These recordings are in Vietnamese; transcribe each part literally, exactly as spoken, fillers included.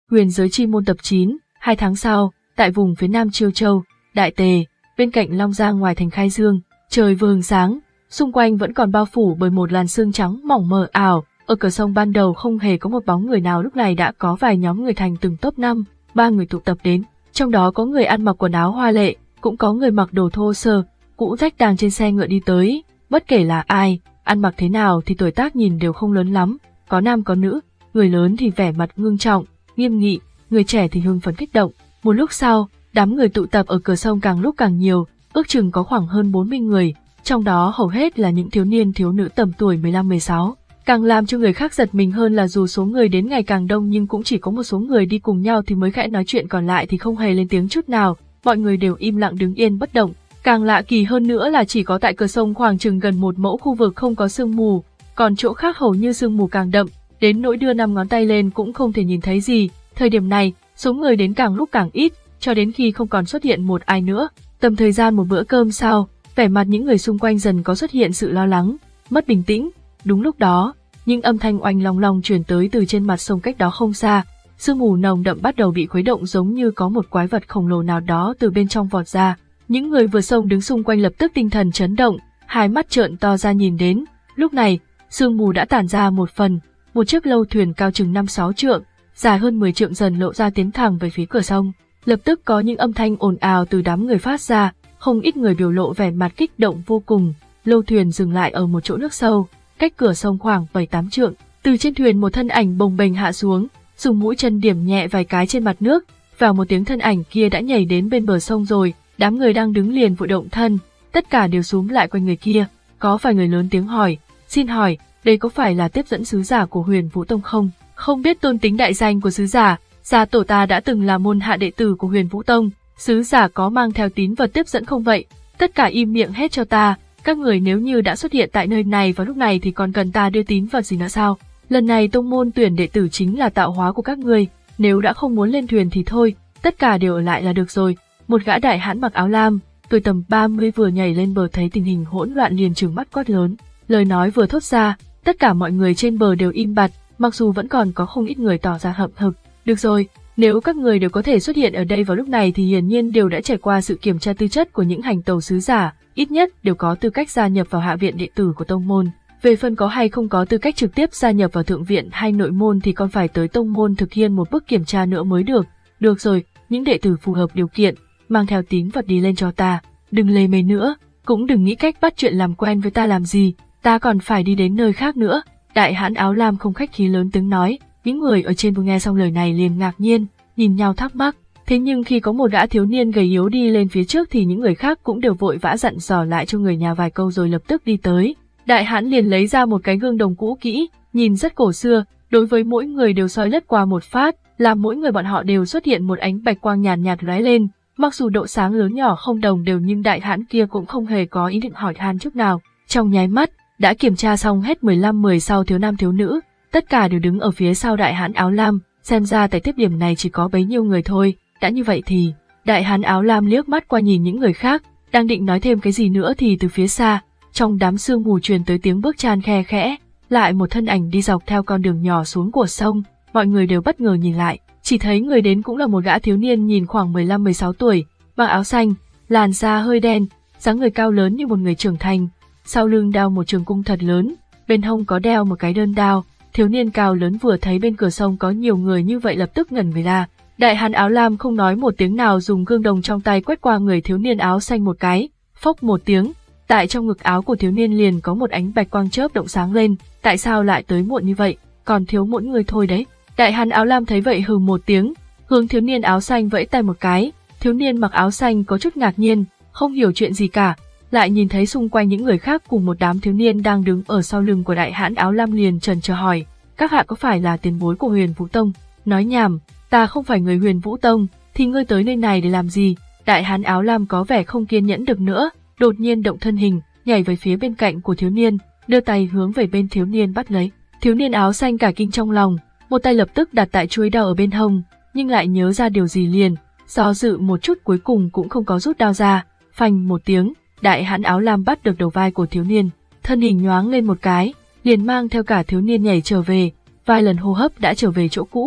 Huyền giới chi môn tập chín, hai tháng sau, tại vùng phía nam Chiêu Châu, Đại Tề, bên cạnh Long Giang ngoài thành Khai Dương, trời vừa hừng sáng, xung quanh vẫn còn bao phủ bởi một làn sương trắng mỏng mờ ảo. Ở cửa sông ban đầu không hề có một bóng người nào, lúc này đã có vài nhóm người thành từng tốp năm, ba người tụ tập đến, trong đó có người ăn mặc quần áo hoa lệ, cũng có người mặc đồ thô sơ, cũ rách đang trên xe ngựa đi tới, bất kể là ai, ăn mặc thế nào thì tuổi tác nhìn đều không lớn lắm, có nam có nữ, người lớn thì vẻ mặt ngưng trọng, nghiêm nghị, người trẻ thì hưng phấn kích động. Một lúc sau, đám người tụ tập ở cửa sông càng lúc càng nhiều, ước chừng có khoảng hơn bốn mươi người, trong đó hầu hết là những thiếu niên thiếu nữ tầm tuổi mười lăm mười sáu. Càng làm cho người khác giật mình hơn là dù số người đến ngày càng đông nhưng cũng chỉ có một số người đi cùng nhau thì mới khẽ nói chuyện, còn lại thì không hề lên tiếng chút nào, mọi người đều im lặng đứng yên bất động. Càng lạ kỳ hơn nữa là chỉ có tại cửa sông khoảng chừng gần một mẫu khu vực không có sương mù, còn chỗ khác hầu như sương mù càng đậm, đến nỗi đưa năm ngón tay lên cũng không thể nhìn thấy gì. Thời điểm này, số người đến càng lúc càng ít, cho đến khi không còn xuất hiện một ai nữa. Tầm thời gian một bữa cơm sau, vẻ mặt những người xung quanh dần có xuất hiện sự lo lắng, mất bình tĩnh. Đúng lúc đó, những âm thanh oanh long long truyền tới từ trên mặt sông cách đó không xa, sương mù nồng đậm bắt đầu bị khuấy động giống như có một quái vật khổng lồ nào đó từ bên trong vọt ra. Những người vừa sông đứng xung quanh lập tức tinh thần chấn động, hai mắt trợn to ra nhìn đến. Lúc này, sương mù đã tản ra một phần, một chiếc lâu thuyền cao chừng năm sáu trượng, dài hơn mười trượng dần lộ ra tiến thẳng về phía cửa sông. Lập tức có những âm thanh ồn ào từ đám người phát ra, không ít người biểu lộ vẻ mặt kích động vô cùng. Lâu thuyền dừng lại ở một chỗ nước sâu, cách cửa sông khoảng bảy tám trượng. Từ trên thuyền một thân ảnh bồng bềnh hạ xuống, dùng mũi chân điểm nhẹ vài cái trên mặt nước, vào một tiếng thân ảnh kia đã nhảy đến bên bờ sông rồi. Đám người đang đứng liền vội động thân, tất cả đều xúm lại quanh người kia. Có vài người lớn tiếng hỏi, xin hỏi, đây có phải là tiếp dẫn sứ giả của Huyền Vũ Tông không? Không biết tôn tính đại danh của sứ giả, gia tổ ta đã từng là môn hạ đệ tử của Huyền Vũ Tông, sứ giả có mang theo tín vật tiếp dẫn không vậy? Tất cả im miệng hết cho ta, các người nếu như đã xuất hiện tại nơi này vào lúc này thì còn cần ta đưa tín vật gì nữa sao? Lần này tông môn tuyển đệ tử chính là tạo hóa của các ngươi, nếu đã không muốn lên thuyền thì thôi, tất cả đều ở lại là được rồi. Một gã đại hãn mặc áo lam, tuổi tầm ba mươi vừa nhảy lên bờ thấy tình hình hỗn loạn liền trừng mắt quát lớn. Lời nói vừa thốt ra, tất cả mọi người trên bờ đều im bặt, mặc dù vẫn còn có không ít người tỏ ra hậm hực. Được rồi, nếu các người đều có thể xuất hiện ở đây vào lúc này thì hiển nhiên đều đã trải qua sự kiểm tra tư chất của những hành tẩu sứ giả, ít nhất đều có tư cách gia nhập vào hạ viện đệ tử của tông môn. Về phần có hay không có tư cách trực tiếp gia nhập vào thượng viện hay nội môn thì còn phải tới tông môn thực hiện một bước kiểm tra nữa mới được. Được rồi, những đệ tử phù hợp điều kiện, mang theo tín vật đi lên cho ta, đừng lề mề nữa, cũng đừng nghĩ cách bắt chuyện làm quen với ta làm gì, ta còn phải đi đến nơi khác nữa. Đại hãn áo lam không khách khí lớn tiếng nói. Những người ở trên vừa nghe xong lời này liền ngạc nhiên, nhìn nhau thắc mắc. Thế nhưng khi có một gã thiếu niên gầy yếu đi lên phía trước thì những người khác cũng đều vội vã dặn dò lại cho người nhà vài câu rồi lập tức đi tới. Đại hãn liền lấy ra một cái gương đồng cũ kỹ, nhìn rất cổ xưa, đối với mỗi người đều soi lướt qua một phát, làm mỗi người bọn họ đều xuất hiện một ánh bạch quang nhàn nhạt lóe lên. Mặc dù độ sáng lớn nhỏ không đồng đều nhưng đại hãn kia cũng không hề có ý định hỏi han chút nào. Trong nháy mắt, đã kiểm tra xong hết mười lăm mười sáu thiếu nam thiếu nữ, tất cả đều đứng ở phía sau đại hãn áo lam, xem ra tại tiếp điểm này chỉ có bấy nhiêu người thôi. Đã như vậy thì, đại hãn áo lam liếc mắt qua nhìn những người khác, đang định nói thêm cái gì nữa thì từ phía xa, trong đám sương mù truyền tới tiếng bước chan khe khẽ, lại một thân ảnh đi dọc theo con đường nhỏ xuống của sông. Mọi người đều bất ngờ nhìn lại, chỉ thấy người đến cũng là một gã thiếu niên nhìn khoảng mười lăm mười sáu tuổi, mặc áo xanh, làn da hơi đen, dáng người cao lớn như một người trưởng thành, sau lưng đeo một trường cung thật lớn, bên hông có đeo một cái đơn đao. Thiếu niên cao lớn vừa thấy bên cửa sông có nhiều người như vậy lập tức ngẩn người ra. Đại hãn áo lam không nói một tiếng nào, dùng gương đồng trong tay quét qua người thiếu niên áo xanh một cái, phốc một tiếng, tại trong ngực áo của thiếu niên liền có một ánh bạch quang chớp động sáng lên. Tại sao lại tới muộn như vậy, còn thiếu mỗi người thôi đấy. Đại hãn áo lam thấy vậy hừ một tiếng, hướng thiếu niên áo xanh vẫy tay một cái. Thiếu niên mặc áo xanh có chút ngạc nhiên, không hiểu chuyện gì cả, lại nhìn thấy xung quanh những người khác cùng một đám thiếu niên đang đứng ở sau lưng của đại hãn áo lam liền chần chờ hỏi, các hạ có phải là tiền bối của Huyền Vũ Tông? Nói nhảm, ta không phải người Huyền Vũ Tông, thì ngươi tới nơi này để làm gì? Đại hãn áo lam có vẻ không kiên nhẫn được nữa, đột nhiên động thân hình, nhảy về phía bên cạnh của thiếu niên, đưa tay hướng về bên thiếu niên bắt lấy. Thiếu niên áo xanh cả kinh trong lòng, một tay lập tức đặt tại chuôi đao ở bên hông, nhưng lại nhớ ra điều gì liền, do dự một chút cuối cùng cũng không có rút đao ra. Phanh một tiếng, đại hãn áo lam bắt được đầu vai của thiếu niên, thân hình nhoáng lên một cái, liền mang theo cả thiếu niên nhảy trở về, vài lần hô hấp đã trở về chỗ cũ.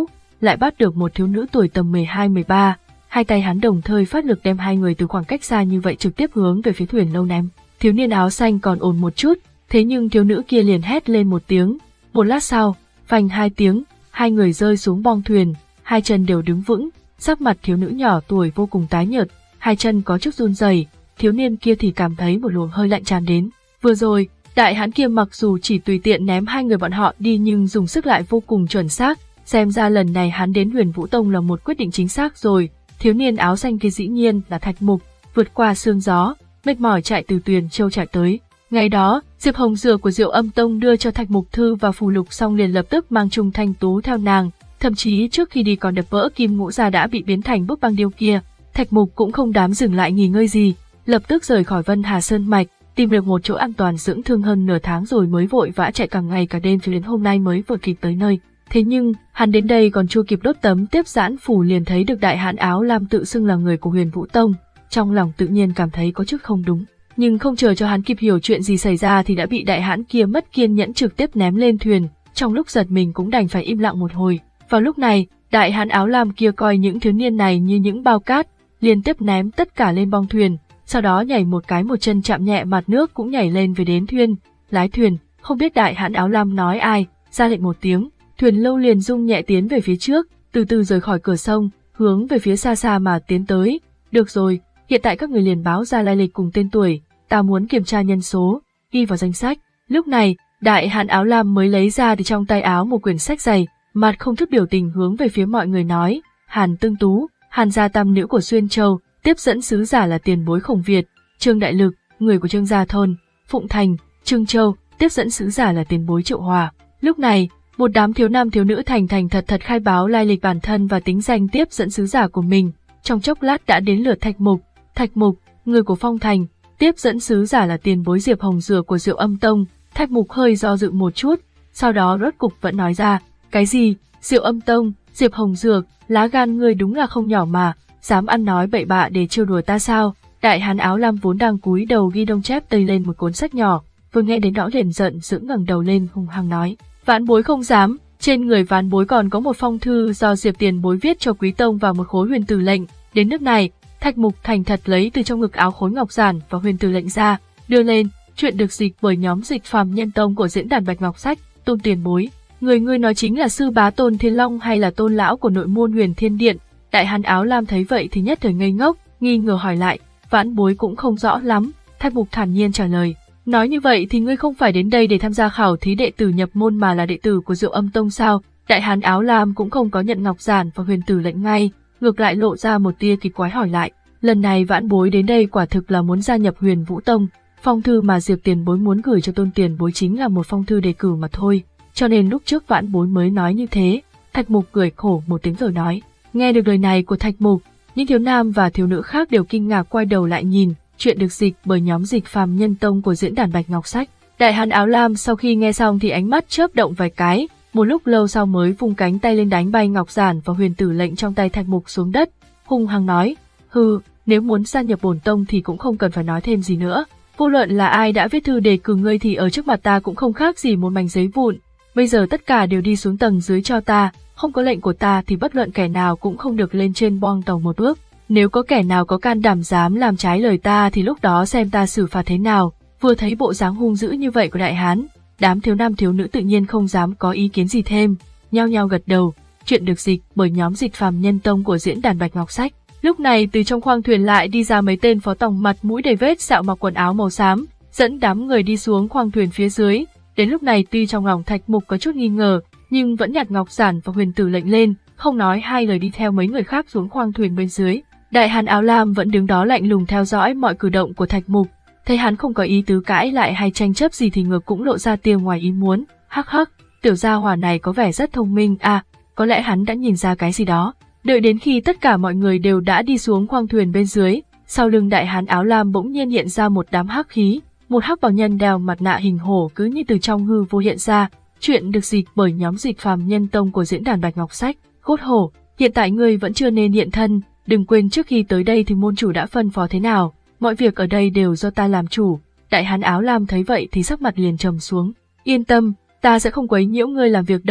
lại bắt được một thiếu nữ tuổi tầm mười hai mười ba, hai tay hắn đồng thời phát lực đem hai người từ khoảng cách xa như vậy trực tiếp hướng về phía thuyền lâu ném. Thiếu niên áo xanh còn ổn một chút, thế nhưng thiếu nữ kia liền hét lên một tiếng. Một lát sau, phanh hai tiếng, hai người rơi xuống bong thuyền, hai chân đều đứng vững, sắc mặt thiếu nữ nhỏ tuổi vô cùng tái nhợt, hai chân có chút run rẩy, thiếu niên kia thì cảm thấy một luồng hơi lạnh tràn đến. Vừa rồi, đại hán kia mặc dù chỉ tùy tiện ném hai người bọn họ đi nhưng dùng sức lại vô cùng chuẩn xác, xem ra lần này hắn đến Huyền Vũ Tông là một quyết định chính xác rồi. Thiếu niên áo xanh kia dĩ nhiên là Thạch Mục, vượt qua sương gió, mệt mỏi chạy từ Tuyền Châu chạy tới. Ngày đó, Diệp Hồng Dược của Diệu Âm Tông đưa cho Thạch Mục thư và phù lục xong liền lập tức mang Trung Thanh Tú theo nàng, thậm chí trước khi đi còn đập vỡ kim ngũ gia đã bị biến thành bức băng điêu kia. Thạch Mục cũng không dám dừng lại nghỉ ngơi gì, lập tức rời khỏi Vân Hà Sơn mạch, tìm được một chỗ an toàn dưỡng thương hơn nửa tháng rồi mới vội vã chạy cả ngày cả đêm cho đến hôm nay mới vừa kịp tới nơi. Thế nhưng, hắn đến đây còn chưa kịp đốt tấm tiếp giãn phủ liền thấy được đại hán áo lam tự xưng là người của Huyền Vũ Tông, trong lòng tự nhiên cảm thấy có chút không đúng. Nhưng không chờ cho hắn kịp hiểu chuyện gì xảy ra thì đã bị đại hán kia mất kiên nhẫn trực tiếp ném lên thuyền, trong lúc giật mình cũng đành phải im lặng một hồi. Vào lúc này, đại hán áo lam kia coi những thiếu niên này như những bao cát, liên tiếp ném tất cả lên bong thuyền, sau đó nhảy một cái một chân chạm nhẹ mặt nước cũng nhảy lên về đến thuyền. Lái thuyền, không biết đại hán áo lam nói ai, ra lệnh một tiếng, thuyền lâu liền rung nhẹ tiến về phía trước, từ từ rời khỏi cửa sông, hướng về phía xa xa mà tiến tới. Được rồi, hiện tại các người liền báo ra lai lịch cùng tên tuổi, ta muốn kiểm tra nhân số, ghi vào danh sách. Lúc này, đại hán áo lam mới lấy ra từ trong tay áo một quyển sách dày, mặt không chút biểu tình hướng về phía mọi người nói, Hàn Tương Tú, Hàn gia tam nữ của Xuyên Châu, tiếp dẫn sứ giả là tiền bối Khổng Việt, Trương Đại Lực, người của Trương Gia Thôn, Phụng Thành, Trương Châu, tiếp dẫn sứ giả là tiền bối Triệu Hòa. Lúc này, một đám thiếu nam thiếu nữ thành thành thật thật khai báo lai lịch bản thân và tính danh tiếp dẫn sứ giả của mình. Trong chốc lát đã đến lượt Thạch Mục. Thạch Mục, người của Phong Thành, tiếp dẫn sứ giả là tiền bối Diệp Hồng Dược của Diệu Âm Tông. Thạch Mục hơi do dự một chút, sau đó rốt cục vẫn nói ra, cái gì? Diệu Âm Tông, Diệp Hồng Dược, lá gan ngươi đúng là không nhỏ mà, dám ăn nói bậy bạ để trêu đùa ta sao? Đại hán áo lam vốn đang cúi đầu ghi đông chép tây lên một cuốn sách nhỏ, vừa nghe đến đó liền giận dữ ngẩng đầu lên hung hăng nói, vãn bối không dám. Trên người vãn bối còn có một phong thư do Diệp tiền bối viết cho Quý Tông và một khối huyền tử lệnh. Đến nước này, Thạch Mục thành thật lấy từ trong ngực áo khối ngọc giản và huyền tử lệnh ra, đưa lên. Chuyện được dịch bởi nhóm dịch Phàm Nhân Tông của diễn đàn Bạch Ngọc Sách. Tôn tiền bối, người ngươi nói chính là sư bá Tôn Thiên Long hay là Tôn lão của nội môn Huyền Thiên Điện? Đại hán áo lam thấy vậy thì nhất thời ngây ngốc, nghi ngờ hỏi lại, vãn bối cũng không rõ lắm. Thạch Mục thản nhiên trả lời, nói như vậy thì ngươi không phải đến đây để tham gia khảo thí đệ tử nhập môn mà là đệ tử của Diệu Âm Tông sao? Đại hán áo lam cũng không có nhận ngọc giản và huyền tử lệnh ngay, ngược lại lộ ra một tia kỳ quái hỏi lại, lần này vãn bối đến đây quả thực là muốn gia nhập Huyền Vũ Tông. Phong thư mà Diệp tiền bối muốn gửi cho Tôn tiền bối chính là một phong thư đề cử mà thôi, cho nên lúc trước vãn bối mới nói như thế. Thạch Mục cười khổ một tiếng rồi nói. Nghe được lời này của Thạch Mục, những thiếu nam và thiếu nữ khác đều kinh ngạc quay đầu lại nhìn. Chuyện được dịch bởi nhóm dịch Phàm Nhân Tông của diễn đàn Bạch Ngọc Sách. Đại hán áo lam sau khi nghe xong thì ánh mắt chớp động vài cái, một lúc lâu sau mới vung cánh tay lên đánh bay ngọc giản và huyền tử lệnh trong tay Thạch Mục xuống đất, hung hăng nói, hừ, nếu muốn gia nhập bổn tông thì cũng không cần phải nói thêm gì nữa. Vô luận là ai đã viết thư đề cử ngươi thì ở trước mặt ta cũng không khác gì một mảnh giấy vụn. Bây giờ tất cả đều đi xuống tầng dưới cho ta, không có lệnh của ta thì bất luận kẻ nào cũng không được lên trên boong tàu một bước. Nếu có kẻ nào có can đảm dám làm trái lời ta thì lúc đó xem ta xử phạt thế nào. Vừa thấy bộ dáng hung dữ như vậy của đại hán, đám thiếu nam thiếu nữ tự nhiên không dám có ý kiến gì thêm, nhao nhao gật đầu. Chuyện được dịch bởi nhóm dịch Phàm Nhân Tông của diễn đàn Bạch Ngọc Sách. Lúc này từ trong khoang thuyền lại đi ra mấy tên phó tổng mặt mũi đầy vết sẹo mặc quần áo màu xám, dẫn đám người đi xuống khoang thuyền phía dưới. Đến lúc này tuy trong lòng Thạch Mục có chút nghi ngờ, nhưng vẫn nhặt ngọc giản và huyền tử lệnh lên, không nói hai lời đi theo mấy người khác xuống khoang thuyền bên dưới. Đại hán áo lam vẫn đứng đó lạnh lùng theo dõi mọi cử động của Thạch Mục, thấy hắn không có ý tứ cãi lại hay tranh chấp gì thì ngược cũng lộ ra tia ngoài ý muốn. Hắc hắc, tiểu gia hỏa này có vẻ rất thông minh à, có lẽ hắn đã nhìn ra cái gì đó. Đợi đến khi tất cả mọi người đều đã đi xuống khoang thuyền bên dưới, sau lưng đại hán áo lam bỗng nhiên hiện ra một đám hắc khí, một hắc bào nhân đeo mặt nạ hình hổ cứ như từ trong hư vô hiện ra. Chuyện được dịch bởi nhóm dịch Phàm Nhân Tông của diễn đàn Bạch Ngọc Sách. Cốt hổ, hiện tại ngươi vẫn chưa nên hiện thân, đừng quên trước khi tới đây thì môn chủ đã phân phó thế nào, mọi việc ở đây đều do ta làm chủ. Đại hán áo lam thấy vậy thì sắc mặt liền trầm xuống. Yên tâm, ta sẽ không quấy nhiễu ngươi làm việc đâu.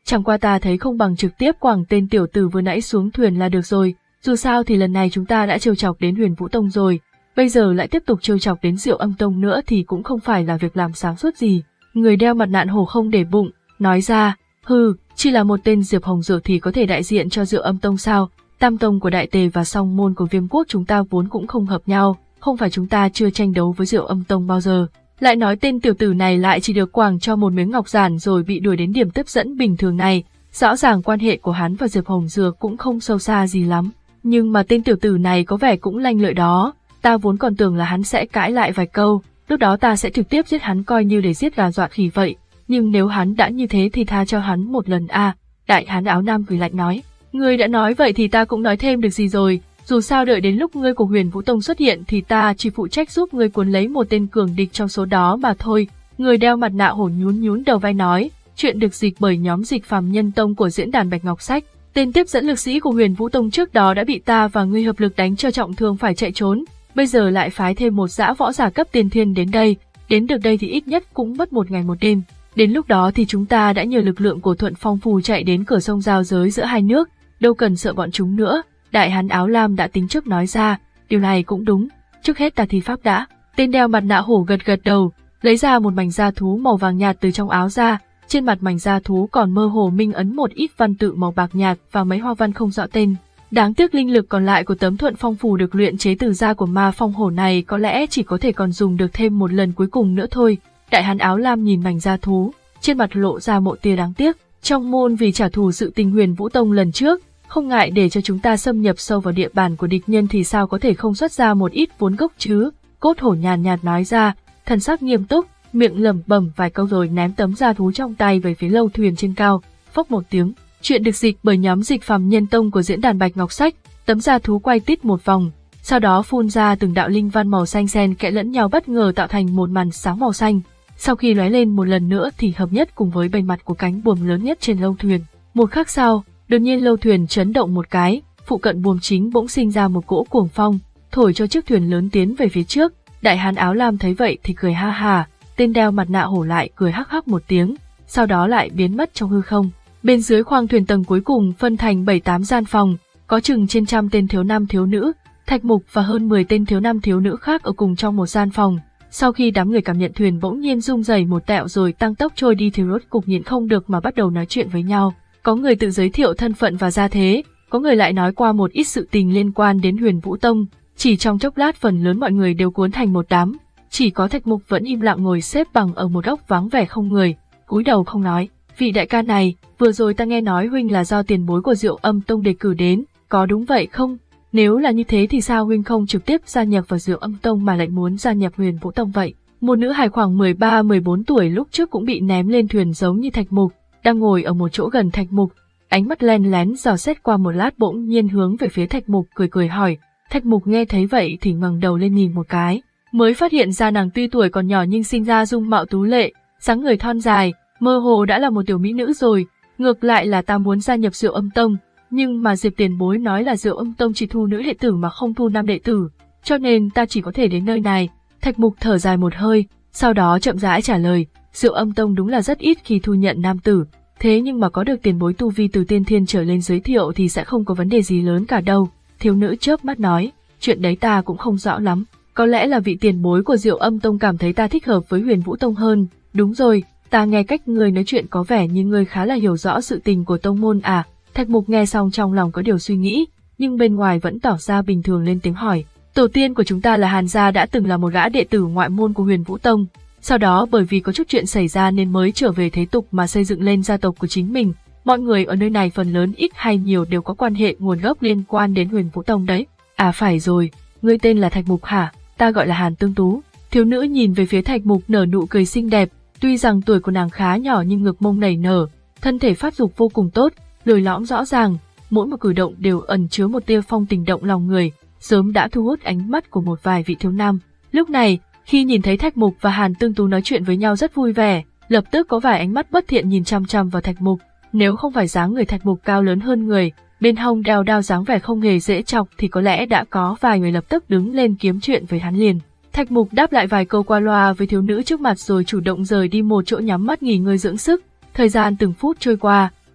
Chẳng qua ta thấy không bằng trực tiếp quẳng tên tiểu tử vừa nãy xuống thuyền là được rồi, dù sao thì lần này chúng ta đã trêu chọc đến Huyền Vũ Tông rồi, bây giờ lại tiếp tục trêu chọc đến Diệu Âm Tông nữa thì cũng không phải là việc làm sáng suốt gì. Người đeo mặt nạ hổ không để bụng, nói ra, hừ, chỉ là một tên Diệp Hồng Dược thì có thể đại diện cho Diệu Âm Tông sao? Tam tông của Đại Tề và Song môn của Viêm Quốc chúng ta vốn cũng không hợp nhau, không phải chúng ta chưa tranh đấu với Diệu Âm Tông bao giờ. Lại nói tên tiểu tử này lại chỉ được quàng cho một miếng ngọc giản rồi bị đuổi đến điểm tiếp dẫn bình thường này, rõ ràng quan hệ của hắn và Diệp Hồng Dược cũng không sâu xa gì lắm. Nhưng mà tên tiểu tử này có vẻ cũng lanh lợi đó, ta vốn còn tưởng là hắn sẽ cãi lại vài câu, lúc đó ta sẽ trực tiếp giết hắn coi như để giết gà dọa khỉ vậy, nhưng nếu hắn đã như thế thì tha cho hắn một lần a. À. Đại hán áo nam cười lạnh nói, ngươi đã nói vậy thì ta cũng nói thêm được gì rồi, dù sao đợi đến lúc ngươi của Huyền Vũ Tông xuất hiện thì ta chỉ phụ trách giúp ngươi cuốn lấy một tên cường địch trong số đó mà thôi. Người đeo mặt nạ hổ nhún nhún đầu vai nói, chuyện được dịch bởi nhóm dịch Phàm Nhân Tông của diễn đàn Bạch Ngọc Sách. Tên tiếp dẫn lực sĩ của Huyền Vũ Tông trước đó đã bị ta và ngươi hợp lực đánh cho trọng thương phải chạy trốn, bây giờ lại phái thêm một dã võ giả cấp tiên thiên đến đây, đến được đây thì ít nhất cũng mất một ngày một đêm. Đến lúc đó thì chúng ta đã nhờ lực lượng của Thuận Phong Phù chạy đến cửa sông giao giới giữa hai nước, đâu cần sợ bọn chúng nữa. Đại hán áo lam đã tính trước nói ra, điều này cũng đúng, trước hết ta thi pháp đã. Tên đeo mặt nạ hổ gật gật đầu, lấy ra một mảnh da thú màu vàng nhạt từ trong áo ra, trên mặt mảnh da thú còn mơ hồ minh ấn một ít văn tự màu bạc nhạt và mấy hoa văn không rõ tên. Đáng tiếc linh lực còn lại của tấm Thuận Phong Phù được luyện chế từ da của ma phong hổ này có lẽ chỉ có thể còn dùng được thêm một lần cuối cùng nữa thôi. Đại hán áo lam nhìn mảnh da thú, trên mặt lộ ra một tia đáng tiếc. Trong môn vì trả thù sự tình Huyền Vũ Tông lần trước, không ngại để cho chúng ta xâm nhập sâu vào địa bàn của địch nhân thì sao có thể không xuất ra một ít vốn gốc chứ? Cốt hổ nhàn nhạt nói ra, thần sắc nghiêm túc, miệng lẩm bẩm vài câu rồi ném tấm da thú trong tay về phía lâu thuyền trên cao. Phốc một tiếng, chuyện được dịch bởi nhóm dịch Phàm Nhân Tông của diễn đàn Bạch Ngọc Sách. Tấm da thú quay tít một vòng, sau đó phun ra từng đạo linh văn màu xanh xen kẽ lẫn nhau bất ngờ tạo thành một màn sáng màu xanh. Sau khi lóe lên một lần nữa thì hợp nhất cùng với bề mặt của cánh buồm lớn nhất trên lâu thuyền. Một khắc sau, đột nhiên lâu thuyền chấn động một cái, phụ cận buồm chính bỗng sinh ra một cỗ cuồng phong, thổi cho chiếc thuyền lớn tiến về phía trước. Đại hán áo lam thấy vậy thì cười ha ha, tên đeo mặt nạ hổ lại cười hắc hắc một tiếng, sau đó lại biến mất trong hư không. Bên dưới khoang thuyền tầng cuối cùng phân thành bảy tám gian phòng, có chừng trên trăm tên thiếu nam thiếu nữ, Thạch Mục và hơn mười tên thiếu nam thiếu nữ khác ở cùng trong một gian phòng. Sau khi đám người cảm nhận thuyền bỗng nhiên rung rẩy một tẹo rồi tăng tốc trôi đi thì rốt cục nhịn không được mà bắt đầu nói chuyện với nhau. Có người tự giới thiệu thân phận và gia thế, có người lại nói qua một ít sự tình liên quan đến Huyền Vũ Tông. Chỉ trong chốc lát phần lớn mọi người đều cuốn thành một đám, chỉ có Thạch Mục vẫn im lặng ngồi xếp bằng ở một góc vắng vẻ không người, cúi đầu không nói. Vị đại ca này, vừa rồi ta nghe nói huynh là do tiền bối của Diệu Âm Tông đề cử đến, có đúng vậy không? Nếu là như thế thì sao huynh không trực tiếp gia nhập vào Diệu Âm Tông mà lại muốn gia nhập Huyền Vũ Tông vậy? Một nữ hài khoảng mười ba mười bốn tuổi lúc trước cũng bị ném lên thuyền giống như Thạch Mục, đang ngồi ở một chỗ gần Thạch Mục, ánh mắt len lén dò xét qua một lát bỗng nhiên hướng về phía Thạch Mục cười cười hỏi. Thạch Mục nghe thấy vậy thì ngẩng đầu lên nhìn một cái, mới phát hiện ra nàng tuy tuổi còn nhỏ nhưng sinh ra dung mạo tú lệ, dáng người thon dài, mơ hồ đã là một tiểu mỹ nữ rồi. Ngược lại là ta muốn gia nhập Diệu Âm Tông, nhưng mà Diệp tiền bối nói là Diệu Âm Tông chỉ thu nữ đệ tử mà không thu nam đệ tử, cho nên ta chỉ có thể đến nơi này. Thạch Mục thở dài một hơi, sau đó chậm rãi trả lời, Diệu Âm Tông đúng là rất ít khi thu nhận nam tử, thế nhưng mà có được tiền bối tu vi từ tiên thiên trở lên giới thiệu thì sẽ không có vấn đề gì lớn cả đâu. Thiếu nữ chớp mắt nói, chuyện đấy ta cũng không rõ lắm, có lẽ là vị tiền bối của Diệu Âm Tông cảm thấy ta thích hợp với Huyền Vũ Tông hơn. Đúng rồi, ta nghe cách ngươi nói chuyện có vẻ như ngươi khá là hiểu rõ sự tình của tông môn à. Thạch Mục nghe xong trong lòng có điều suy nghĩ, nhưng bên ngoài vẫn tỏ ra bình thường lên tiếng hỏi. Tổ tiên của chúng ta là Hàn gia đã từng là một gã đệ tử ngoại môn của Huyền Vũ Tông, sau đó bởi vì có chút chuyện xảy ra nên mới trở về thế tục mà xây dựng lên gia tộc của chính mình. Mọi người ở nơi này phần lớn ít hay nhiều đều có quan hệ nguồn gốc liên quan đến Huyền Vũ Tông đấy. À phải rồi, ngươi tên là Thạch Mục hả? Ta gọi là Hàn Tương Tú. Thiếu nữ nhìn về phía Thạch Mục nở nụ cười xinh đẹp, tuy rằng tuổi của nàng khá nhỏ nhưng ngực mông nảy nở, thân thể phát dục vô cùng tốt, lồi lõm rõ ràng, mỗi một cử động đều ẩn chứa một tia phong tình động lòng người, sớm đã thu hút ánh mắt của một vài vị thiếu nam. Lúc này, khi nhìn thấy Thạch Mục và Hàn Tương Tú nói chuyện với nhau rất vui vẻ, lập tức có vài ánh mắt bất thiện nhìn chăm chăm vào Thạch Mục. Nếu không phải dáng người Thạch Mục cao lớn hơn người, bên hông đeo đao dáng vẻ không hề dễ chọc thì có lẽ đã có vài người lập tức đứng lên kiếm chuyện với hắn liền. Thạch Mục đáp lại vài câu qua loa với thiếu nữ trước mặt rồi chủ động rời đi một chỗ nhắm mắt nghỉ ngơi dưỡng sức. Thời gian từng phút trôi qua,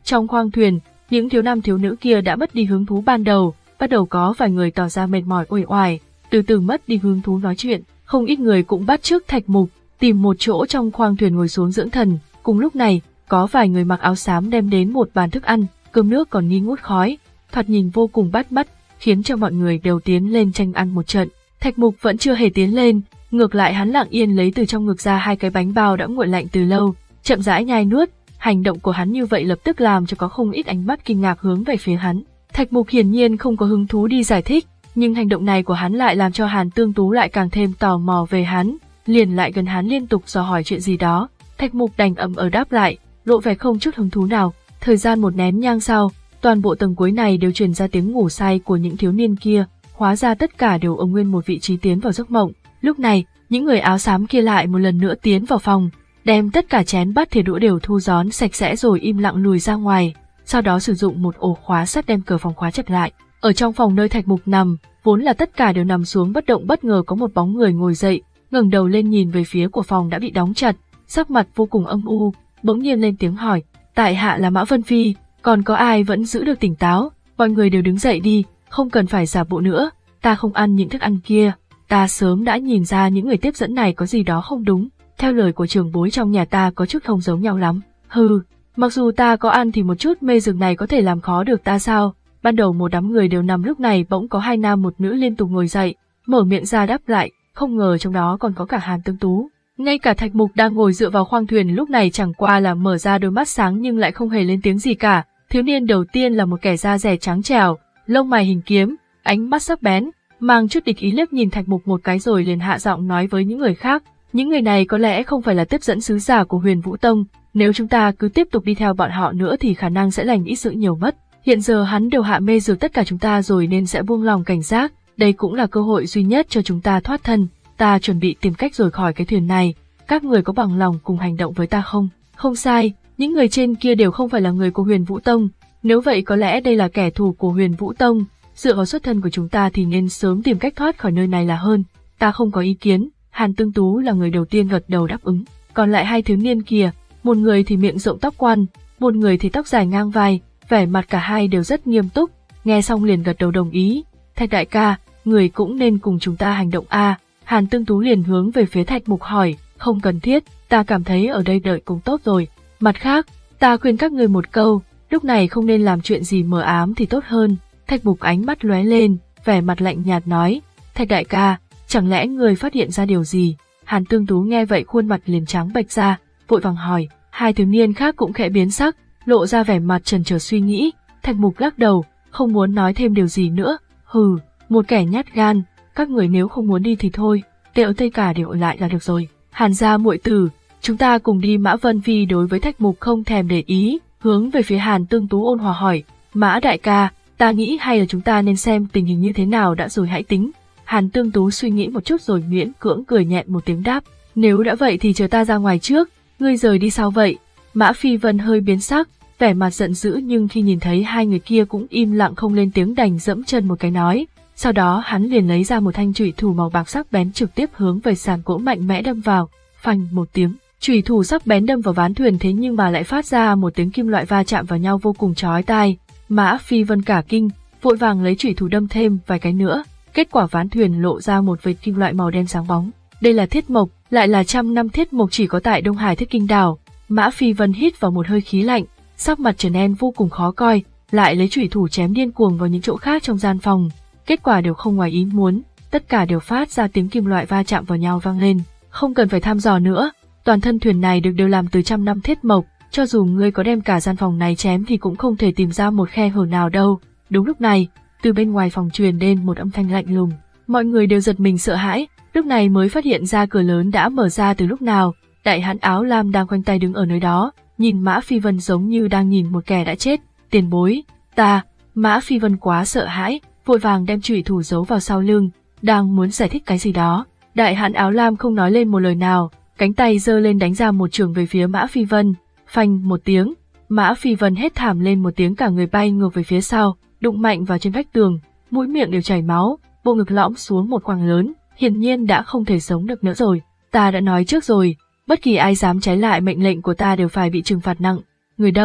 Trong khoang thuyền, những thiếu nam thiếu nữ kia đã mất đi hứng thú ban đầu, bắt đầu có vài người tỏ ra mệt mỏi uể oải, từ từ mất đi hứng thú nói chuyện, không ít người cũng bắt chước Thạch Mục, tìm một chỗ trong khoang thuyền ngồi xuống dưỡng thần. Cùng lúc này, có vài người mặc áo xám đem đến một bàn thức ăn, cơm nước còn nghi ngút khói, thoạt nhìn vô cùng bắt mắt, khiến cho mọi người đều tiến lên tranh ăn một trận. Thạch Mục vẫn chưa hề tiến lên, ngược lại hắn lặng yên lấy từ trong ngực ra hai cái bánh bao đã nguội lạnh từ lâu, chậm rãi nhai nuốt. Hành động của hắn như vậy lập tức làm cho có không ít ánh mắt kinh ngạc hướng về phía hắn. Thạch Mục hiển nhiên không có hứng thú đi giải thích, nhưng hành động này của hắn lại làm cho Hàn Tương Tú lại càng thêm tò mò về hắn, liền lại gần hắn liên tục dò hỏi chuyện gì đó. Thạch Mục đành ậm ờ đáp lại, lộ vẻ không chút hứng thú nào. Thời gian một nén nhang sau, toàn bộ tầng cuối này đều truyền ra tiếng ngủ say của những thiếu niên kia, hóa ra tất cả đều ở nguyên một vị trí tiến vào giấc mộng. Lúc này, những người áo xám kia lại một lần nữa tiến vào phòng, đem tất cả chén bát thìa đũa đều thu gión sạch sẽ rồi im lặng lùi ra ngoài, sau đó sử dụng một ổ khóa sắt đem cửa phòng khóa chặt lại. Ở trong phòng nơi Thạch Mục nằm, vốn là tất cả đều nằm xuống bất động, bất ngờ có một bóng người ngồi dậy, ngẩng đầu lên nhìn về phía của phòng đã bị đóng chặt, sắc mặt vô cùng âm u, bỗng nhiên lên tiếng hỏi: "Tại hạ là Mã Vân Phi, còn có ai vẫn giữ được tỉnh táo? Mọi người đều đứng dậy đi, không cần phải giả bộ nữa, ta không ăn những thức ăn kia, ta sớm đã nhìn ra những người tiếp dẫn này có gì đó không đúng. Theo lời của trưởng bối trong nhà ta có chút không giống nhau lắm. Hừ, mặc dù ta có ăn thì một chút mê dược này có thể làm khó được ta sao?" Ban đầu một đám người đều nằm, lúc này bỗng có hai nam một nữ liên tục ngồi dậy, mở miệng ra đáp lại, không ngờ trong đó còn có cả Hàn Tương Tú. Ngay cả Thạch Mục đang ngồi dựa vào khoang thuyền lúc này chẳng qua là mở ra đôi mắt sáng nhưng lại không hề lên tiếng gì cả. Thiếu niên đầu tiên là một kẻ da dẻ trắng trẻo, lông mày hình kiếm, ánh mắt sắc bén, mang chút địch ý liếc nhìn Thạch Mục một cái rồi liền hạ giọng nói với những người khác: "Những người này có lẽ không phải là tiếp dẫn sứ giả của Huyền Vũ Tông, nếu chúng ta cứ tiếp tục đi theo bọn họ nữa thì khả năng sẽ lành ít dữ nhiều mất. Hiện giờ hắn đều hạ mê dược tất cả chúng ta rồi nên sẽ buông lòng cảnh giác, đây cũng là cơ hội duy nhất cho chúng ta thoát thân. Ta chuẩn bị tìm cách rời khỏi cái thuyền này, các người có bằng lòng cùng hành động với ta không?" Không sai, những người trên kia đều không phải là người của Huyền Vũ Tông, nếu vậy có lẽ đây là kẻ thù của Huyền Vũ Tông, dựa vào xuất thân của chúng ta thì nên sớm tìm cách thoát khỏi nơi này là hơn. Ta không có ý kiến. Hàn Tương Tú là người đầu tiên gật đầu đáp ứng, còn lại hai thiếu niên kia, một người thì miệng rộng tóc quăn, một người thì tóc dài ngang vai, vẻ mặt cả hai đều rất nghiêm túc, nghe xong liền gật đầu đồng ý. "Thạch đại ca, người cũng nên cùng chúng ta hành động a." À. Hàn Tương Tú liền hướng về phía Thạch Mục hỏi: "Không cần thiết, ta cảm thấy ở đây đợi cũng tốt rồi. Mặt khác, ta khuyên các người một câu, lúc này không nên làm chuyện gì mờ ám thì tốt hơn." Thạch Mục ánh mắt lóe lên, vẻ mặt lạnh nhạt nói: "Thạch đại ca, chẳng lẽ người phát hiện ra điều gì?" Hàn Tương Tú nghe vậy khuôn mặt liền trắng bệch ra, vội vàng hỏi. Hai thiếu niên khác cũng khẽ biến sắc, lộ ra vẻ mặt chần chờ suy nghĩ. Thạch Mục lắc đầu, không muốn nói thêm điều gì nữa. "Hừ, một kẻ nhát gan, các người nếu không muốn đi thì thôi, tệu tây cả đều lại là được rồi. Hàn gia muội tử, chúng ta cùng đi." Mã Vân Phi đối với Thạch Mục không thèm để ý, hướng về phía Hàn Tương Tú ôn hòa hỏi: "Mã đại ca, ta nghĩ hay là chúng ta nên xem tình hình như thế nào đã rồi hãy tính." Hàn Tương Tú suy nghĩ một chút rồi miễn cưỡng cười nhẹ một tiếng đáp: "Nếu đã vậy thì chờ ta ra ngoài trước, ngươi rời đi sao vậy?" Mã Phi Vân hơi biến sắc, vẻ mặt giận dữ, nhưng khi nhìn thấy hai người kia cũng im lặng không lên tiếng đành dẫm chân một cái nói. Sau đó hắn liền lấy ra một thanh chùy thủ màu bạc sắc bén trực tiếp hướng về sàn gỗ mạnh mẽ đâm vào. Phanh một tiếng, chùy thủ sắc bén đâm vào ván thuyền, thế nhưng mà lại phát ra một tiếng kim loại va chạm vào nhau vô cùng chói tai. Mã Phi Vân cả kinh, vội vàng lấy chùy thủ đâm thêm vài cái nữa. Kết quả ván thuyền lộ ra một vệt kim loại màu đen sáng bóng. Đây là thiết mộc, lại là trăm năm thiết mộc chỉ có tại Đông Hải Thiết Kinh Đảo. Mã Phi Vân hít vào một hơi khí lạnh, sắc mặt trở nên vô cùng khó coi, lại lấy chùy thủ chém điên cuồng vào những chỗ khác trong gian phòng. Kết quả đều không ngoài ý muốn, tất cả đều phát ra tiếng kim loại va chạm vào nhau vang lên. Không cần phải thăm dò nữa, toàn thân thuyền này được đều làm từ trăm năm thiết mộc, cho dù ngươi có đem cả gian phòng này chém thì cũng không thể tìm ra một khe hở nào đâu. Đúng lúc này, từ bên ngoài phòng truyền đến một âm thanh lạnh lùng. Mọi người đều giật mình sợ hãi, lúc này mới phát hiện ra cửa lớn đã mở ra từ lúc nào. Đại hán áo lam đang khoanh tay đứng ở nơi đó, nhìn Mã Phi Vân giống như đang nhìn một kẻ đã chết. "Tiền bối, ta..." Mã Phi Vân quá sợ hãi, vội vàng đem chùy thủ giấu vào sau lưng, đang muốn giải thích cái gì đó. Đại hán áo lam không nói lên một lời nào, cánh tay giơ lên đánh ra một chưởng về phía Mã Phi Vân. Phanh một tiếng, Mã Phi Vân hét thảm lên một tiếng, cả người bay ngược về phía sau, đụng mạnh vào trên vách tường, mũi miệng đều chảy máu, bộ ngực lõm xuống một khoang lớn, hiển nhiên đã không thể sống được nữa rồi. "Ta đã nói trước rồi, bất kỳ ai dám trái lại mệnh lệnh của ta đều phải bị trừng phạt nặng." "Người đâu?"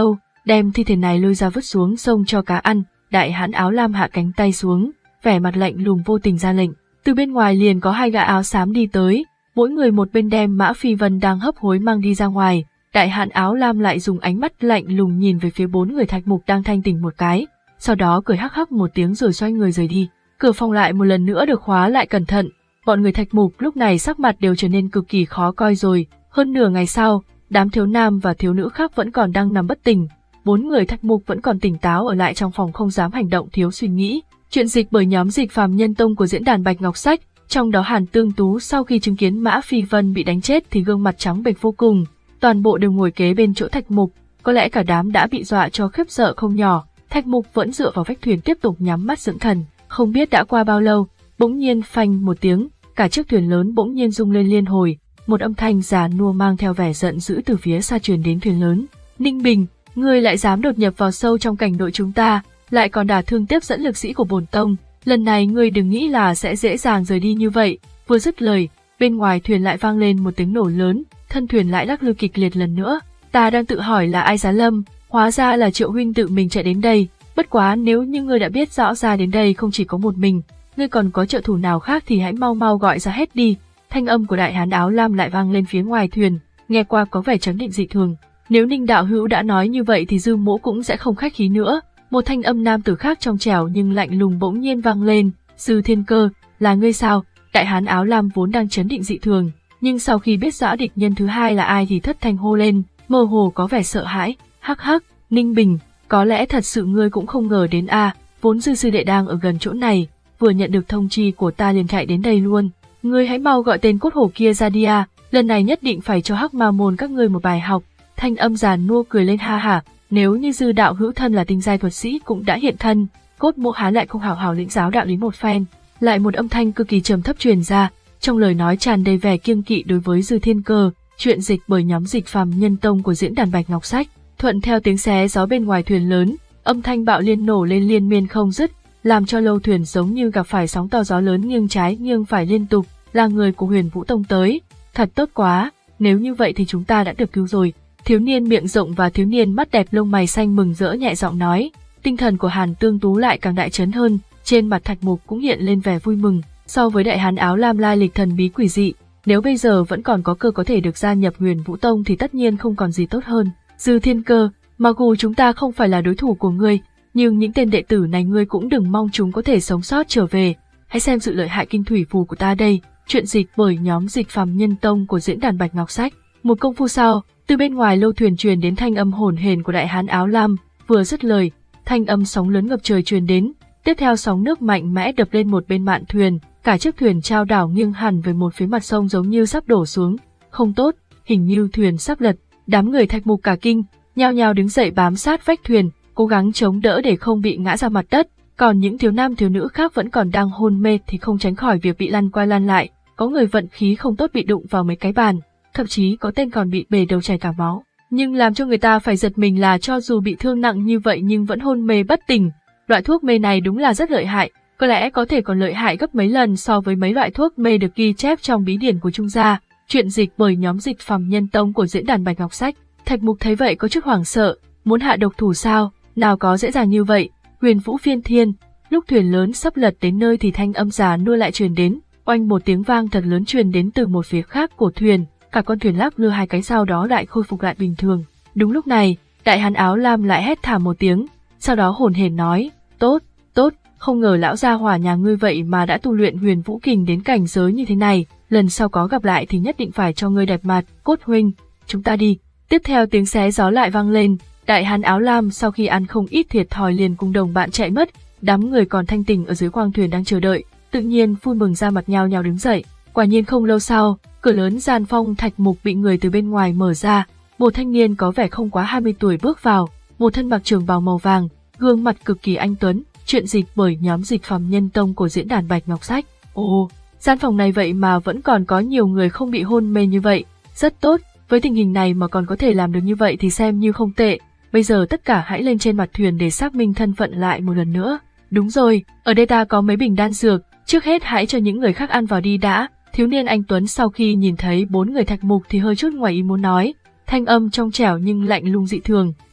đem thi thể này lôi ra vứt xuống sông cho cá ăn. Đại hán áo lam hạ cánh tay xuống, vẻ mặt lạnh lùng vô tình ra lệnh. Từ bên ngoài liền có hai gã áo xám đi tới, mỗi người một bên đem Mã Phi Vân đang hấp hối mang đi ra ngoài. Đại hán áo lam lại dùng ánh mắt lạnh lùng nhìn về phía bốn người Thạch Mục đang thanh tỉnh một cái, sau đó cười hắc hắc một tiếng rồi xoay người rời đi. Cửa phòng lại một lần nữa được khóa lại cẩn thận. Bọn người Thạch Mục lúc này sắc mặt đều trở nên cực kỳ khó coi rồi. Hơn nửa ngày sau, đám thiếu nam và thiếu nữ khác vẫn còn đang nằm bất tỉnh. Bốn người Thạch Mục vẫn còn tỉnh táo ở lại trong phòng không dám hành động thiếu suy nghĩ. Chuyện dịch bởi nhóm dịch Phàm Nhân Tông của diễn đàn Bạch Ngọc Sách, trong đó Hàn Tương Tú sau khi chứng kiến Mã Phi Vân bị đánh chết thì gương mặt trắng bệch vô cùng. Toàn bộ đều ngồi kế bên chỗ Thạch Mục, có lẽ cả đám đã bị dọa cho khiếp sợ không nhỏ. Thạch Mục vẫn dựa vào vách thuyền tiếp tục nhắm mắt dưỡng thần. Không biết đã qua bao lâu, bỗng nhiên phanh một tiếng, cả chiếc thuyền lớn bỗng nhiên rung lên liên hồi. Một âm thanh già nua mang theo vẻ giận dữ từ phía xa truyền đến thuyền lớn. Ninh Bình, ngươi lại dám đột nhập vào sâu trong cảnh đội chúng ta, lại còn đả thương tiếp dẫn lực sĩ của bổn tông. Lần này ngươi đừng nghĩ là sẽ dễ dàng rời đi như vậy. Vừa dứt lời, bên ngoài thuyền lại vang lên một tiếng nổ lớn, thân thuyền lại lắc lư kịch liệt lần nữa. Ta đang tự hỏi là ai giá lâm, hóa ra là Triệu huynh tự mình chạy đến đây. Bất quá nếu như ngươi đã biết rõ ra đến đây không chỉ có một mình, ngươi còn có trợ thủ nào khác thì hãy mau mau gọi ra hết đi. Thanh âm của đại hán áo lam lại vang lên phía ngoài thuyền, nghe qua có vẻ trấn định dị thường. Nếu Ninh đạo hữu đã nói như vậy thì Dư Mỗ cũng sẽ không khách khí nữa. Một thanh âm nam tử khác trong trẻo nhưng lạnh lùng bỗng nhiên vang lên. Dư Thiên Cơ, là ngươi sao? Đại hán áo lam vốn đang trấn định dị thường, nhưng sau khi biết rõ địch nhân thứ hai là ai thì thất thanh hô lên, mơ hồ có vẻ sợ hãi. Hắc hắc, Ninh Bình, có lẽ thật sự ngươi cũng không ngờ đến a, à, vốn Dư sư đệ đang ở gần chỗ này, vừa nhận được thông chi của ta liền chạy đến đây luôn. Ngươi hãy mau gọi tên cốt hổ kia ra đi à, lần này nhất định phải cho Hắc Ma môn các ngươi một bài học. Thanh âm giàn nua cười lên ha hả, nếu như Dư đạo hữu thân là tinh giai thuật sĩ cũng đã hiện thân, Cốt Mỗ há lại không hảo hảo lĩnh giáo đạo lý một phen. Lại một âm thanh cực kỳ trầm thấp truyền ra, trong lời nói tràn đầy vẻ kiêng kỵ đối với Dư Thiên Cơ. Chuyện dịch bởi nhóm dịch Phàm Nhân Tông của diễn đàn Bạch Ngọc Sách. Thuận theo tiếng xé gió bên ngoài thuyền lớn, âm thanh bạo liên nổ lên liên miên không dứt, làm cho lâu thuyền giống như gặp phải sóng to gió lớn nghiêng trái nghiêng phải liên tục. Là người của Huyền Vũ Tông tới, thật tốt quá, nếu như vậy thì chúng ta đã được cứu rồi. Thiếu niên miệng rộng và thiếu niên mắt đẹp lông mày xanh mừng rỡ nhẹ giọng nói. Tinh thần của Hàn Tương Tú lại càng đại chấn hơn, trên mặt Thạch Mục cũng hiện lên vẻ vui mừng. So với đại hán áo lam lai lịch thần bí quỷ dị, nếu bây giờ vẫn còn có cơ có thể được gia nhập Huyền Vũ Tông thì tất nhiên không còn gì tốt hơn. Dư Thiên Cơ, mặc dù chúng ta không phải là đối thủ của ngươi, nhưng những tên đệ tử này ngươi cũng đừng mong chúng có thể sống sót trở về. Hãy xem sự lợi hại kinh thủy phù của ta đây. Chuyện dịch bởi nhóm dịch Phàm Nhân Tông của diễn đàn Bạch Ngọc Sách. Một công phu sau, từ bên ngoài lâu thuyền truyền đến thanh âm hồn hển của đại hán áo lam. Vừa dứt lời, thanh âm sóng lớn ngập trời truyền đến. Tiếp theo sóng nước mạnh mẽ đập lên một bên mạn thuyền, cả chiếc thuyền trao đảo nghiêng hẳn về một phía mặt sông giống như sắp đổ xuống. Không tốt, hình như thuyền sắp lật. Đám người Thạch Mục cả kinh, nhao nhao đứng dậy bám sát vách thuyền, cố gắng chống đỡ để không bị ngã ra mặt đất. Còn những thiếu nam thiếu nữ khác vẫn còn đang hôn mê thì không tránh khỏi việc bị lăn qua lăn lại. Có người vận khí không tốt bị đụng vào mấy cái bàn, thậm chí có tên còn bị bể đầu chảy cả máu. Nhưng làm cho người ta phải giật mình là cho dù bị thương nặng như vậy nhưng vẫn hôn mê bất tỉnh. Loại thuốc mê này đúng là rất lợi hại, có lẽ có thể còn lợi hại gấp mấy lần so với mấy loại thuốc mê được ghi chép trong bí điển của Trung gia. Chuyện dịch bởi nhóm dịch Phàm Nhân Tông của diễn đàn Bạch Ngọc Sách. Thạch Mục thấy vậy có chút hoảng sợ, muốn hạ độc thủ sao, nào có dễ dàng như vậy. Huyền Vũ Phiên Thiên, lúc thuyền lớn sắp lật đến nơi thì thanh âm già nua lại truyền đến, oanh một tiếng vang thật lớn truyền đến từ một phía khác của thuyền, cả con thuyền lắc lư hai cái sau đó lại khôi phục lại bình thường. Đúng lúc này, đại hán áo lam lại hét thảm một tiếng, sau đó hồn hển nói, tốt, tốt, không ngờ lão gia hỏa nhà ngươi vậy mà đã tu luyện Huyền Vũ Kình đến cảnh giới như thế này, lần sau có gặp lại thì nhất định phải cho ngươi đẹp mặt. Cốt huynh, chúng ta đi. Tiếp theo tiếng xé gió lại vang lên, đại hán áo lam sau khi ăn không ít thiệt thòi liền cùng đồng bạn chạy mất. Đám người còn thanh tỉnh ở dưới khoang thuyền đang chờ đợi, tự nhiên vui mừng ra mặt nhao nhao đứng dậy. Quả nhiên không lâu sau, cửa lớn gian phong Thạch Mục bị người từ bên ngoài mở ra, một thanh niên có vẻ không quá hai mươi tuổi bước vào, một thân mặc trường bào màu vàng, gương mặt cực kỳ anh tuấn. Chuyện dịch bởi nhóm dịch Phàm Nhân Tông của diễn đàn Bạch Ngọc Sách. Ồ, gian phòng này vậy mà vẫn còn có nhiều người không bị hôn mê như vậy, rất tốt, với tình hình này mà còn có thể làm được như vậy thì xem như không tệ. Bây giờ tất cả hãy lên trên mặt thuyền để xác minh thân phận lại một lần nữa. Đúng rồi, ở đây ta có mấy bình đan dược, trước hết hãy cho những người khác ăn vào đi đã. Thiếu niên anh tuấn sau khi nhìn thấy bốn người Thạch Mục thì hơi chút ngoài ý muốn nói, thanh âm trong trẻo nhưng lạnh lùng dị thường.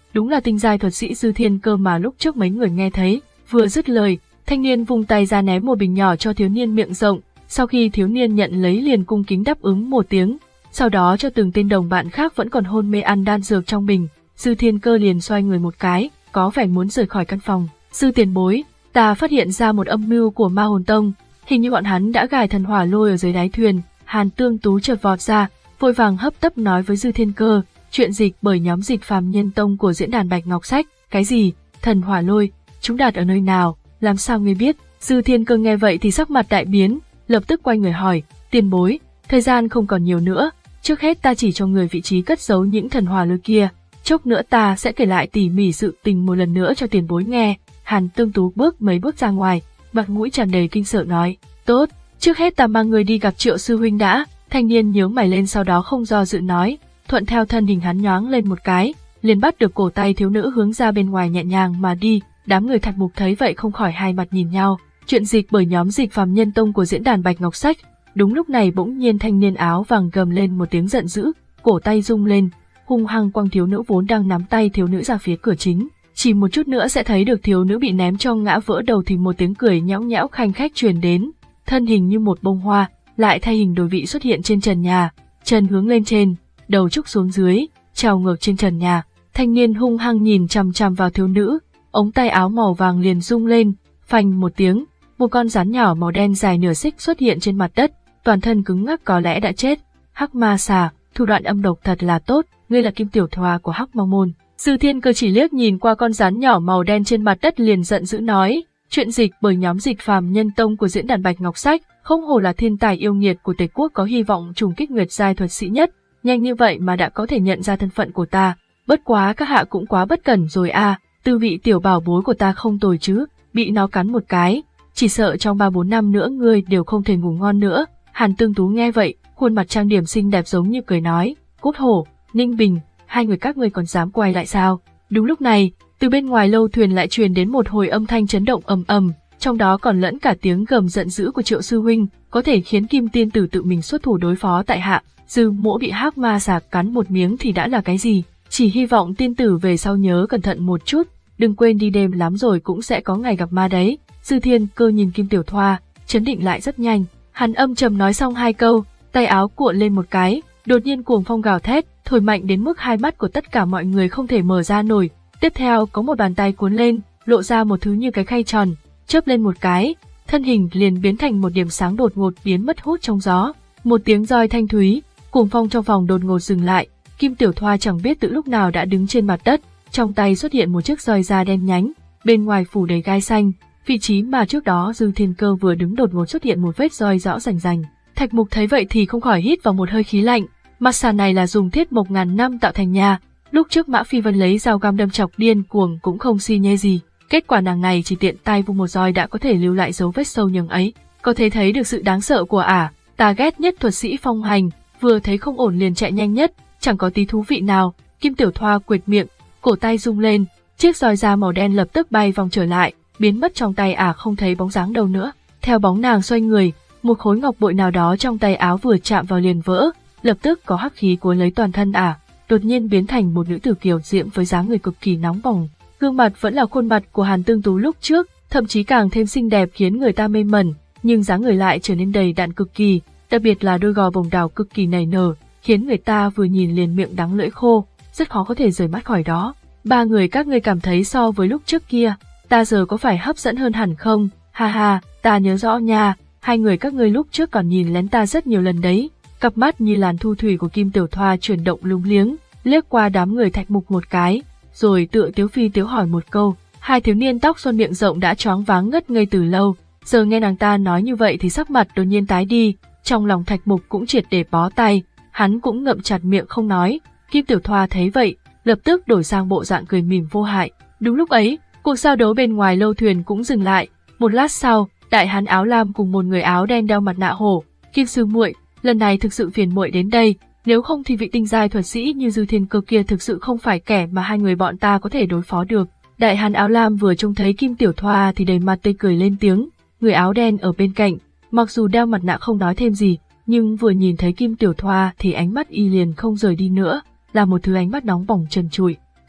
đúng là tinh giai thuật sĩ Dư Thiên Cơ mà lúc trước mấy người nghe thấy. Vừa dứt lời, thanh niên vung tay ra ném một bình nhỏ cho thiếu niên miệng rộng, sau khi thiếu niên nhận lấy liền cung kính đáp ứng một tiếng, sau đó cho từng tên đồng bạn khác vẫn còn hôn mê ăn đan dược trong bình. Dư Thiên Cơ liền xoay người một cái, có vẻ muốn rời khỏi căn phòng. Dư tiền bối, ta phát hiện ra một âm mưu của Ma Hồn Tông, hình như bọn hắn đã gài thần hỏa lôi ở dưới đáy thuyền. Hàn Tương Tú chợt vọt ra, vội vàng hấp tấp nói với Dư Thiên Cơ, chuyện dịch bởi nhóm dịch Phàm Nhân Tông của diễn đàn Bạch Ngọc Sách. Cái gì? Thần hỏa lôi? Chúng đạt ở nơi nào? Làm sao ngươi biết? Dư Thiên Cơ nghe vậy thì sắc mặt đại biến, lập tức quay người hỏi, tiền bối, thời gian không còn nhiều nữa, trước hết ta chỉ cho người vị trí cất giấu những thần hỏa lôi kia, chốc nữa ta sẽ kể lại tỉ mỉ sự tình một lần nữa cho tiền bối nghe. Hàn Tương Tú bước mấy bước ra ngoài, mặt mũi tràn đầy kinh sợ nói, tốt, trước hết ta mang người đi gặp Triệu sư huynh đã. Thanh niên nhướng mày lên, sau đó không do dự nói, thuận theo thân hình hắn nhoáng lên một cái, liền bắt được cổ tay thiếu nữ hướng ra bên ngoài nhẹ nhàng mà đi. Đám người Thạch Mục thấy vậy không khỏi hai mặt nhìn nhau. Chuyện dịch bởi nhóm dịch Phàm Nhân Tông của diễn đàn Bạch Ngọc Sách. Đúng lúc này bỗng nhiên thanh niên áo vàng gầm lên một tiếng giận dữ, cổ tay rung lên, hung hăng quăng thiếu nữ vốn đang nắm tay thiếu nữ ra phía cửa chính. Chỉ một chút nữa sẽ thấy được thiếu nữ bị ném cho ngã vỡ đầu thì một tiếng cười nhõng nhẽo khanh khách truyền đến, thân hình như một bông hoa, lại thay hình đổi vị xuất hiện trên trần nhà, chân hướng lên trên, đầu trúc xuống dưới, trèo ngược trên trần nhà. Thanh niên hung hăng nhìn chằm chằm vào thiếu nữ, ống tay áo màu vàng liền rung lên, phanh một tiếng, một con rắn nhỏ màu đen dài nửa xích xuất hiện trên mặt đất, toàn thân cứng ngắc có lẽ đã chết. Hắc Ma Xà, thủ đoạn âm độc thật là tốt, ngươi là Kim Tiểu Thoa của Hắc Ma Môn. Dư Thiên Cơ chỉ liếc nhìn qua con rắn nhỏ màu đen trên mặt đất liền giận dữ nói, chuyện dịch bởi nhóm dịch Phàm Nhân Tông của diễn đàn Bạch Ngọc Sách, không hổ là thiên tài yêu nghiệt của Tề Quốc, có hy vọng trùng kích nguyệt giai thuật sĩ nhất, nhanh như vậy mà đã có thể nhận ra thân phận của ta, bất quá các hạ cũng quá bất cẩn rồi a. Tư vị tiểu bảo bối của ta không tồi chứ, bị nó cắn một cái, chỉ sợ trong ba bốn năm nữa ngươi đều không thể ngủ ngon nữa. Hàn Tương Tú nghe vậy, khuôn mặt trang điểm xinh đẹp giống như cười nói, Cốt Hổ, Ninh Bình, hai người các ngươi còn dám quay lại sao? Đúng lúc này, từ bên ngoài lâu thuyền lại truyền đến một hồi âm thanh chấn động ầm ầm, trong đó còn lẫn cả tiếng gầm giận dữ của Triệu sư huynh, có thể khiến Kim Tiên Tử tự mình xuất thủ đối phó tại hạ. Dư Mỗ bị Hắc Ma Xà cắn một miếng thì đã là cái gì? Chỉ hy vọng tiên tử về sau nhớ cẩn thận một chút, đừng quên đi, đêm lắm rồi cũng sẽ có ngày gặp ma đấy. Dư Thiên Cơ nhìn Kim Tiểu Thoa, chấn định lại rất nhanh. Hắn âm trầm nói xong hai câu, tay áo cuộn lên một cái, đột nhiên cuồng phong gào thét, thổi mạnh đến mức hai mắt của tất cả mọi người không thể mở ra nổi. Tiếp theo có một bàn tay cuốn lên, lộ ra một thứ như cái khay tròn, chớp lên một cái, thân hình liền biến thành một điểm sáng đột ngột biến mất hút trong gió. Một tiếng roi thanh thúy, cuồng phong trong phòng đột ngột dừng lại. Kim Tiểu Thoa chẳng biết từ lúc nào đã đứng trên mặt đất, trong tay xuất hiện một chiếc roi da đen nhánh, bên ngoài phủ đầy gai xanh, vị trí mà trước đó Dư Thiên Cơ vừa đứng đột ngột xuất hiện một vết roi rõ rành rành. Thạch Mục thấy vậy thì không khỏi hít vào một hơi khí lạnh, mặt xà này là dùng thiết mộc ngàn năm tạo thành nha, lúc trước Mã Phi Vân lấy dao găm đâm chọc điên cuồng cũng không si nhê gì, kết quả nàng này chỉ tiện tay vung một roi đã có thể lưu lại dấu vết sâu nhường ấy, có thể thấy được sự đáng sợ của ả. Ta ghét nhất thuật sĩ phong hành, vừa thấy không ổn liền chạy nhanh nhất, chẳng có tí thú vị nào. Kim Tiểu Thoa quệt miệng, cổ tay rung lên, chiếc roi da màu đen lập tức bay vòng trở lại, biến mất trong tay ả, không thấy bóng dáng đâu nữa. Theo bóng nàng xoay người, một khối ngọc bội nào đó trong tay áo vừa chạm vào liền vỡ, lập tức có hắc khí cuốn lấy toàn thân ả, đột nhiên biến thành một nữ tử kiều diễm với dáng người cực kỳ nóng bỏng. Gương mặt vẫn là khuôn mặt của Hàn Tương Tú lúc trước, thậm chí càng thêm xinh đẹp khiến người ta mê mẩn, nhưng dáng người lại trở nên đầy đặn cực kỳ, đặc biệt là đôi gò bồng đào cực kỳ nảy nở, khiến người ta vừa nhìn liền miệng đắng lưỡi khô, rất khó có thể rời mắt khỏi đó. Ba người các ngươi cảm thấy so với lúc trước kia, ta giờ có phải hấp dẫn hơn hẳn không? Ha ha, ta nhớ rõ nha, hai người các ngươi lúc trước còn nhìn lén ta rất nhiều lần đấy. Cặp mắt như làn thu thủy của Kim Tiểu Thoa chuyển động lúng liếng, liếc qua đám người Thạch Mục một cái, rồi tựa tiếu phi tiếu hỏi một câu. Hai thiếu niên tóc xoăn miệng rộng đã choáng váng ngất ngây từ lâu, giờ nghe nàng ta nói như vậy thì sắc mặt đột nhiên tái đi, trong lòng Thạch Mục cũng triệt để bó tay, hắn cũng ngậm chặt miệng không nói. Kim Tiểu Thoa thấy vậy, lập tức đổi sang bộ dạng cười mỉm vô hại. Đúng lúc ấy, cuộc giao đấu bên ngoài lâu thuyền cũng dừng lại. Một lát sau, đại hán áo lam cùng một người áo đen đeo mặt nạ hổ, Kim sư muội, lần này thực sự phiền muội đến đây, nếu không thì vị tinh giai thuật sĩ như Dư Thiên Cơ kia thực sự không phải kẻ mà hai người bọn ta có thể đối phó được. Đại hán áo lam vừa trông thấy Kim Tiểu Thoa thì đầy mặt tươi cười lên tiếng. Người áo đen ở bên cạnh, mặc dù đeo mặt nạ không nói thêm gì, nhưng vừa nhìn thấy Kim Tiểu Thoa thì ánh mắt y liền không rời đi nữa, là một thứ ánh mắt nóng bỏng trần trụi.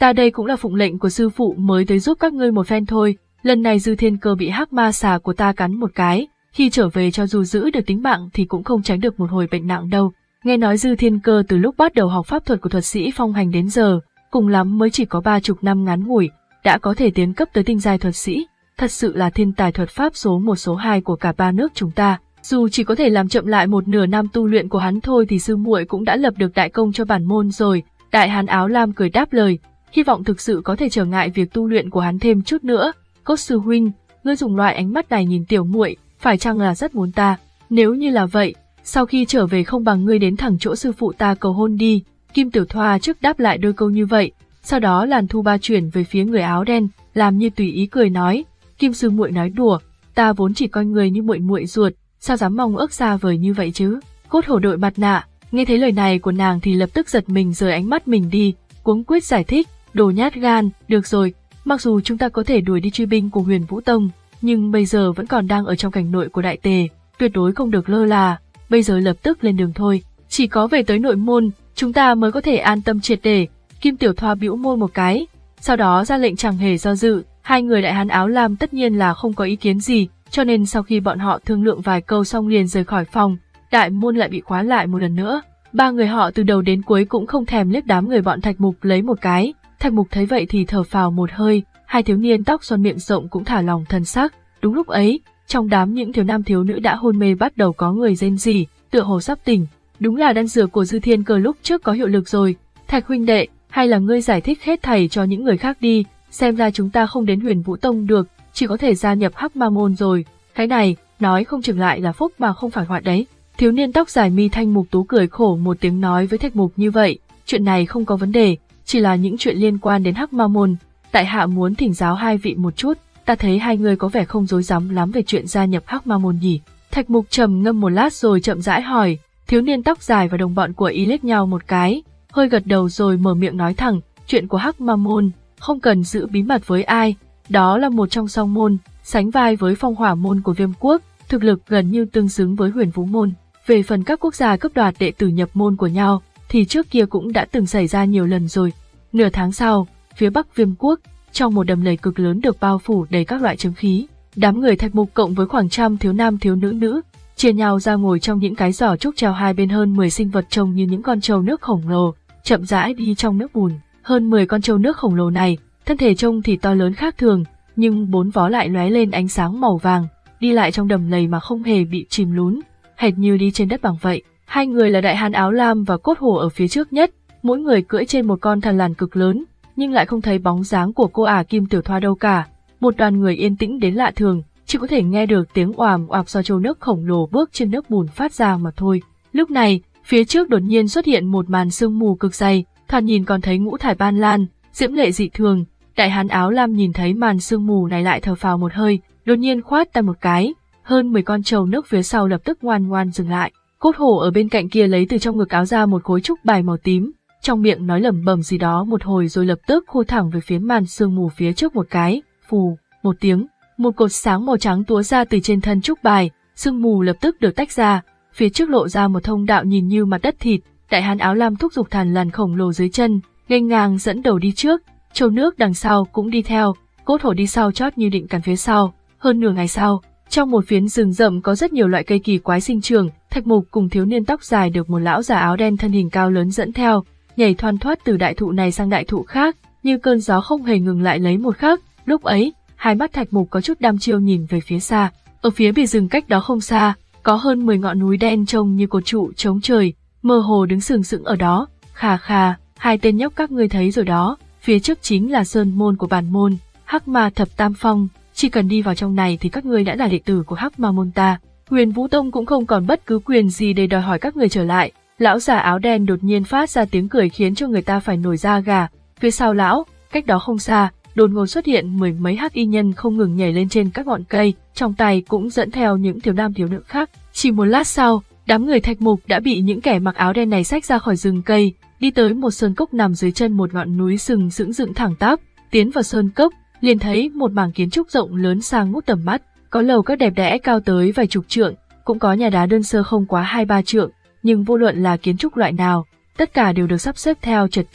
Ta đây cũng là phụng lệnh của sư phụ mới tới giúp các ngươi một phen thôi, lần này Dư Thiên Cơ bị hắc ma xà của ta cắn một cái, khi trở về cho dù giữ được tính mạng thì cũng không tránh được một hồi bệnh nặng đâu. Nghe nói Dư Thiên Cơ từ lúc bắt đầu học pháp thuật của thuật sĩ phong hành đến giờ, cùng lắm mới chỉ có ba chục năm ngắn ngủi, đã có thể tiến cấp tới tinh giai thuật sĩ, thật sự là thiên tài thuật pháp số một số hai của cả ba nước chúng ta. Dù chỉ có thể làm chậm lại một nửa năm tu luyện của hắn thôi thì sư muội cũng đã lập được đại công cho bản môn rồi. Đại hán áo lam cười đáp lời, hy vọng thực sự có thể trở ngại việc tu luyện của hắn thêm chút nữa. Cốt sư huynh, ngươi dùng loại ánh mắt này nhìn tiểu muội, phải chăng là rất muốn ta? Nếu như là vậy, sau khi trở về không bằng ngươi đến thẳng chỗ sư phụ ta cầu hôn đi. Kim Tiểu Thoa trước đáp lại đôi câu như vậy, sau đó Làn Thu Ba chuyển về phía người áo đen, làm như tùy ý cười nói, Kim sư muội nói đùa, ta vốn chỉ coi người như muội muội ruột, sao dám mong ước xa vời như vậy chứ? Cốt hổ đội mặt nạ, nghe thấy lời này của nàng thì lập tức giật mình rời ánh mắt mình đi, cuống quýt giải thích, đồ nhát gan, được rồi, mặc dù chúng ta có thể đuổi đi truy binh của Huyền Vũ Tông, nhưng bây giờ vẫn còn đang ở trong cảnh nội của Đại Tề, tuyệt đối không được lơ là, bây giờ lập tức lên đường thôi, chỉ có về tới nội môn, chúng ta mới có thể an tâm triệt để. Kim Tiểu Thoa bĩu môi một cái, sau đó ra lệnh chẳng hề do dự, hai người đại hán áo lam tất nhiên là không có ý kiến gì, cho nên sau khi bọn họ thương lượng vài câu xong liền rời khỏi phòng, đại môn lại bị khóa lại một lần nữa. Ba người họ từ đầu đến cuối cũng không thèm liếc đám người bọn Thạch Mục lấy một cái, Thạch Mục thấy vậy thì thở phào một hơi, hai thiếu niên tóc xoăn miệng rộng cũng thả lòng thần sắc. Đúng lúc ấy, trong đám những thiếu nam thiếu nữ đã hôn mê bắt đầu có người rên rỉ, tựa hồ sắp tỉnh. Đúng là đan dược của Dư Thiên Cơ lúc trước có hiệu lực rồi. Thạch huynh đệ, hay là ngươi giải thích hết thảy cho những người khác đi, xem ra chúng ta không đến Huyền Vũ Tông được, chỉ có thể gia nhập Hắc Ma môn rồi. Cái này, nói không chừng lại là phúc mà không phải họa đấy. Thiếu niên tóc dài mi thanh mục tú cười khổ một tiếng nói với Thạch Mục như vậy, chuyện này không có vấn đề, chỉ là những chuyện liên quan đến Hắc Ma môn. Tại hạ muốn thỉnh giáo hai vị một chút, ta thấy hai người có vẻ không dối dám lắm về chuyện gia nhập Hắc Ma môn nhỉ. Thạch Mục trầm ngâm một lát rồi chậm rãi hỏi. Thiếu niên tóc dài và đồng bọn của y liếc nhau một cái, hơi gật đầu rồi mở miệng nói thẳng, chuyện của Hắc Ma môn không cần giữ bí mật với ai, đó là một trong song môn, sánh vai với Phong Hỏa môn của Viêm quốc, thực lực gần như tương xứng với Huyền Vũ môn. Về phần các quốc gia cướp đoạt đệ tử nhập môn của nhau, thì trước kia cũng đã từng xảy ra nhiều lần rồi. Nửa tháng sau, phía Bắc Viêm quốc, trong một đầm lầy cực lớn được bao phủ đầy các loại chứng khí, đám người Thạch Mục cộng với khoảng trăm thiếu nam thiếu nữ nữ chia nhau ra ngồi trong những cái giỏ trúc treo hai bên hơn mười sinh vật trông như những con trâu nước khổng lồ, chậm rãi đi trong nước bùn. Hơn mười con trâu nước khổng lồ này, thân thể trông thì to lớn khác thường, nhưng bốn vó lại lóe lên ánh sáng màu vàng, đi lại trong đầm lầy mà không hề bị chìm lún, hệt như đi trên đất bằng vậy. Hai người là đại hán áo lam và cốt hổ ở phía trước nhất, mỗi người cưỡi trên một con thằn lằn cực lớn, nhưng lại không thấy bóng dáng của cô ả Kim Tiểu Thoa đâu cả. Một đoàn người yên tĩnh đến lạ thường, chỉ có thể nghe được tiếng oàm oạp do trâu nước khổng lồ bước trên nước bùn phát ra mà thôi. Lúc này, phía trước đột nhiên xuất hiện một màn sương mù cực dày, thoạt nhìn còn thấy ngũ thải ban lan, diễm lệ dị thường. Đại hán áo lam nhìn thấy màn sương mù này lại thở phào một hơi, đột nhiên khoát tay một cái, hơn mười con trâu nước phía sau lập tức ngoan ngoan dừng lại. Cốt hổ ở bên cạnh kia lấy từ trong ngực áo ra một khối trúc bài màu tím, trong miệng nói lẩm bẩm gì đó một hồi rồi lập tức hô thẳng về phía màn sương mù phía trước một cái, phù, một tiếng. Một cột sáng màu trắng túa ra từ trên thân trúc bài, sương mù lập tức được tách ra, phía trước lộ ra một thông đạo nhìn như mặt đất thịt. Đại hán áo lam thúc giục thằn lằn khổng lồ dưới chân, nghênh ngang dẫn đầu đi trước, trâu nước đằng sau cũng đi theo, cốt hổ đi sau chót như định cản phía sau. Hơn nửa ngày sau, trong một phiến rừng rậm có rất nhiều loại cây kỳ quái sinh trưởng, Thạch Mục cùng thiếu niên tóc dài được một lão già áo đen thân hình cao lớn dẫn theo, nhảy thoăn thoắt từ đại thụ này sang đại thụ khác, như cơn gió không hề ngừng lại lấy một khắc. Lúc ấy, hai mắt Thạch Mục có chút đăm chiêu nhìn về phía xa, ở phía bìa rừng cách đó không xa, có hơn mười ngọn núi đen trông như cột trụ chống trời, mơ hồ đứng sừng sững ở đó. Khà khà, hai tên nhóc các ngươi thấy rồi đó, phía trước chính là sơn môn của bản môn, Hắc Ma Thập Tam Phong, chỉ cần đi vào trong này thì các ngươi đã là đệ tử của Hắc Ma môn ta. Huyền Vũ Tông cũng không còn bất cứ quyền gì để đòi hỏi các người trở lại. Lão già áo đen đột nhiên phát ra tiếng cười khiến cho người ta phải nổi da gà. Phía sau lão, cách đó không xa, đột ngột xuất hiện mười mấy hắc y nhân không ngừng nhảy lên trên các ngọn cây, trong tay cũng dẫn theo những thiếu nam thiếu nữ khác. Chỉ một lát sau, đám người Thạch Mục đã bị những kẻ mặc áo đen này xách ra khỏi rừng cây, đi tới một sơn cốc nằm dưới chân một ngọn núi sừng sững dựng thẳng tắp. Tiến vào sơn cốc, liền thấy một mảng kiến trúc rộng lớn sang ngút tầm mắt, có lầu các đẹp đẽ cao tới vài chục trượng, cũng có nhà đá đơn sơ không quá hai ba trượng, nhưng vô luận là kiến trúc loại nào, tất cả đều được sắp xếp theo trật tự,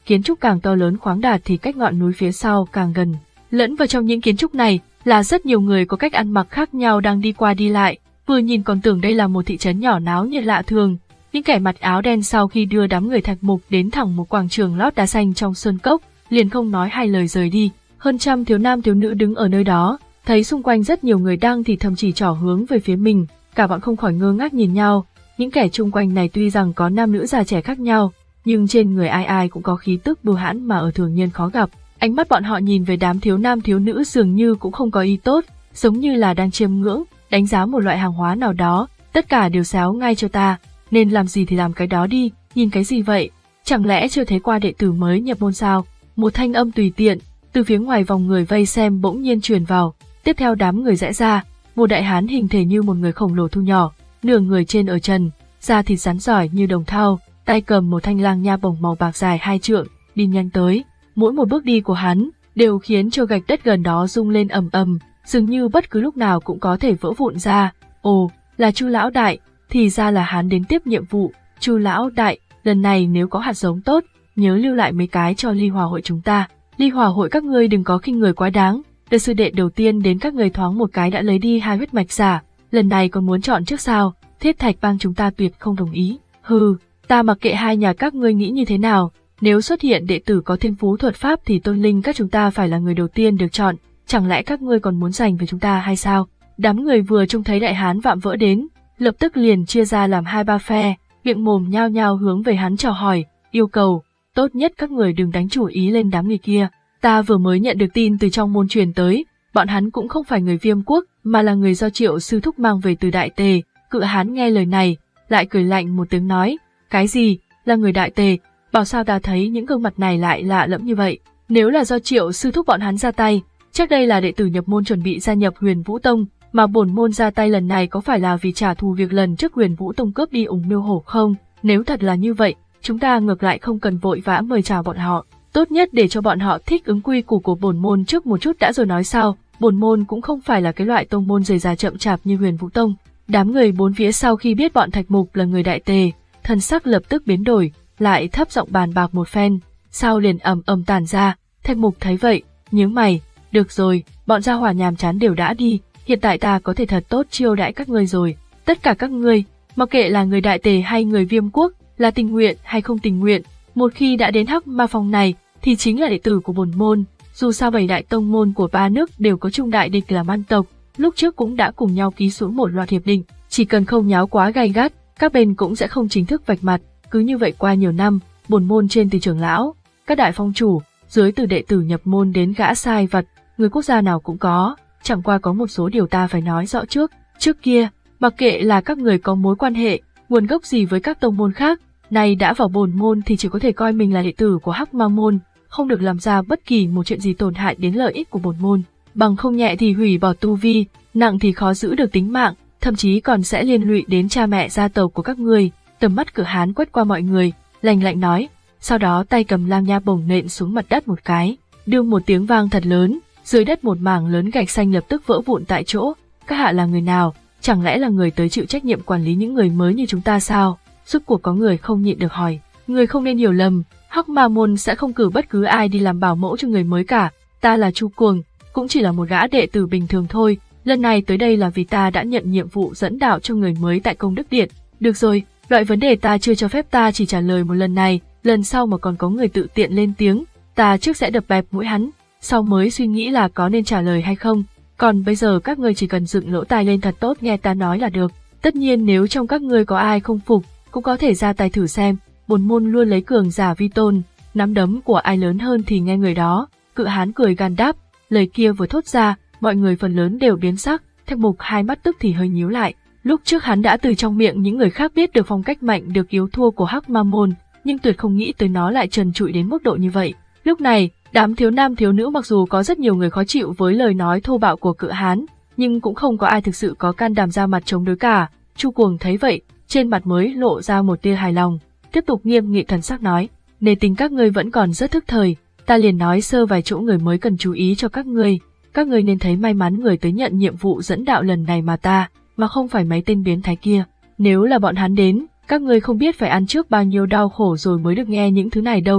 kiến trúc càng to lớn khoáng đạt thì cách ngọn núi phía sau càng gần. Lẫn vào trong những kiến trúc này là rất nhiều người có cách ăn mặc khác nhau đang đi qua đi lại, vừa nhìn còn tưởng đây là một thị trấn nhỏ náo nhiệt lạ thường. Những kẻ mặc áo đen sau khi đưa đám người Thạch Mục đến thẳng một quảng trường lót đá xanh trong sơn cốc, liền không nói hai lời rời đi. Hơn trăm thiếu nam thiếu nữ đứng ở nơi đó, thấy xung quanh rất nhiều người đang thì thầm chỉ trỏ hướng về phía mình, cả bọn không khỏi ngơ ngác nhìn nhau. Những kẻ chung quanh này tuy rằng có nam nữ già trẻ khác nhau, nhưng trên người ai ai cũng có khí tức bưu hãn mà ở thường nhân khó gặp. Ánh mắt bọn họ nhìn về đám thiếu nam thiếu nữ dường như cũng không có ý tốt, giống như là đang chiêm ngưỡng, đánh giá một loại hàng hóa nào đó. Tất cả đều xéo ngay cho ta, nên làm gì thì làm cái đó đi, nhìn cái gì vậy? Chẳng lẽ chưa thấy qua đệ tử mới nhập môn sao? Một thanh âm tùy tiện từ phía ngoài vòng người vây xem bỗng nhiên truyền vào. Tiếp theo đám người rẽ ra, một đại hán hình thể như một người khổng lồ thu nhỏ, nửa người trên ở trần, da thịt rắn giỏi như đồng thau, tay cầm một thanh lang nha bổng màu bạc dài hai trượng, đi nhanh tới. Mỗi một bước đi của hắn đều khiến cho gạch đất gần đó rung lên ầm ầm, dường như bất cứ lúc nào cũng có thể vỡ vụn ra. Ồ, là Chu lão đại, thì ra là hắn đến tiếp nhiệm vụ. Chu lão đại, lần này nếu có hạt giống tốt, nhớ lưu lại mấy cái cho ly hòa hội chúng ta. Ly hòa hội các ngươi đừng có khinh người quá đáng. Đợt sư đệ đầu tiên đến các người thoáng một cái đã lấy đi hai huyết mạch giả, lần này còn muốn chọn trước sao? Thiết Thạch bang chúng ta tuyệt không đồng ý. Hừ, ta mặc kệ hai nhà các ngươi nghĩ như thế nào. Nếu xuất hiện đệ tử có thiên phú thuật pháp thì Tôn Linh các chúng ta phải là người đầu tiên được chọn, chẳng lẽ các ngươi còn muốn giành về chúng ta hay sao? Đám người vừa trông thấy đại hán vạm vỡ đến, lập tức liền chia ra làm hai ba phe, miệng mồm nhao nhao hướng về hắn chào hỏi, yêu cầu, tốt nhất các người đừng đánh chủ ý lên đám người kia. Ta vừa mới nhận được tin từ trong môn truyền tới, bọn hắn cũng không phải người Viêm quốc, mà là người do Triệu sư thúc mang về từ Đại Tề. Cự hán nghe lời này, lại cười lạnh một tiếng nói, cái gì, là người Đại Tề? Bảo sao ta thấy những gương mặt này lại lạ lẫm như vậy? Nếu là do Triệu sư thúc bọn hắn ra tay, chắc đây là đệ tử nhập môn chuẩn bị gia nhập Huyền Vũ Tông, mà bổn môn ra tay lần này có phải là vì trả thù việc lần trước Huyền Vũ Tông cướp đi Ủng Miêu Hổ không? Nếu thật là như vậy, chúng ta ngược lại không cần vội vã mời chào bọn họ, tốt nhất để cho bọn họ thích ứng quy củ của bổn môn trước một chút đã rồi nói sao. Bổn môn cũng không phải là cái loại tông môn dày dà chậm chạp như Huyền Vũ Tông. Đám người bốn phía sau khi biết bọn Thạch Mục là người Đại Tề, thân sắc lập tức biến đổi, lại thấp giọng bàn bạc một phen, sao liền ầm ầm tản ra. Thạch Mục thấy vậy, nhướng mày, được rồi, bọn gia hỏa nhàm chán đều đã đi, hiện tại ta có thể thật tốt chiêu đãi các ngươi rồi. Tất cả các ngươi, mặc kệ là người Đại Tề hay người Viêm quốc, là tình nguyện hay không tình nguyện, một khi đã đến Hắc Ma Phòng này thì chính là đệ tử của bổn môn. Dù sao bảy đại tông môn của ba nước đều có chung đại địch là Man tộc, lúc trước cũng đã cùng nhau ký xuống một loạt hiệp định, chỉ cần không nháo quá gay gắt, các bên cũng sẽ không chính thức vạch mặt. Cứ như vậy qua nhiều năm, bổn môn trên từ trưởng lão, các đại phong chủ, dưới từ đệ tử nhập môn đến gã sai vặt, người quốc gia nào cũng có. Chẳng qua có một số điều ta phải nói rõ trước. Trước kia, mặc kệ là các người có mối quan hệ, nguồn gốc gì với các tông môn khác, nay đã vào bổn môn thì chỉ có thể coi mình là đệ tử của Hắc Ma môn, không được làm ra bất kỳ một chuyện gì tổn hại đến lợi ích của bổn môn, bằng không nhẹ thì hủy bỏ tu vi, nặng thì khó giữ được tính mạng, thậm chí còn sẽ liên lụy đến cha mẹ gia tộc của các ngươi. Tầm mắt Cự hán quét qua mọi người, lạnh lạnh nói, sau đó tay cầm lang nha bổng nện xuống mặt đất một cái, đương một tiếng vang thật lớn, dưới đất một mảng lớn gạch xanh lập tức vỡ vụn tại chỗ. Các hạ là người nào? Chẳng lẽ là người tới chịu trách nhiệm quản lý những người mới như chúng ta sao? Rốt cuộc có người không nhịn được hỏi. Người không nên hiểu lầm, Hắc Ma môn sẽ không cử bất cứ ai đi làm bảo mẫu cho người mới cả. Ta là Chu Cuồng, cũng chỉ là một gã đệ tử bình thường thôi. Lần này tới đây là vì ta đã nhận nhiệm vụ dẫn đạo cho người mới tại Công Đức Điện. Được rồi, loại vấn đề ta chưa cho phép ta chỉ trả lời một lần này, lần sau mà còn có người tự tiện lên tiếng, ta trước sẽ đập bẹp mũi hắn, sau mới suy nghĩ là có nên trả lời hay không. Còn bây giờ các ngươi chỉ cần dựng lỗ tai lên thật tốt nghe ta nói là được. Tất nhiên nếu trong các ngươi có ai không phục, cũng có thể ra tay thử xem. Bổn môn luôn lấy cường giả vi tôn, nắm đấm của ai lớn hơn thì nghe người đó. Cự hán cười gan đáp, lời kia vừa thốt ra, mọi người phần lớn đều biến sắc. Thạch Mục hai mắt tức thì hơi nhíu lại. Lúc trước hắn đã từ trong miệng những người khác biết được phong cách mạnh được yếu thua của Hắc Ma môn, nhưng tuyệt không nghĩ tới nó lại trần trụi đến mức độ như vậy. Lúc này, đám thiếu nam thiếu nữ mặc dù có rất nhiều người khó chịu với lời nói thô bạo của Cự hán, nhưng cũng không có ai thực sự có can đảm ra mặt chống đối cả. Chu Cuồng thấy vậy, trên mặt mới lộ ra một tia hài lòng, tiếp tục nghiêm nghị thần sắc nói, nề tình các ngươi vẫn còn rất thức thời, ta liền nói sơ vài chỗ người mới cần chú ý cho các ngươi. Các ngươi nên thấy may mắn người tới nhận nhiệm vụ dẫn đạo lần này mà ta, mà không phải mấy tên biến thái kia. Nếu là bọn hắn đến, các ngươi không biết phải ăn trước bao nhiêu đau khổ rồi mới được nghe những thứ này đâu.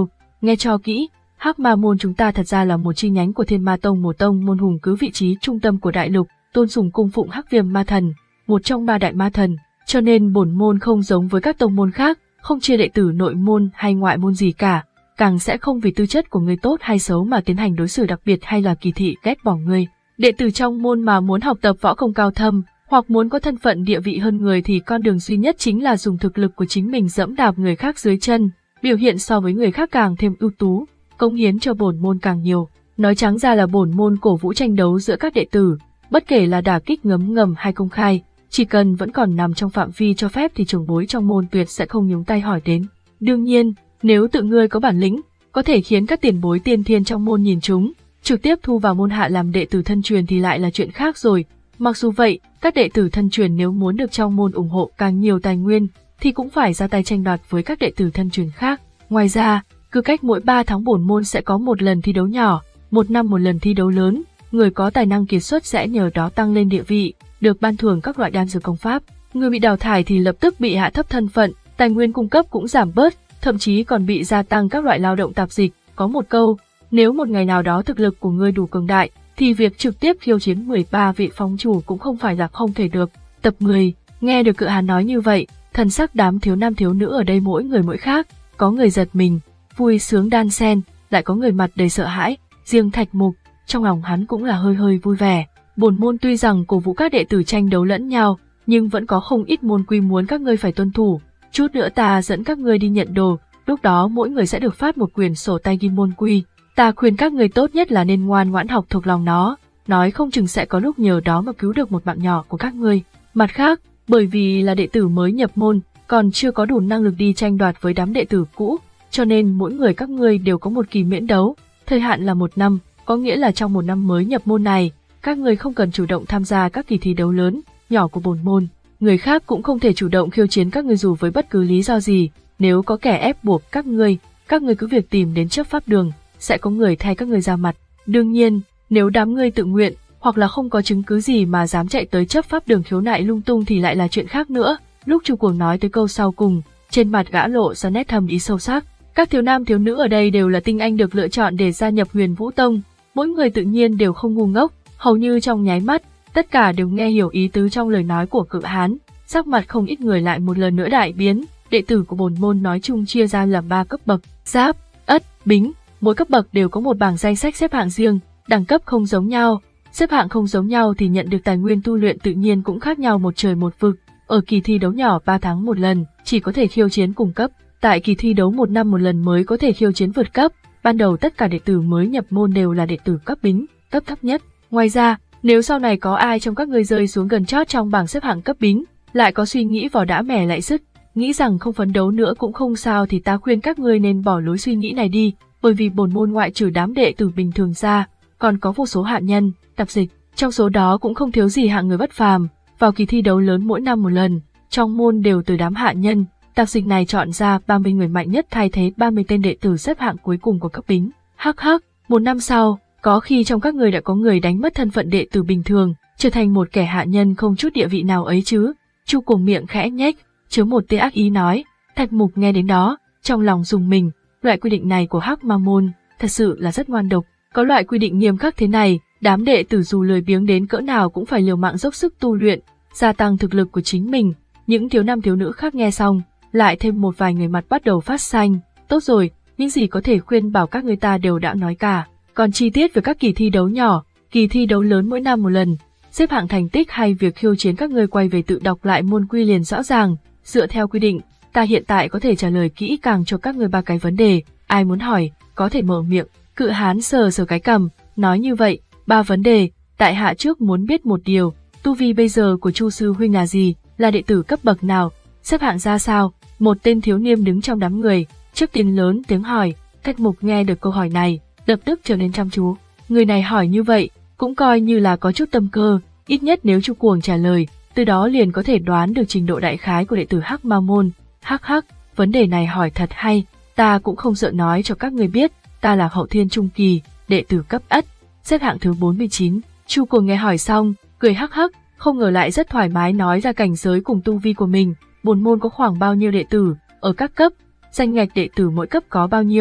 Nghe cho kỹ, Hắc Ma môn chúng ta thật ra là một chi nhánh của Thiên Ma tông, một tông môn hùng cứ vị trí trung tâm của đại lục, tôn sùng cung phụng Hắc Viêm ma thần, một trong ba đại ma thần, cho nên bổn môn không giống với các tông môn khác, không chia đệ tử nội môn hay ngoại môn gì cả, càng sẽ không vì tư chất của người tốt hay xấu mà tiến hành đối xử đặc biệt hay là kỳ thị ghét bỏ người. Đệ tử trong môn mà muốn học tập võ công cao thâm, hoặc muốn có thân phận địa vị hơn người thì con đường duy nhất chính là dùng thực lực của chính mình dẫm đạp người khác dưới chân, biểu hiện so với người khác càng thêm ưu tú, cống hiến cho bổn môn càng nhiều. Nói trắng ra là bổn môn cổ vũ tranh đấu giữa các đệ tử, bất kể là đả kích ngấm ngầm hay công khai, chỉ cần vẫn còn nằm trong phạm vi cho phép thì trưởng bối trong môn tuyệt sẽ không nhúng tay hỏi đến. Đương nhiên, nếu tự ngươi có bản lĩnh, có thể khiến các tiền bối tiên thiên trong môn nhìn chúng, trực tiếp thu vào môn hạ làm đệ tử thân truyền thì lại là chuyện khác rồi. Mặc dù vậy, các đệ tử thân truyền nếu muốn được trong môn ủng hộ càng nhiều tài nguyên, thì cũng phải ra tay tranh đoạt với các đệ tử thân truyền khác. Ngoài ra, cứ cách mỗi ba tháng bổn môn sẽ có một lần thi đấu nhỏ, một năm một lần thi đấu lớn, người có tài năng kiệt xuất sẽ nhờ đó tăng lên địa vị, được ban thưởng các loại đan dược công pháp. Người bị đào thải thì lập tức bị hạ thấp thân phận, tài nguyên cung cấp cũng giảm bớt, thậm chí còn bị gia tăng các loại lao động tạp dịch. Có một câu, nếu một ngày nào đó thực lực của ngươi đủ cường đại, thì việc trực tiếp khiêu chiến mười ba vị phong chủ cũng không phải là không thể được. Tập mười, nghe được Cự Hán nói như vậy, thần sắc đám thiếu nam thiếu nữ ở đây mỗi người mỗi khác, có người giật mình, vui sướng đan xen, lại có người mặt đầy sợ hãi, riêng Thạch Mục, trong lòng hắn cũng là hơi hơi vui vẻ. Bổn môn tuy rằng cổ vũ các đệ tử tranh đấu lẫn nhau, nhưng vẫn có không ít môn quy muốn các ngươi phải tuân thủ, chút nữa ta dẫn các ngươi đi nhận đồ, lúc đó mỗi người sẽ được phát một quyển sổ tay ghi môn quy. Ta khuyên các người tốt nhất là nên ngoan ngoãn học thuộc lòng nó, nói không chừng sẽ có lúc nhờ đó mà cứu được một mạng nhỏ của các ngươi. Mặt khác, bởi vì là đệ tử mới nhập môn, còn chưa có đủ năng lực đi tranh đoạt với đám đệ tử cũ, cho nên mỗi người các ngươi đều có một kỳ miễn đấu, thời hạn là một năm, có nghĩa là trong một năm mới nhập môn này, các ngươi không cần chủ động tham gia các kỳ thi đấu lớn, nhỏ của bổn môn, người khác cũng không thể chủ động khiêu chiến các ngươi dù với bất cứ lý do gì, nếu có kẻ ép buộc các ngươi, các ngươi cứ việc tìm đến chấp pháp đường, sẽ có người thay các ngươi ra mặt. Đương nhiên, nếu đám ngươi tự nguyện, hoặc là không có chứng cứ gì mà dám chạy tới chấp pháp đường khiếu nại lung tung thì lại là chuyện khác nữa. Lúc Chu Cuồng nói tới câu sau cùng, trên mặt gã lộ ra nét thầm ý sâu sắc. Các thiếu nam thiếu nữ ở đây đều là tinh anh được lựa chọn để gia nhập Huyền Vũ Tông, mỗi người tự nhiên đều không ngu ngốc, hầu như trong nháy mắt, tất cả đều nghe hiểu ý tứ trong lời nói của Cự Hán, sắc mặt không ít người lại một lần nữa đại biến. Đệ tử của bổn môn nói chung chia ra làm ba cấp bậc: Giáp, Ất, Bính, mỗi cấp bậc đều có một bảng danh sách xếp hạng riêng, đẳng cấp không giống nhau, xếp hạng không giống nhau thì nhận được tài nguyên tu luyện tự nhiên cũng khác nhau một trời một vực. Ở kỳ thi đấu nhỏ ba tháng một lần, chỉ có thể khiêu chiến cùng cấp, tại kỳ thi đấu một năm một lần mới có thể khiêu chiến vượt cấp. Ban đầu tất cả đệ tử mới nhập môn đều là đệ tử cấp Bính, cấp thấp nhất. Ngoài ra, nếu sau này có ai trong các ngươi rơi xuống gần chót trong bảng xếp hạng cấp Bính, lại có suy nghĩ vỏ đã mẻ lại dứt, nghĩ rằng không phấn đấu nữa cũng không sao thì ta khuyên các ngươi nên bỏ lối suy nghĩ này đi, bởi vì bổn môn ngoại trừ đám đệ tử bình thường ra, còn có vô số hạ nhân, tạp dịch, trong số đó cũng không thiếu gì hạng người bất phàm. Vào kỳ thi đấu lớn mỗi năm một lần, trong môn đều từ đám hạ nhân, tạp dịch này chọn ra ba mươi người mạnh nhất thay thế ba mươi tên đệ tử xếp hạng cuối cùng của cấp Bính. Hắc hắc, một năm sau, có khi trong các người đã có người đánh mất thân phận đệ tử bình thường, trở thành một kẻ hạ nhân không chút địa vị nào ấy chứ. Chu Cuồng miệng khẽ nhếch, chứa một tia ác ý nói. Thạch Mục nghe đến đó, trong lòng rùng mình, loại quy định này của Hắc Ma môn thật sự là rất ngoan độc. Có loại quy định nghiêm khắc thế này, đám đệ tử dù lười biếng đến cỡ nào cũng phải liều mạng dốc sức tu luyện, gia tăng thực lực của chính mình. Những thiếu nam thiếu nữ khác nghe xong, lại thêm một vài người mặt bắt đầu phát xanh. Tốt rồi, những gì có thể khuyên bảo các người ta đều đã nói cả. Còn chi tiết về các kỳ thi đấu nhỏ, kỳ thi đấu lớn mỗi năm một lần, xếp hạng thành tích hay việc khiêu chiến các người quay về tự đọc lại môn quy liền rõ ràng. Dựa theo quy định, ta hiện tại có thể trả lời kỹ càng cho các người ba cái vấn đề, ai muốn hỏi, có thể mở miệng. Cự Hán sờ sờ cái cằm, nói như vậy, ba vấn đề, tại hạ trước muốn biết một điều, tu vi bây giờ của Chu sư huynh là gì, là đệ tử cấp bậc nào, xếp hạng ra sao? Một tên thiếu niên đứng trong đám người, trước tiên lớn tiếng hỏi. Thạch Mục nghe được câu hỏi này, lập tức trở nên chăm chú. Người này hỏi như vậy, cũng coi như là có chút tâm cơ, ít nhất nếu Chu Cuồng trả lời, từ đó liền có thể đoán được trình độ đại khái của đệ tử Hắc Ma môn. Hắc hắc, vấn đề này hỏi thật hay, ta cũng không sợ nói cho các người biết, ta là hậu thiên trung kỳ, đệ tử cấp Ất, xếp hạng thứ bốn mươi chín. Chu Cuồng nghe hỏi xong, cười hắc hắc, không ngờ lại rất thoải mái nói ra cảnh giới cùng tu vi của mình. Bổn môn có khoảng bao nhiêu đệ tử, ở các cấp, danh ngạch đệ tử mỗi cấp có bao nhiêu,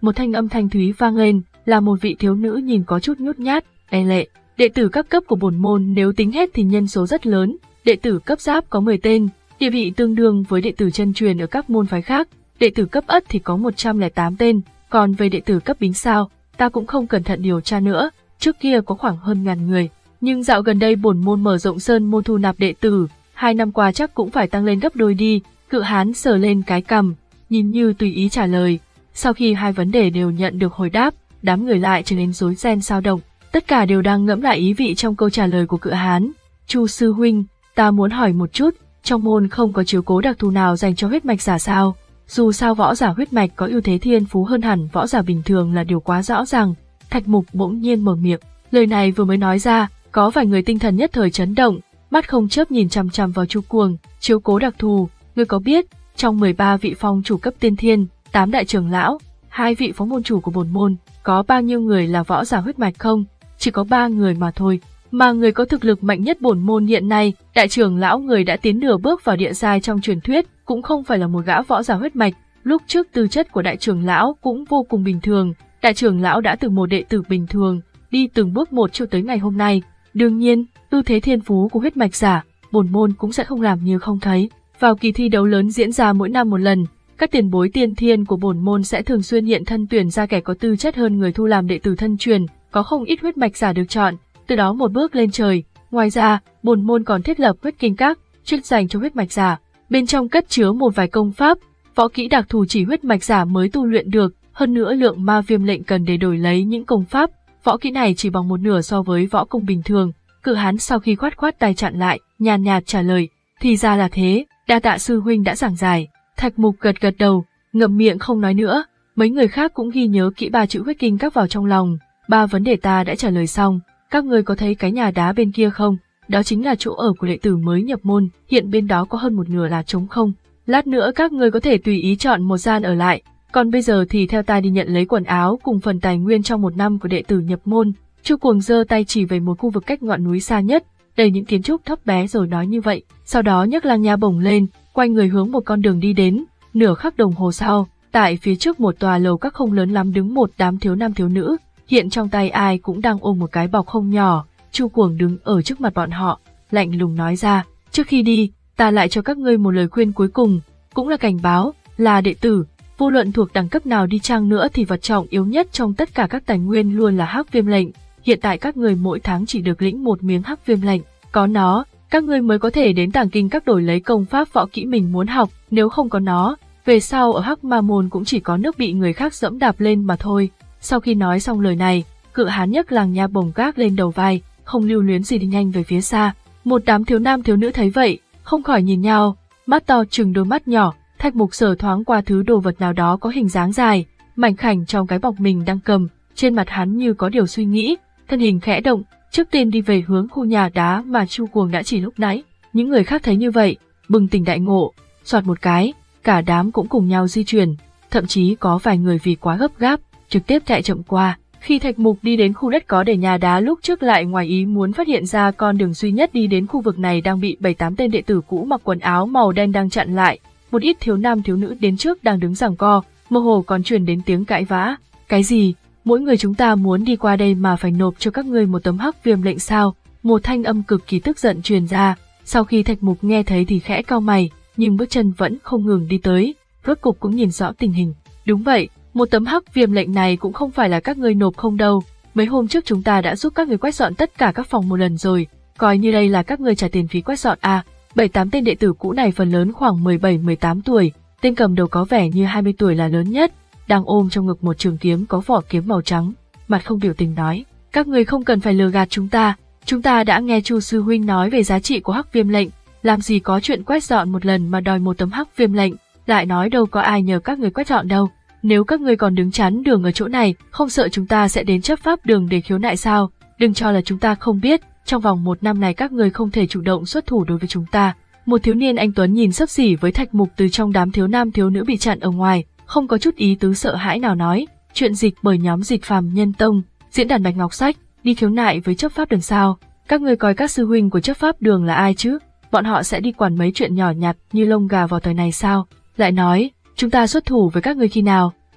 một thanh âm thanh thúy vang lên, là một vị thiếu nữ nhìn có chút nhút nhát, e lệ. Đệ tử các cấp của bổn môn nếu tính hết thì nhân số rất lớn, đệ tử cấp giáp có mười tên, địa vị tương đương với đệ tử chân truyền ở các môn phái khác, đệ tử cấp ất thì có một trăm lẻ tám tên, còn về đệ tử cấp bính sao, ta cũng không cẩn thận điều tra nữa, trước kia có khoảng hơn ngàn người, nhưng dạo gần đây bổn môn mở rộng sơn môn thu nạp đệ tử, hai năm qua chắc cũng phải tăng lên gấp đôi đi. Cự hán sờ lên cái cằm, nhìn như tùy ý trả lời. Sau khi hai vấn đề đều nhận được hồi đáp, đám người lại trở nên rối ren sao động, tất cả đều đang ngẫm lại ý vị trong câu trả lời của cự hán. Chu sư huynh, ta muốn hỏi một chút, trong môn không có chiếu cố đặc thù nào dành cho huyết mạch giả sao? Dù sao võ giả huyết mạch có ưu thế thiên phú hơn hẳn võ giả bình thường là điều quá rõ ràng. Thạch Mục bỗng nhiên mở miệng, lời này vừa mới nói ra, có vài người tinh thần nhất thời chấn động, mắt không chớp nhìn chằm chằm vào Chu Cuồng. Chiếu cố đặc thù, ngươi có biết, trong mười ba vị phong chủ cấp tiên thiên, tám đại trưởng lão, hai vị phó môn chủ của bổn môn, có bao nhiêu người là võ giả huyết mạch không? Chỉ có ba người mà thôi. Mà người có thực lực mạnh nhất bổn môn hiện nay, đại trưởng lão người đã tiến nửa bước vào địa giai trong truyền thuyết, cũng không phải là một gã võ giả huyết mạch. Lúc trước tư chất của đại trưởng lão cũng vô cùng bình thường, đại trưởng lão đã từ một đệ tử bình thường, đi từng bước một cho tới ngày hôm nay. Đương nhiên, ưu thế thiên phú của huyết mạch giả, bổn môn cũng sẽ không làm như không thấy. Vào kỳ thi đấu lớn diễn ra mỗi năm một lần, các tiền bối tiên thiên của bổn môn sẽ thường xuyên hiện thân tuyển ra kẻ có tư chất hơn người thu làm đệ tử thân truyền, có không ít huyết mạch giả được chọn, từ đó một bước lên trời. Ngoài ra, bổn môn còn thiết lập huyết kinh các, chuyên dành cho huyết mạch giả, bên trong cất chứa một vài công pháp, võ kỹ đặc thù chỉ huyết mạch giả mới tu luyện được, hơn nữa lượng ma viêm lệnh cần để đổi lấy những công pháp, võ kỹ này chỉ bằng một nửa so với võ công bình thường. Cự hán sau khi khoát khoát tay chặn lại, nhàn nhạt trả lời, thì ra là thế, đa tạ sư huynh đã giảng giải. Thạch Mục gật gật đầu, ngậm miệng không nói nữa, mấy người khác cũng ghi nhớ kỹ ba chữ huyết kinh các vào trong lòng. Ba vấn đề ta đã trả lời xong, các ngươi có thấy cái nhà đá bên kia không? Đó chính là chỗ ở của đệ tử mới nhập môn, hiện bên đó có hơn một nửa là trống không. Lát nữa các ngươi có thể tùy ý chọn một gian ở lại, còn bây giờ thì theo ta đi nhận lấy quần áo cùng phần tài nguyên trong một năm của đệ tử nhập môn. Chu Cuồng giơ tay chỉ về một khu vực cách ngọn núi xa nhất, đầy những kiến trúc thấp bé rồi nói như vậy, sau đó nhấc lang nha bổng lên, quay người hướng một con đường đi đến. Nửa khắc đồng hồ sau, tại phía trước một tòa lầu các không lớn lắm đứng một đám thiếu nam thiếu nữ, hiện trong tay ai cũng đang ôm một cái bọc không nhỏ. Chu Cuồng đứng ở trước mặt bọn họ, lạnh lùng nói ra, trước khi đi, ta lại cho các ngươi một lời khuyên cuối cùng, cũng là cảnh báo, là đệ tử, vô luận thuộc đẳng cấp nào đi chăng nữa thì vật trọng yếu nhất trong tất cả các tài nguyên luôn là hắc viêm lệnh. Hiện tại các người mỗi tháng chỉ được lĩnh một miếng hắc viêm lệnh, có nó, các ngươi mới có thể đến tàng kinh các đổi lấy công pháp võ kỹ mình muốn học, nếu không có nó, về sau ở hắc ma môn cũng chỉ có nước bị người khác dẫm đạp lên mà thôi. Sau khi nói xong lời này, cự hán nhấc làng nha bổng gác lên đầu vai, không lưu luyến gì đi nhanh về phía xa. Một đám thiếu nam thiếu nữ thấy vậy, không khỏi nhìn nhau, mắt to trừng đôi mắt nhỏ. Thạch Mục sở thoáng qua thứ đồ vật nào đó có hình dáng dài, mảnh khảnh trong cái bọc mình đang cầm, trên mặt hắn như có điều suy nghĩ, thân hình khẽ động, trước tiên đi về hướng khu nhà đá mà Chu Cuồng đã chỉ lúc nãy. Những người khác thấy như vậy, bừng tỉnh đại ngộ, soạt một cái, cả đám cũng cùng nhau di chuyển, thậm chí có vài người vì quá gấp gáp, trực tiếp chạy chậm qua. Khi Thạch Mục đi đến khu đất có để nhà đá lúc trước lại ngoài ý muốn phát hiện ra con đường duy nhất đi đến khu vực này đang bị bảy tám tên đệ tử cũ mặc quần áo màu đen đang chặn lại. Một ít thiếu nam thiếu nữ đến trước đang đứng giằng co, mơ hồ còn truyền đến tiếng cãi vã. Cái gì? Mỗi người chúng ta muốn đi qua đây mà phải nộp cho các ngươi một tấm hắc viêm lệnh sao? Một thanh âm cực kỳ tức giận truyền ra. Sau khi Thạch Mục nghe thấy thì khẽ cau mày, nhưng bước chân vẫn không ngừng đi tới, rốt cục cũng nhìn rõ tình hình. Đúng vậy, một tấm hắc viêm lệnh này cũng không phải là các ngươi nộp không đâu. Mấy hôm trước chúng ta đã giúp các người quét dọn tất cả các phòng một lần rồi, coi như đây là các ngươi trả tiền phí quét dọn à. Bảy tám tên đệ tử cũ này phần lớn khoảng mười bảy mười tám tuổi, tên cầm đầu có vẻ như hai mươi tuổi là lớn nhất, đang ôm trong ngực một trường kiếm có vỏ kiếm màu trắng, mặt không biểu tình nói, các người không cần phải lừa gạt chúng ta, chúng ta đã nghe Chu sư huynh nói về giá trị của hắc viêm lệnh, làm gì có chuyện quét dọn một lần mà đòi một tấm hắc viêm lệnh, lại nói đâu có ai nhờ các người quét dọn đâu, nếu các người còn đứng chắn đường ở chỗ này, không sợ chúng ta sẽ đến chấp pháp đường để khiếu nại sao, đừng cho là chúng ta không biết. Trong vòng một năm này các người không thể chủ động xuất thủ đối với chúng ta. Một thiếu niên anh tuấn nhìn xấp xỉ với Thạch Mục từ trong đám thiếu nam thiếu nữ bị chặn ở ngoài, không có chút ý tứ sợ hãi nào nói, chuyện dịch bởi nhóm Dịch Phàm Nhân Tông, diễn đàn Bạch Ngọc Sách, đi khiếu nại với chấp pháp đường sao? Các người coi các sư huynh của chấp pháp đường là ai chứ? Bọn họ sẽ đi quản mấy chuyện nhỏ nhặt như lông gà vào thời này sao? Lại nói, chúng ta xuất thủ với các người khi nào?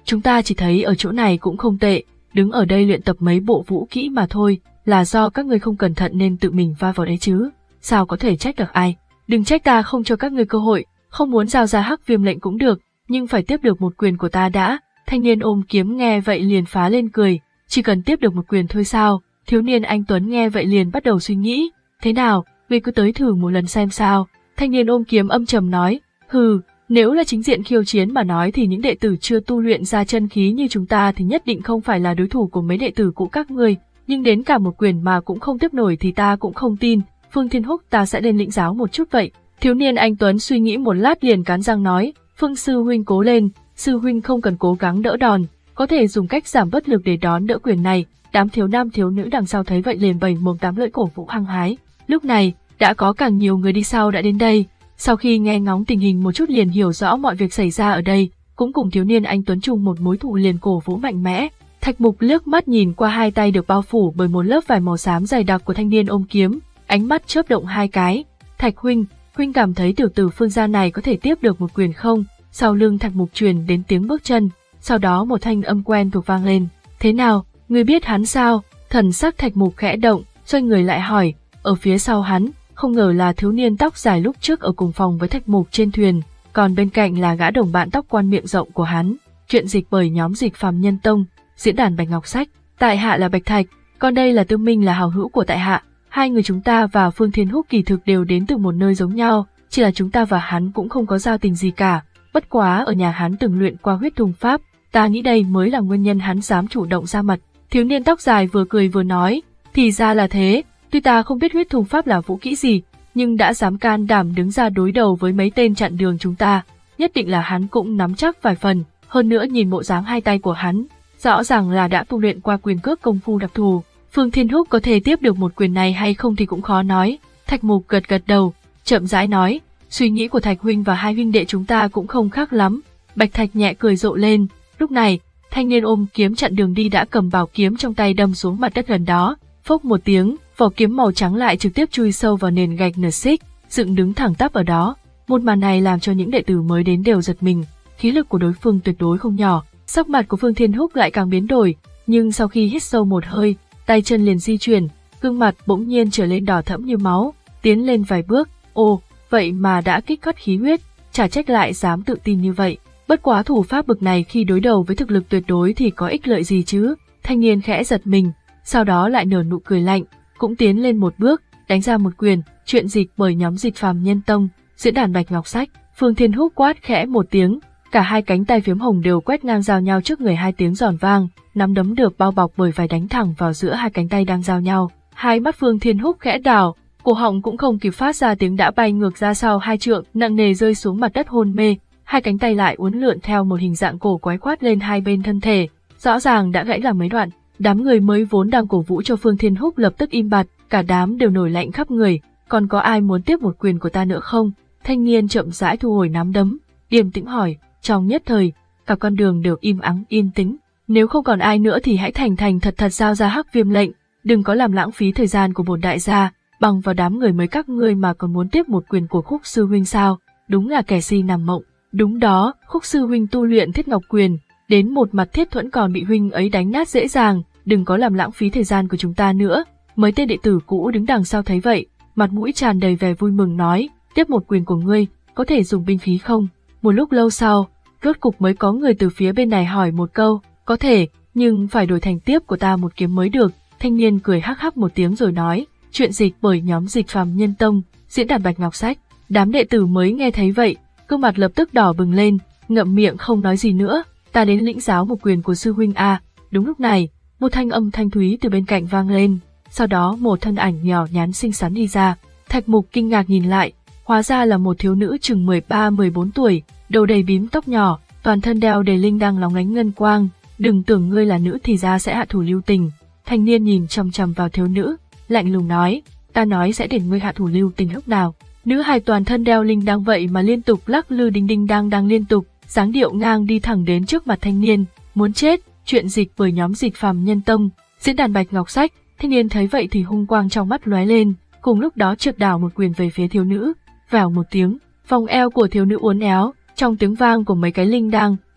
chúng ta chỉ thấy ở chỗ này cũng không tệ, đứng ở đây luyện tập mấy bộ vũ kỹ mà thôi, là do các ngươi không cẩn thận nên tự mình va vào đấy chứ, sao có thể trách được ai. Đừng trách ta không cho các ngươi cơ hội, không muốn giao ra hắc viêm lệnh cũng được, nhưng phải tiếp được một quyền của ta đã. Thanh niên ôm kiếm nghe vậy liền phá lên cười, chỉ cần tiếp được một quyền thôi sao. Thiếu niên anh Tuấn nghe vậy liền bắt đầu suy nghĩ, thế nào, ngươi cứ tới thử một lần xem sao. Thanh niên ôm kiếm âm trầm nói, hừ, nếu là chính diện khiêu chiến mà nói thì những đệ tử chưa tu luyện ra chân khí như chúng ta thì nhất định không phải là đối thủ của mấy đệ tử cũ các ngươi, nhưng đến cả một quyền mà cũng không tiếp nổi thì ta cũng không tin, Phương Thiên Húc ta sẽ lên lĩnh giáo một chút vậy. Thiếu niên anh Tuấn suy nghĩ một lát liền cắn răng nói, Phương sư huynh cố lên, sư huynh không cần cố gắng đỡ đòn, có thể dùng cách giảm bất lực để đón đỡ quyền này. Đám thiếu nam thiếu nữ đằng sau thấy vậy liền bày mồm tám lưỡi cổ vũ hăng hái. Lúc này, đã có càng nhiều người đi sau đã đến đây, sau khi nghe ngóng tình hình một chút liền hiểu rõ mọi việc xảy ra ở đây, cũng cùng thiếu niên anh Tuấn chung một mối thù liền cổ vũ mạnh mẽ. Thạch Mục liếc mắt nhìn qua hai tay được bao phủ bởi một lớp vải màu xám dày đặc của thanh niên ôm kiếm, ánh mắt chớp động hai cái. Thạch huynh, huynh cảm thấy tiểu tử Phương gia này có thể tiếp được một quyền không? Sau lưng Thạch Mục truyền đến tiếng bước chân, sau đó một thanh âm quen thuộc vang lên. Thế nào, ngươi biết hắn sao? Thần sắc Thạch Mục khẽ động, xoay người lại hỏi. Ở phía sau hắn, không ngờ là thiếu niên tóc dài lúc trước ở cùng phòng với Thạch Mục trên thuyền, còn bên cạnh là gã đồng bạn tóc quan miệng rộng của hắn. Truyện dịch bởi nhóm Dịch Phàm Nhân Tông, diễn đàn Bạch Ngọc Sách. Tại hạ là Bạch Thạch, còn đây là Tư Minh là hảo hữu của tại hạ. Hai người chúng ta và Phương Thiên Húc kỳ thực đều đến từ một nơi giống nhau, chỉ là chúng ta và hắn cũng không có giao tình gì cả. Bất quá ở nhà hắn từng luyện qua huyết thùng pháp, ta nghĩ đây mới là nguyên nhân hắn dám chủ động ra mặt. Thiếu niên tóc dài vừa cười vừa nói, thì ra là thế, tuy ta không biết huyết thùng pháp là vũ kỹ gì, nhưng đã dám can đảm đứng ra đối đầu với mấy tên chặn đường chúng ta, nhất định là hắn cũng nắm chắc vài phần. Hơn nữa nhìn bộ dáng hai tay của hắn, rõ ràng là đã tu luyện qua quyền cước công phu đặc thù. Phương Thiên Húc có thể tiếp được một quyền này hay không thì cũng khó nói. Thạch Mục gật gật đầu, chậm rãi nói, suy nghĩ của Thạch huynh và hai huynh đệ chúng ta cũng không khác lắm. Bạch Thạch nhẹ cười rộ lên. Lúc này, thanh niên ôm kiếm chặn đường đi đã cầm bảo kiếm trong tay đâm xuống mặt đất gần đó. Phốc một tiếng, vỏ kiếm màu trắng lại trực tiếp chui sâu vào nền gạch nửa xích, dựng đứng thẳng tắp ở đó. Một màn này làm cho những đệ tử mới đến đều giật mình, khí lực của đối phương tuyệt đối không nhỏ. Sắc mặt của Phương Thiên Húc lại càng biến đổi, nhưng sau khi hít sâu một hơi, tay chân liền di chuyển, gương mặt bỗng nhiên trở lên đỏ thẫm như máu, tiến lên vài bước. Ồ, vậy mà đã kích phát khí huyết, chả trách lại dám tự tin như vậy. Bất quá thủ pháp bực này khi đối đầu với thực lực tuyệt đối thì có ích lợi gì chứ? Thanh niên khẽ giật mình, sau đó lại nở nụ cười lạnh, cũng tiến lên một bước, đánh ra một quyền. Truyện dịch bởi nhóm Dịch Phàm Nhân Tông, diễn đàn Bạch Ngọc Sách. Phương Thiên Húc quát khẽ một tiếng, cả hai cánh tay phiếm hồng đều quét ngang giao nhau trước người, hai tiếng giòn vang, nắm đấm được bao bọc bởi vải đánh thẳng vào giữa hai cánh tay đang giao nhau. Hai mắt Phương Thiên Húc khẽ đảo, cổ họng cũng không kịp phát ra tiếng đã bay ngược ra sau hai trượng, nặng nề rơi xuống mặt đất hôn mê. Hai cánh tay lại uốn lượn theo một hình dạng cổ quái quát lên hai bên thân thể, rõ ràng đã gãy làm mấy đoạn. Đám người mới vốn đang cổ vũ cho Phương Thiên Húc lập tức im bặt, cả đám đều nổi lạnh khắp người. Còn có ai muốn tiếp một quyền của ta nữa không? Thanh niên chậm rãi thu hồi nắm đấm, điềm tĩnh hỏi. Trong nhất thời, cả con đường đều im ắng yên tĩnh. Nếu không còn ai nữa thì hãy thành thành thật thật giao ra hắc viêm lệnh, đừng có làm lãng phí thời gian của bổn đại gia. Bằng vào đám người mới các ngươi mà còn muốn tiếp một quyền của Khúc sư huynh sao? Đúng là kẻ si nằm mộng. Đúng đó, Khúc sư huynh tu luyện Thiết Ngọc quyền, đến một mặt thiết thuẫn còn bị huynh ấy đánh nát dễ dàng, đừng có làm lãng phí thời gian của chúng ta nữa. Mấy tên đệ tử cũ đứng đằng sau thấy vậy, mặt mũi tràn đầy vẻ vui mừng nói, tiếp một quyền của ngươi, có thể dùng binh khí không? Một lúc lâu sau, rốt cục mới có người từ phía bên này hỏi một câu, có thể, nhưng phải đổi thành tiếp của ta một kiếm mới được. Thanh niên cười hắc hắc một tiếng rồi nói, truyện dịch bởi nhóm Dịch Phàm Nhân Tông, diễn đàn Bạch Ngọc Sách. Đám đệ tử mới nghe thấy vậy, gương mặt lập tức đỏ bừng lên, ngậm miệng không nói gì nữa. Ta đến lĩnh giáo một quyền của sư huynh a. Đúng lúc này, một thanh âm thanh thúy từ bên cạnh vang lên, sau đó một thân ảnh nhỏ nhắn xinh xắn đi ra. Thạch Mục kinh ngạc nhìn lại, hóa ra là một thiếu nữ chừng mười ba mười bốn tuổi, đầu đầy bím tóc nhỏ, toàn thân đeo đầy linh đang lóng lánh ngân quang. Đừng tưởng ngươi là nữ thì ra sẽ hạ thủ lưu tình. Thanh niên nhìn chằm chằm vào thiếu nữ, lạnh lùng nói, ta nói sẽ để ngươi hạ thủ lưu tình lúc nào? Nữ hài toàn thân đeo linh đang vậy mà liên tục lắc lư đinh đinh đang đang liên tục, dáng điệu ngang đi thẳng đến trước mặt thanh niên, muốn chết. Truyện dịch bởi nhóm Dịch Phàm Nhân Tông, diễn đàn Bạch Ngọc Sách. Thanh niên thấy vậy thì hung quang trong mắt lóe lên, cùng lúc đó trượt đảo một quyền về phía thiếu nữ. Vèo một tiếng, vòng eo của thiếu nữ uốn éo, trong tiếng vang của mấy cái linh đang,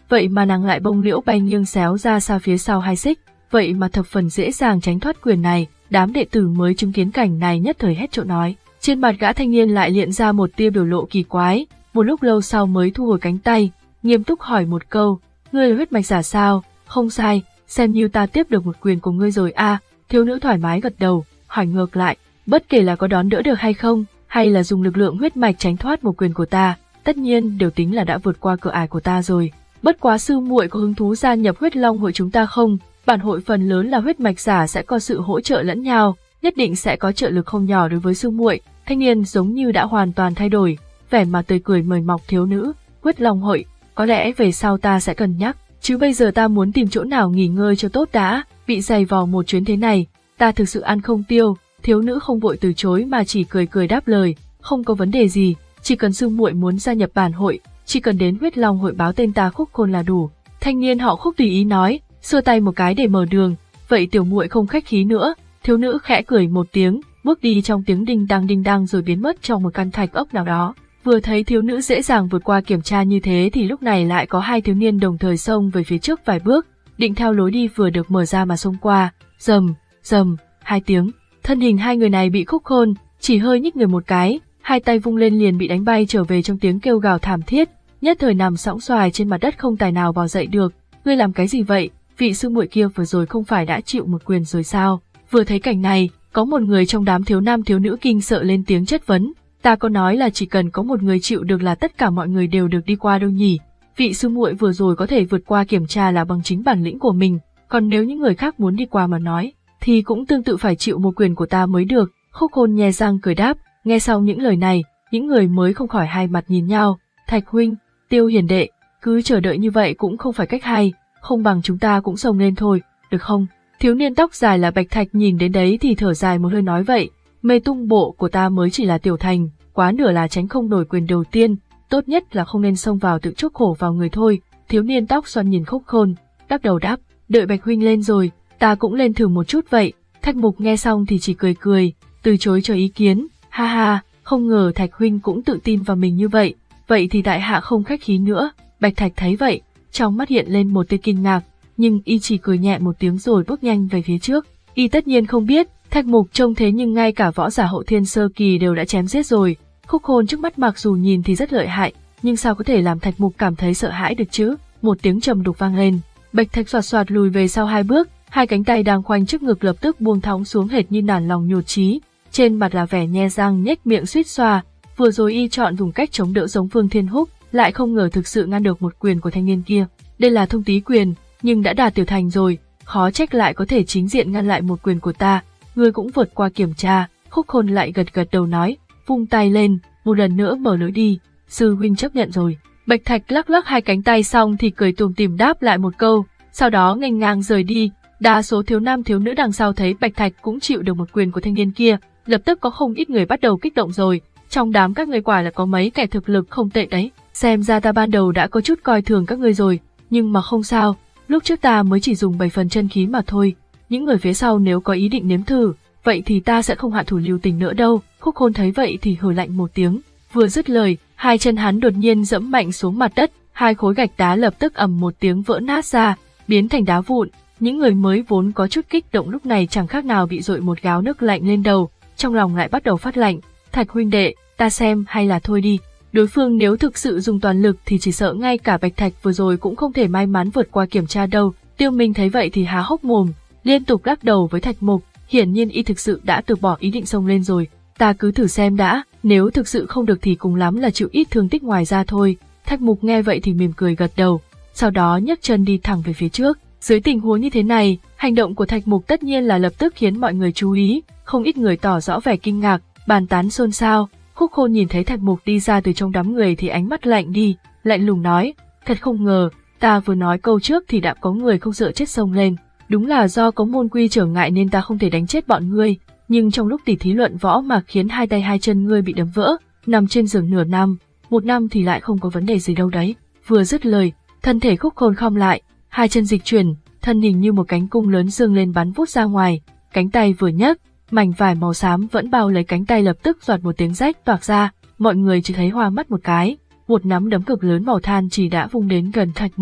vậy mà nàng lại bông liễu bay nghiêng xéo ra xa phía sau hai xích, vậy mà thập phần dễ dàng tránh thoát quyền này. Đám đệ tử mới chứng kiến cảnh này nhất thời hét trộn nói. Trên mặt gã thanh niên lại hiện ra một tia biểu lộ kỳ quái, một lúc lâu sau mới thu hồi cánh tay, nghiêm túc hỏi một câu, ngươi là huyết mạch giả sao? Không sai, xem như ta tiếp được một quyền của ngươi rồi a. À, thiếu nữ thoải mái gật đầu, hỏi ngược lại, bất kể là có đón đỡ được hay không, hay là dùng lực lượng huyết mạch tránh thoát một quyền của ta, tất nhiên đều tính là đã vượt qua cửa ải của ta rồi. Bất quá sư muội có hứng thú gia nhập huyết long hội chúng ta không? Bản hội phần lớn là huyết mạch giả sẽ có sự hỗ trợ lẫn nhau, nhất định sẽ có trợ lực không nhỏ đối với sư muội. Thanh niên giống như đã hoàn toàn thay đổi, vẻ mặt tươi cười mời mọc thiếu nữ. Huyết long hội, có lẽ về sau ta sẽ cân nhắc, chứ bây giờ ta muốn tìm chỗ nào nghỉ ngơi cho tốt đã. Bị giày vò một chuyến thế này, ta thực sự ăn không tiêu. Thiếu nữ không vội từ chối mà chỉ cười cười đáp lời, không có vấn đề gì, chỉ cần sư muội muốn gia nhập bản hội, chỉ cần đến huyết long hội báo tên ta Khúc Khôn là đủ. Thanh niên họ Khúc tùy ý nói, xua tay một cái để mở đường. Vậy tiểu muội không khách khí nữa. Thiếu nữ khẽ cười một tiếng, bước đi trong tiếng đinh đăng đinh đăng rồi biến mất trong một căn thạch ốc nào đó. Vừa thấy thiếu nữ dễ dàng vượt qua kiểm tra như thế thì lúc này lại có hai thiếu niên đồng thời xông về phía trước vài bước, định theo lối đi vừa được mở ra mà xông qua. Rầm, rầm, hai tiếng, thân hình hai người này bị Khúc Khôn chỉ hơi nhích người một cái, hai tay vung lên liền bị đánh bay trở về trong tiếng kêu gào thảm thiết, nhất thời nằm sõng xoài trên mặt đất không tài nào bò dậy được. Ngươi làm cái gì vậy? Vị sư muội kia vừa rồi không phải đã chịu một quyền rồi sao? Vừa thấy cảnh này, có một người trong đám thiếu nam thiếu nữ kinh sợ lên tiếng chất vấn. Ta có nói là chỉ cần có một người chịu được là tất cả mọi người đều được đi qua đâu nhỉ? Vị sư muội vừa rồi có thể vượt qua kiểm tra là bằng chính bản lĩnh của mình, còn nếu những người khác muốn đi qua mà nói, thì cũng tương tự phải chịu một quyền của ta mới được. Khúc Khôn nhe răng cười đáp. Nghe xong những lời này, những người mới không khỏi hai mặt nhìn nhau. Thạch huynh, Tiêu hiền đệ, cứ chờ đợi như vậy cũng không phải cách hay, không bằng chúng ta cũng xông lên thôi, được không? Thiếu niên tóc dài là Bạch Thạch nhìn đến đấy thì thở dài một hơi nói vậy, mê tung bộ của ta mới chỉ là tiểu thành, quá nửa là tránh không nổi quyền đầu tiên, tốt nhất là không nên xông vào tự chuốc khổ vào người thôi. Thiếu niên tóc xoăn nhìn Khúc Khôn, đáp đầu đáp, đợi Bạch huynh lên rồi, ta cũng lên thử một chút vậy. Thạch Mục nghe xong thì chỉ cười cười, từ chối cho ý kiến, ha ha, không ngờ Thạch huynh cũng tự tin vào mình như vậy, vậy thì đại hạ không khách khí nữa. Bạch Thạch thấy vậy, trong mắt hiện lên một tia kinh ngạc, nhưng y chỉ cười nhẹ một tiếng rồi bước nhanh về phía trước. Y tất nhiên không biết, Thạch Mục trông thế nhưng ngay cả võ giả hậu thiên sơ kỳ đều đã chém giết rồi. Khúc Khôn trước mắt mặc dù nhìn thì rất lợi hại, nhưng sao có thể làm Thạch Mục cảm thấy sợ hãi được chứ? Một tiếng trầm đục vang lên, Bạch Thạch xoạt xoạt lùi về sau hai bước, hai cánh tay đang khoanh trước ngực lập tức buông thõng xuống hệt như nản lòng nhụt chí, trên mặt là vẻ nhe răng nhếch miệng suýt xoa. Vừa rồi y chọn dùng cách chống đỡ giống Phương Thiên Húc, lại không ngờ thực sự ngăn được một quyền của thanh niên kia. Đây là thông tí quyền, nhưng đã đạt tiểu thành rồi, khó trách lại có thể chính diện ngăn lại một quyền của ta. Ngươi cũng vượt qua kiểm tra. Khúc Khôn lại gật gật đầu nói, vung tay lên, một lần nữa mở lối đi. Sư huynh chấp nhận rồi. Bạch Thạch lắc lắc hai cánh tay xong thì cười tủm tỉm đáp lại một câu, sau đó nghênh ngang rời đi. Đa số thiếu nam thiếu nữ đằng sau thấy Bạch Thạch cũng chịu được một quyền của thanh niên kia, lập tức có không ít người bắt đầu kích động rồi. Trong đám các người quả là có mấy kẻ thực lực không tệ đấy. Xem ra ta ban đầu đã có chút coi thường các ngươi rồi, nhưng mà không sao, lúc trước ta mới chỉ dùng bảy phần chân khí mà thôi. Những người phía sau nếu có ý định nếm thử, vậy thì ta sẽ không hạ thủ lưu tình nữa đâu. Khúc Khôn thấy vậy thì hừ lạnh một tiếng, vừa dứt lời, hai chân hắn đột nhiên dẫm mạnh xuống mặt đất, hai khối gạch đá lập tức ầm một tiếng vỡ nát ra, biến thành đá vụn. Những người mới vốn có chút kích động lúc này chẳng khác nào bị dội một gáo nước lạnh lên đầu, trong lòng lại bắt đầu phát lạnh. Thạch huynh đệ, ta xem hay là thôi đi. Đối phương nếu thực sự dùng toàn lực thì chỉ sợ ngay cả Bạch Thạch vừa rồi cũng không thể may mắn vượt qua kiểm tra đâu. Tiêu Minh thấy vậy thì há hốc mồm, liên tục lắc đầu với Thạch Mục, hiển nhiên y thực sự đã từ bỏ ý định xông lên rồi. Ta cứ thử xem đã, nếu thực sự không được thì cùng lắm là chịu ít thương tích ngoài ra thôi. Thạch Mục nghe vậy thì mỉm cười gật đầu, sau đó nhấc chân đi thẳng về phía trước. Dưới tình huống như thế này, hành động của Thạch Mục tất nhiên là lập tức khiến mọi người chú ý, không ít người tỏ rõ vẻ kinh ngạc, bàn tán xôn xao. Khúc Khôn nhìn thấy Thạch Mục đi ra từ trong đám người thì ánh mắt lạnh đi, lạnh lùng nói, thật không ngờ, ta vừa nói câu trước thì đã có người không sợ chết xông lên. Đúng là do có môn quy trở ngại nên ta không thể đánh chết bọn ngươi, nhưng trong lúc tỉ thí luận võ mà khiến hai tay hai chân ngươi bị đấm vỡ, nằm trên giường nửa năm, một năm thì lại không có vấn đề gì đâu đấy. Vừa dứt lời, thân thể Khúc Khôn khom lại, hai chân dịch chuyển, thân hình như một cánh cung lớn dương lên bắn vút ra ngoài, cánh tay vừa nhấc, mảnh vải màu xám vẫn bao lấy cánh tay lập tức giọt một tiếng rách toạc ra, mọi người chỉ thấy hoa mắt một cái, một nắm đấm cực lớn màu than chỉ đã vung đến gần Thạch Mục.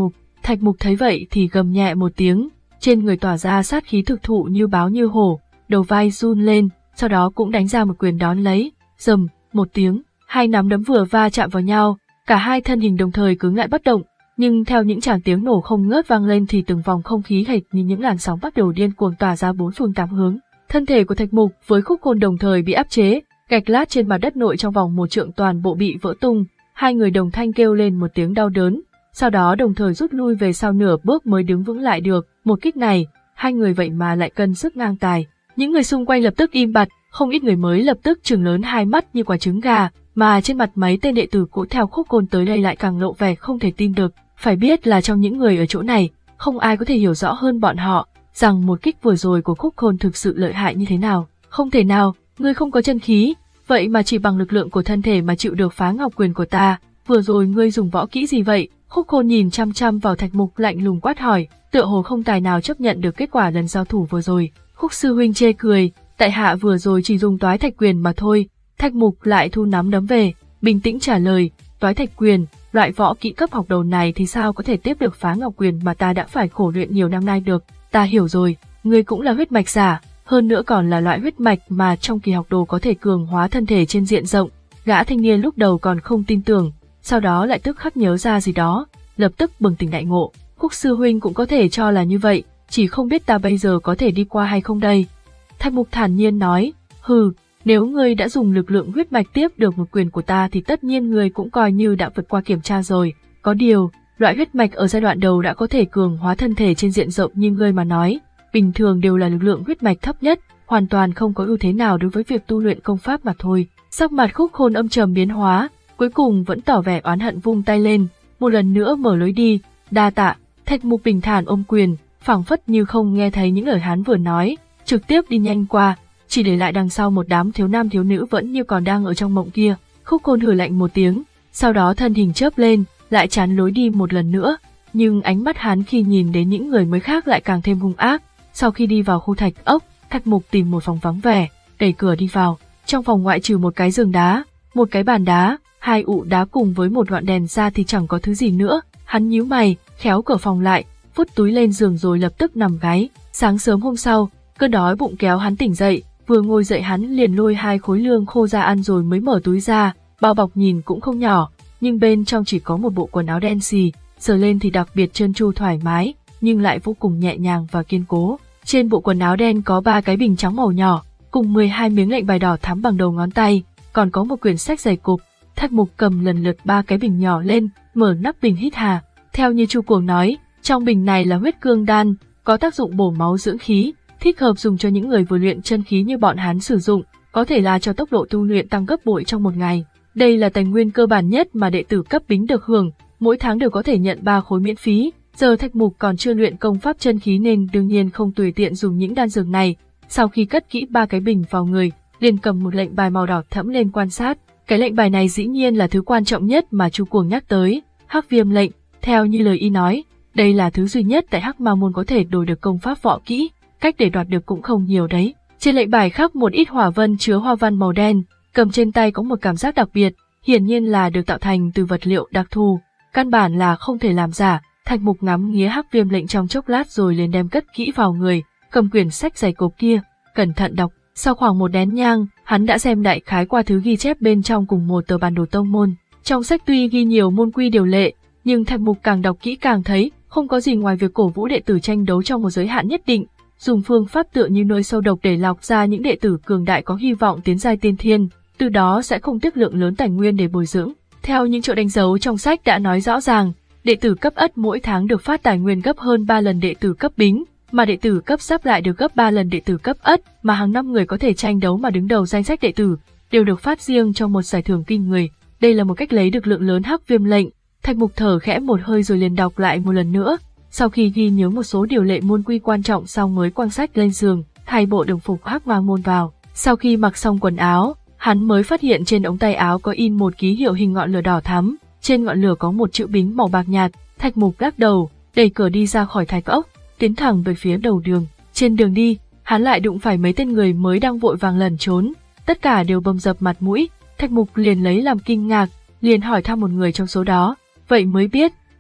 Thạch Mục thấy vậy thì gầm nhẹ một tiếng, trên người tỏa ra sát khí thực thụ như báo như hổ, đầu vai run lên, sau đó cũng đánh ra một quyền đón lấy, rầm, một tiếng, hai nắm đấm vừa va chạm vào nhau, cả hai thân hình đồng thời cứng lại bất động, nhưng theo những tràng tiếng nổ không ngớt vang lên thì từng vòng không khí hệt như những làn sóng bắt đầu điên cuồng tỏa ra bốn phương tám hướng. Thân thể của Thạch Mục với Khúc Khôn đồng thời bị áp chế, gạch lát trên mặt đất nội trong vòng một trượng toàn bộ bị vỡ tung, hai người đồng thanh kêu lên một tiếng đau đớn, sau đó đồng thời rút lui về sau nửa bước mới đứng vững lại được. Một kích này, hai người vậy mà lại cân sức ngang tài. Những người xung quanh lập tức im bặt, không ít người mới lập tức trừng lớn hai mắt như quả trứng gà, mà trên mặt mấy tên đệ tử cũ theo Khúc Khôn tới đây lại càng lộ vẻ không thể tin được. Phải biết là trong những người ở chỗ này, không ai có thể hiểu rõ hơn bọn họ rằng một kích vừa rồi của Khúc Khôn thực sự lợi hại như thế nào. Không thể nào, ngươi không có chân khí, vậy mà chỉ bằng lực lượng của thân thể mà chịu được phá ngọc quyền của ta, vừa rồi ngươi dùng võ kỹ gì vậy? Khúc Khôn nhìn chăm chăm vào Thạch Mục lạnh lùng quát hỏi, tựa hồ không tài nào chấp nhận được kết quả lần giao thủ vừa rồi. Khúc sư huynh chê cười, tại hạ vừa rồi chỉ dùng toái thạch quyền mà thôi. Thạch Mục lại thu nắm đấm về, bình tĩnh trả lời, toái thạch quyền, loại võ kỹ cấp học đầu này thì sao có thể tiếp được phá ngọc quyền mà ta đã phải khổ luyện nhiều năm nay được. Ta hiểu rồi, ngươi cũng là huyết mạch giả, hơn nữa còn là loại huyết mạch mà trong kỳ học đồ có thể cường hóa thân thể trên diện rộng. Gã thanh niên lúc đầu còn không tin tưởng, sau đó lại tức khắc nhớ ra gì đó, lập tức bừng tỉnh đại ngộ. Khúc sư huynh cũng có thể cho là như vậy, chỉ không biết ta bây giờ có thể đi qua hay không đây. Thạch Mục thản nhiên nói, hừ, nếu ngươi đã dùng lực lượng huyết mạch tiếp được một quyền của ta thì tất nhiên ngươi cũng coi như đã vượt qua kiểm tra rồi. Có điều, loại huyết mạch ở giai đoạn đầu đã có thể cường hóa thân thể trên diện rộng như ngươi mà nói, bình thường đều là lực lượng huyết mạch thấp nhất, hoàn toàn không có ưu thế nào đối với việc tu luyện công pháp mà thôi. Sắc mặt Khúc Khôn âm trầm biến hóa, cuối cùng vẫn tỏ vẻ oán hận vung tay lên, một lần nữa mở lối đi, đa tạ. Thạch Mục bình thản ôm quyền, phảng phất như không nghe thấy những lời hắn vừa nói, trực tiếp đi nhanh qua, chỉ để lại đằng sau một đám thiếu nam thiếu nữ vẫn như còn đang ở trong mộng kia. Khúc Khôn hừ lạnh một tiếng, sau đó thân hình chớp lên, lại chắn lối đi một lần nữa, nhưng ánh mắt hắn khi nhìn đến những người mới khác lại càng thêm hung ác. Sau khi đi vào khu thạch ốc, Thạch Mục tìm một phòng vắng vẻ, đẩy cửa đi vào. Trong phòng ngoại trừ một cái giường đá, một cái bàn đá, hai ụ đá cùng với một ngọn đèn ra thì chẳng có thứ gì nữa. Hắn nhíu mày, khéo cửa phòng lại, vứt túi lên giường rồi lập tức nằm gáy. Sáng sớm hôm sau, cơn đói bụng kéo hắn tỉnh dậy, vừa ngồi dậy hắn liền lôi hai khối lương khô ra ăn rồi mới mở túi ra. Bao bọc nhìn cũng không nhỏ, nhưng bên trong chỉ có một bộ quần áo đen xì, sờ lên thì đặc biệt trơn tru thoải mái, nhưng lại vô cùng nhẹ nhàng và kiên cố. Trên bộ quần áo đen có ba cái bình trắng màu nhỏ, cùng mười hai miếng lệnh bài đỏ thắm bằng đầu ngón tay, còn có một quyển sách dày cộp. Thạch Mục cầm lần lượt ba cái bình nhỏ lên, mở nắp bình hít hà. Theo như Chu Cuồng nói, trong bình này là huyết cương đan, có tác dụng bổ máu dưỡng khí, thích hợp dùng cho những người vừa luyện chân khí như bọn hắn sử dụng, có thể là cho tốc độ tu luyện tăng gấp bội trong một ngày. Đây là tài nguyên cơ bản nhất mà đệ tử cấp bính được hưởng, mỗi tháng đều có thể nhận ba khối miễn phí. Giờ Thạch Mục còn chưa luyện công pháp chân khí nên đương nhiên không tùy tiện dùng những đan dược này. Sau khi cất kỹ ba cái bình vào người, liền cầm một lệnh bài màu đỏ thẫm lên quan sát. Cái lệnh bài này dĩ nhiên là thứ quan trọng nhất mà Chu Cuồng nhắc tới, Hắc Viêm lệnh. Theo như lời y nói, đây là thứ duy nhất tại Hắc Ma môn có thể đổi được công pháp võ kỹ, cách để đoạt được cũng không nhiều đấy. Trên lệnh bài khắc một ít hỏa vân chứa hoa văn màu đen, cầm trên tay có một cảm giác đặc biệt, hiển nhiên là được tạo thành từ vật liệu đặc thù, căn bản là không thể làm giả. Thạch Mục ngắm nghía Hắc Viêm lệnh trong chốc lát rồi liền đem cất kỹ vào người, cầm quyển sách dày cộp kia, cẩn thận đọc. Sau khoảng một nén nhang, hắn đã xem đại khái qua thứ ghi chép bên trong cùng một tờ bản đồ tông môn. Trong sách tuy ghi nhiều môn quy điều lệ, nhưng Thạch Mục càng đọc kỹ càng thấy không có gì ngoài việc cổ vũ đệ tử tranh đấu trong một giới hạn nhất định, dùng phương pháp tựa như nuôi sâu độc để lọc ra những đệ tử cường đại có hy vọng tiến giai tiên thiên, từ đó sẽ không tiếc lượng lớn tài nguyên để bồi dưỡng. Theo những chỗ đánh dấu trong sách đã nói rõ ràng, đệ tử cấp ất mỗi tháng được phát tài nguyên gấp hơn ba lần đệ tử cấp bính, mà đệ tử cấp giáp lại được gấp ba lần đệ tử cấp ất, mà hàng năm người có thể tranh đấu mà đứng đầu danh sách đệ tử đều được phát riêng trong một giải thưởng kinh người. Đây là một cách lấy được lượng lớn Hắc Viêm lệnh. Thạch Mục thở khẽ một hơi rồi liền đọc lại một lần nữa. Sau khi ghi nhớ một số điều lệ môn quy quan trọng xong mới quăng sách lên giường, thay bộ đồng phục Hắc Ma môn vào. Sau khi mặc xong quần áo, hắn mới phát hiện trên ống tay áo có in một ký hiệu hình ngọn lửa đỏ thắm, trên ngọn lửa có một chữ bính màu bạc nhạt. Thạch Mục lắc đầu, đẩy cửa đi ra khỏi thạch ốc, tiến thẳng về phía đầu đường. Trên đường đi, hắn lại đụng phải mấy tên người mới đang vội vàng lẩn trốn, tất cả đều bầm dập mặt mũi. Thạch Mục liền lấy làm kinh ngạc, liền hỏi thăm một người trong số đó, vậy mới biết,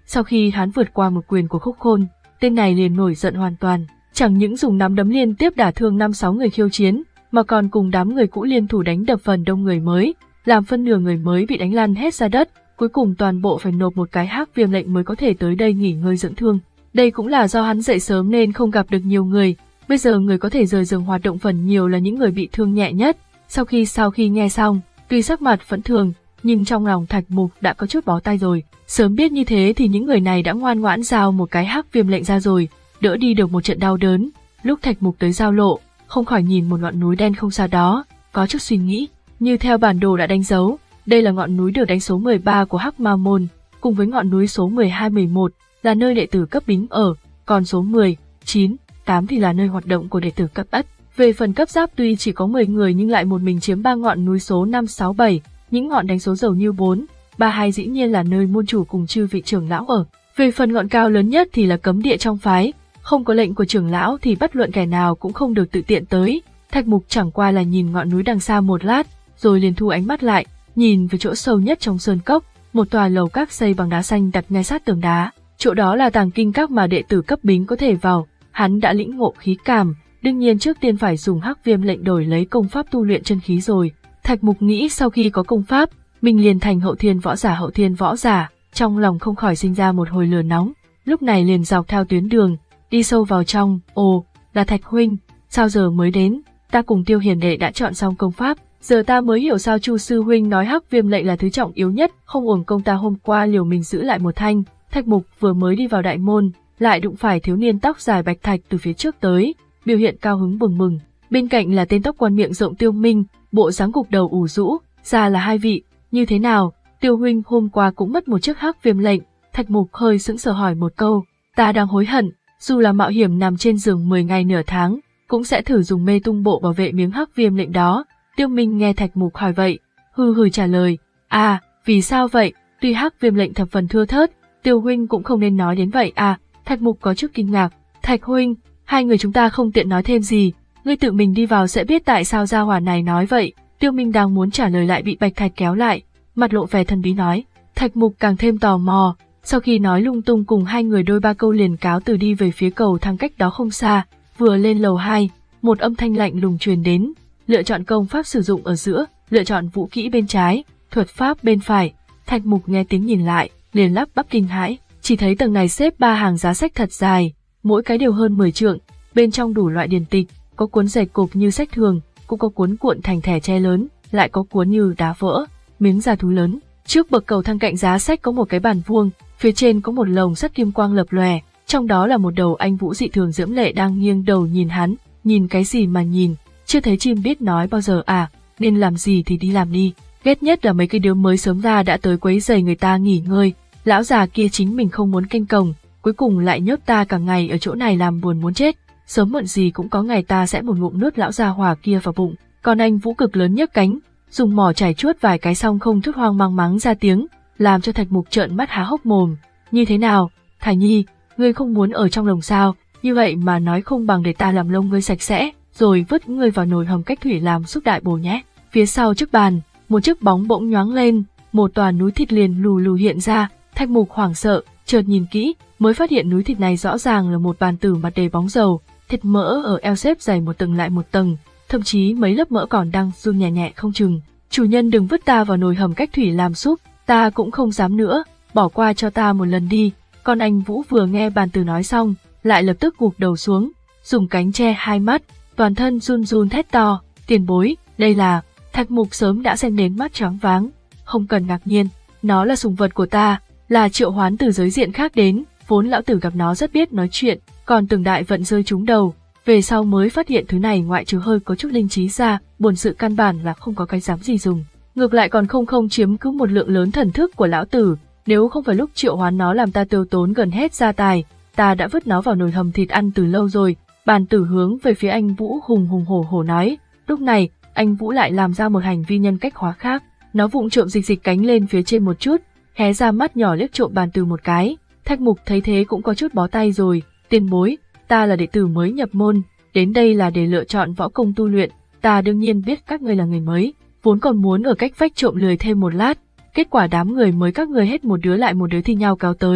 Sau khi hắn vượt qua một quyền của Khúc Khôn, tên này liền nổi giận hoàn toàn, chẳng những dùng nắm đấm liên tiếp đả thương năm sáu người khiêu chiến, mà còn cùng đám người cũ liên thủ đánh đập phần đông người mới, làm phân nửa người mới bị đánh lăn hết ra đất, cuối cùng toàn bộ phải nộp một cái hắc viêm lệnh mới có thể tới đây nghỉ ngơi dưỡng thương. Đây cũng là do hắn dậy sớm nên không gặp được nhiều người, bây giờ người có thể rời giường hoạt động phần nhiều là những người bị thương nhẹ nhất. Sau khi sau khi nghe xong, tuy sắc mặt vẫn thường, nhưng trong lòng Thạch Mục đã có chút bó tay rồi. Sớm biết như thế thì những người này đã ngoan ngoãn giao một cái hắc viêm lệnh ra rồi, đỡ đi được một trận đau đớn. Lúc Thạch Mục tới giao lộ, không khỏi nhìn một ngọn núi đen không xa đó, có chút suy nghĩ. Như theo bản đồ đã đánh dấu, đây là ngọn núi được đánh số mười ba của Hắc Ma Môn, cùng với ngọn núi số mười hai mười một là nơi đệ tử cấp Bính ở, còn số mười, chín, tám thì là nơi hoạt động của đệ tử cấp Ất. Về phần cấp Giáp tuy chỉ có mười người nhưng lại một mình chiếm ba ngọn núi số năm, sáu, bảy, những ngọn đánh số dầu như bốn, ba, hai dĩ nhiên là nơi môn chủ cùng chư vị trưởng lão ở. Về phần ngọn cao lớn nhất thì là cấm địa trong phái, không có lệnh của trưởng lão thì bất luận kẻ nào cũng không được tự tiện tới. Thạch Mục chẳng qua là nhìn ngọn núi đằng xa một lát, rồi liền thu ánh mắt lại, nhìn về chỗ sâu nhất trong sơn cốc, một tòa lầu các xây bằng đá xanh đặt ngay sát tường đá. Chỗ đó là tàng kinh các mà đệ tử cấp Bính có thể vào. Hắn đã lĩnh ngộ khí cảm, đương nhiên trước tiên phải dùng hắc viêm lệnh đổi lấy công pháp tu luyện chân khí rồi. Thạch Mục nghĩ sau khi có công pháp, mình liền thành hậu thiên võ giả hậu thiên võ giả, trong lòng không khỏi sinh ra một hồi lửa nóng. Lúc này liền dọc theo tuyến đường, đi sâu vào trong. Ồ, là Thạch huynh, sao giờ mới đến? Ta cùng Tiêu Hiền đệ đã chọn xong công pháp, giờ ta mới hiểu sao Chu sư huynh nói hắc viêm lệnh là thứ trọng yếu nhất, không uổng công ta hôm qua liều mình giữ lại một thanh. Thạch Mục vừa mới đi vào đại môn, lại đụng phải thiếu niên tóc dài bạch thạch từ phía trước tới, biểu hiện cao hứng bừng bừng. Bên cạnh là tên tóc quan miệng rộng Tiêu Minh, bộ dáng gục đầu ủ rũ, ra là hai vị, như thế nào? Tiêu huynh hôm qua cũng mất một chiếc hắc viêm lệnh. Thạch Mục hơi sững sờ hỏi một câu, ta đang hối hận, dù là mạo hiểm nằm trên giường mười ngày nửa tháng, cũng sẽ thử dùng mê tung bộ bảo vệ miếng hắc viêm lệnh đó. Tiêu Minh nghe Thạch Mục hỏi vậy, hừ hừ trả lời, à, vì sao vậy? Tuy hắc viêm lệnh thập phần thưa thớt, Tiêu huynh cũng không nên nói đến vậy à? Thạch Mục có chút kinh ngạc, Thạch huynh, hai người chúng ta không tiện nói thêm gì, ngươi tự mình đi vào sẽ biết tại sao gia hỏa này nói vậy. Tiêu Minh đang muốn trả lời lại bị Bạch Thạch kéo lại, mặt lộ vẻ thần bí nói. Thạch Mục càng thêm tò mò, sau khi nói lung tung cùng hai người đôi ba câu liền cáo từ đi về phía cầu thang cách đó không xa. Vừa lên lầu hai, một âm thanh lạnh lùng truyền đến, lựa chọn công pháp sử dụng ở giữa, lựa chọn vũ kỹ bên trái, thuật pháp bên phải. Thạch Mục nghe tiếng nhìn lại, liền lắp bắp kinh hãi, chỉ thấy tầng này xếp ba hàng giá sách thật dài, mỗi cái đều hơn mười trượng, bên trong đủ loại điển tịch, có cuốn dày cộp như sách thường, cũng có cuốn cuộn thành thẻ tre lớn, lại có cuốn như đá vỡ, miếng da thú lớn. Trước bậc cầu thang cạnh giá sách có một cái bàn vuông, phía trên có một lồng sắt kim quang lập lòe, trong đó là một đầu anh vũ dị thường diễm lệ đang nghiêng đầu nhìn hắn. Nhìn cái gì mà nhìn, chưa thấy chim biết nói bao giờ à, nên làm gì thì đi làm đi. Ghét nhất là mấy cái đứa mới sớm ra đã tới quấy rầy người ta nghỉ ngơi. Lão già kia chính mình không muốn canh cổng, cuối cùng lại nhốt ta cả ngày ở chỗ này làm buồn muốn chết. Sớm muộn gì cũng có ngày ta sẽ một ngụm nuốt lão già hỏa kia vào bụng. Còn anh vũ cực lớn nhấc cánh, dùng mỏ chải chuốt vài cái xong không chút hoang mang mắng ra tiếng, làm cho Thạch Mục trợn mắt há hốc mồm. Như thế nào, Thải Nhi, ngươi không muốn ở trong lồng sao? Như vậy mà nói không bằng để ta làm lông ngươi sạch sẽ, rồi vứt ngươi vào nồi hầm cách thủy làm xúc đại bổ nhé. Phía sau chiếc bàn, một chiếc bóng bỗng nhoáng lên, một tòa núi thịt liền lù lù hiện ra. Thạch Mục hoảng sợ, chợt nhìn kỹ, mới phát hiện núi thịt này rõ ràng là một bàn tử mặt đầy bóng dầu, thịt mỡ ở eo xếp dày một tầng lại một tầng, thậm chí mấy lớp mỡ còn đang run nhẹ nhẹ không chừng. Chủ nhân đừng vứt ta vào nồi hầm cách thủy làm súp, ta cũng không dám nữa, bỏ qua cho ta một lần đi. Con anh Vũ vừa nghe bàn tử nói xong, lại lập tức gục đầu xuống, dùng cánh che hai mắt, toàn thân run run thét to, tiền bối, đây là... Thạch Mục sớm đã xem đến mắt choáng váng, không cần ngạc nhiên, nó là sùng vật của ta, là triệu hoán từ giới diện khác đến, vốn lão tử gặp nó rất biết nói chuyện, còn từng đại vận rơi trúng đầu, về sau mới phát hiện thứ này ngoại trừ hơi có chút linh trí ra, buồn sự căn bản là không có cái dám gì dùng, ngược lại còn không không chiếm cứ một lượng lớn thần thức của lão tử, nếu không phải lúc triệu hoán nó làm ta tiêu tốn gần hết gia tài, ta đã vứt nó vào nồi hầm thịt ăn từ lâu rồi. Bàn tử hướng về phía anh Vũ hùng hùng hổ hổ nói. Lúc này, anh Vũ lại làm ra một hành vi nhân cách hóa khác, nó vụng trộm dịch dịch cánh lên phía trên một chút, hé ra mắt nhỏ liếc trộm bàn tử một cái. Thạch Mục thấy thế cũng có chút bó tay rồi, tiền bối, ta là đệ tử mới nhập môn, đến đây là để lựa chọn võ công tu luyện, ta đương nhiên biết các ngươi là người mới, vốn còn muốn ở cách vách trộm lười thêm một lát, kết quả đám người mới các ngươi hết một đứa lại một đứa thi nhau kéo tới,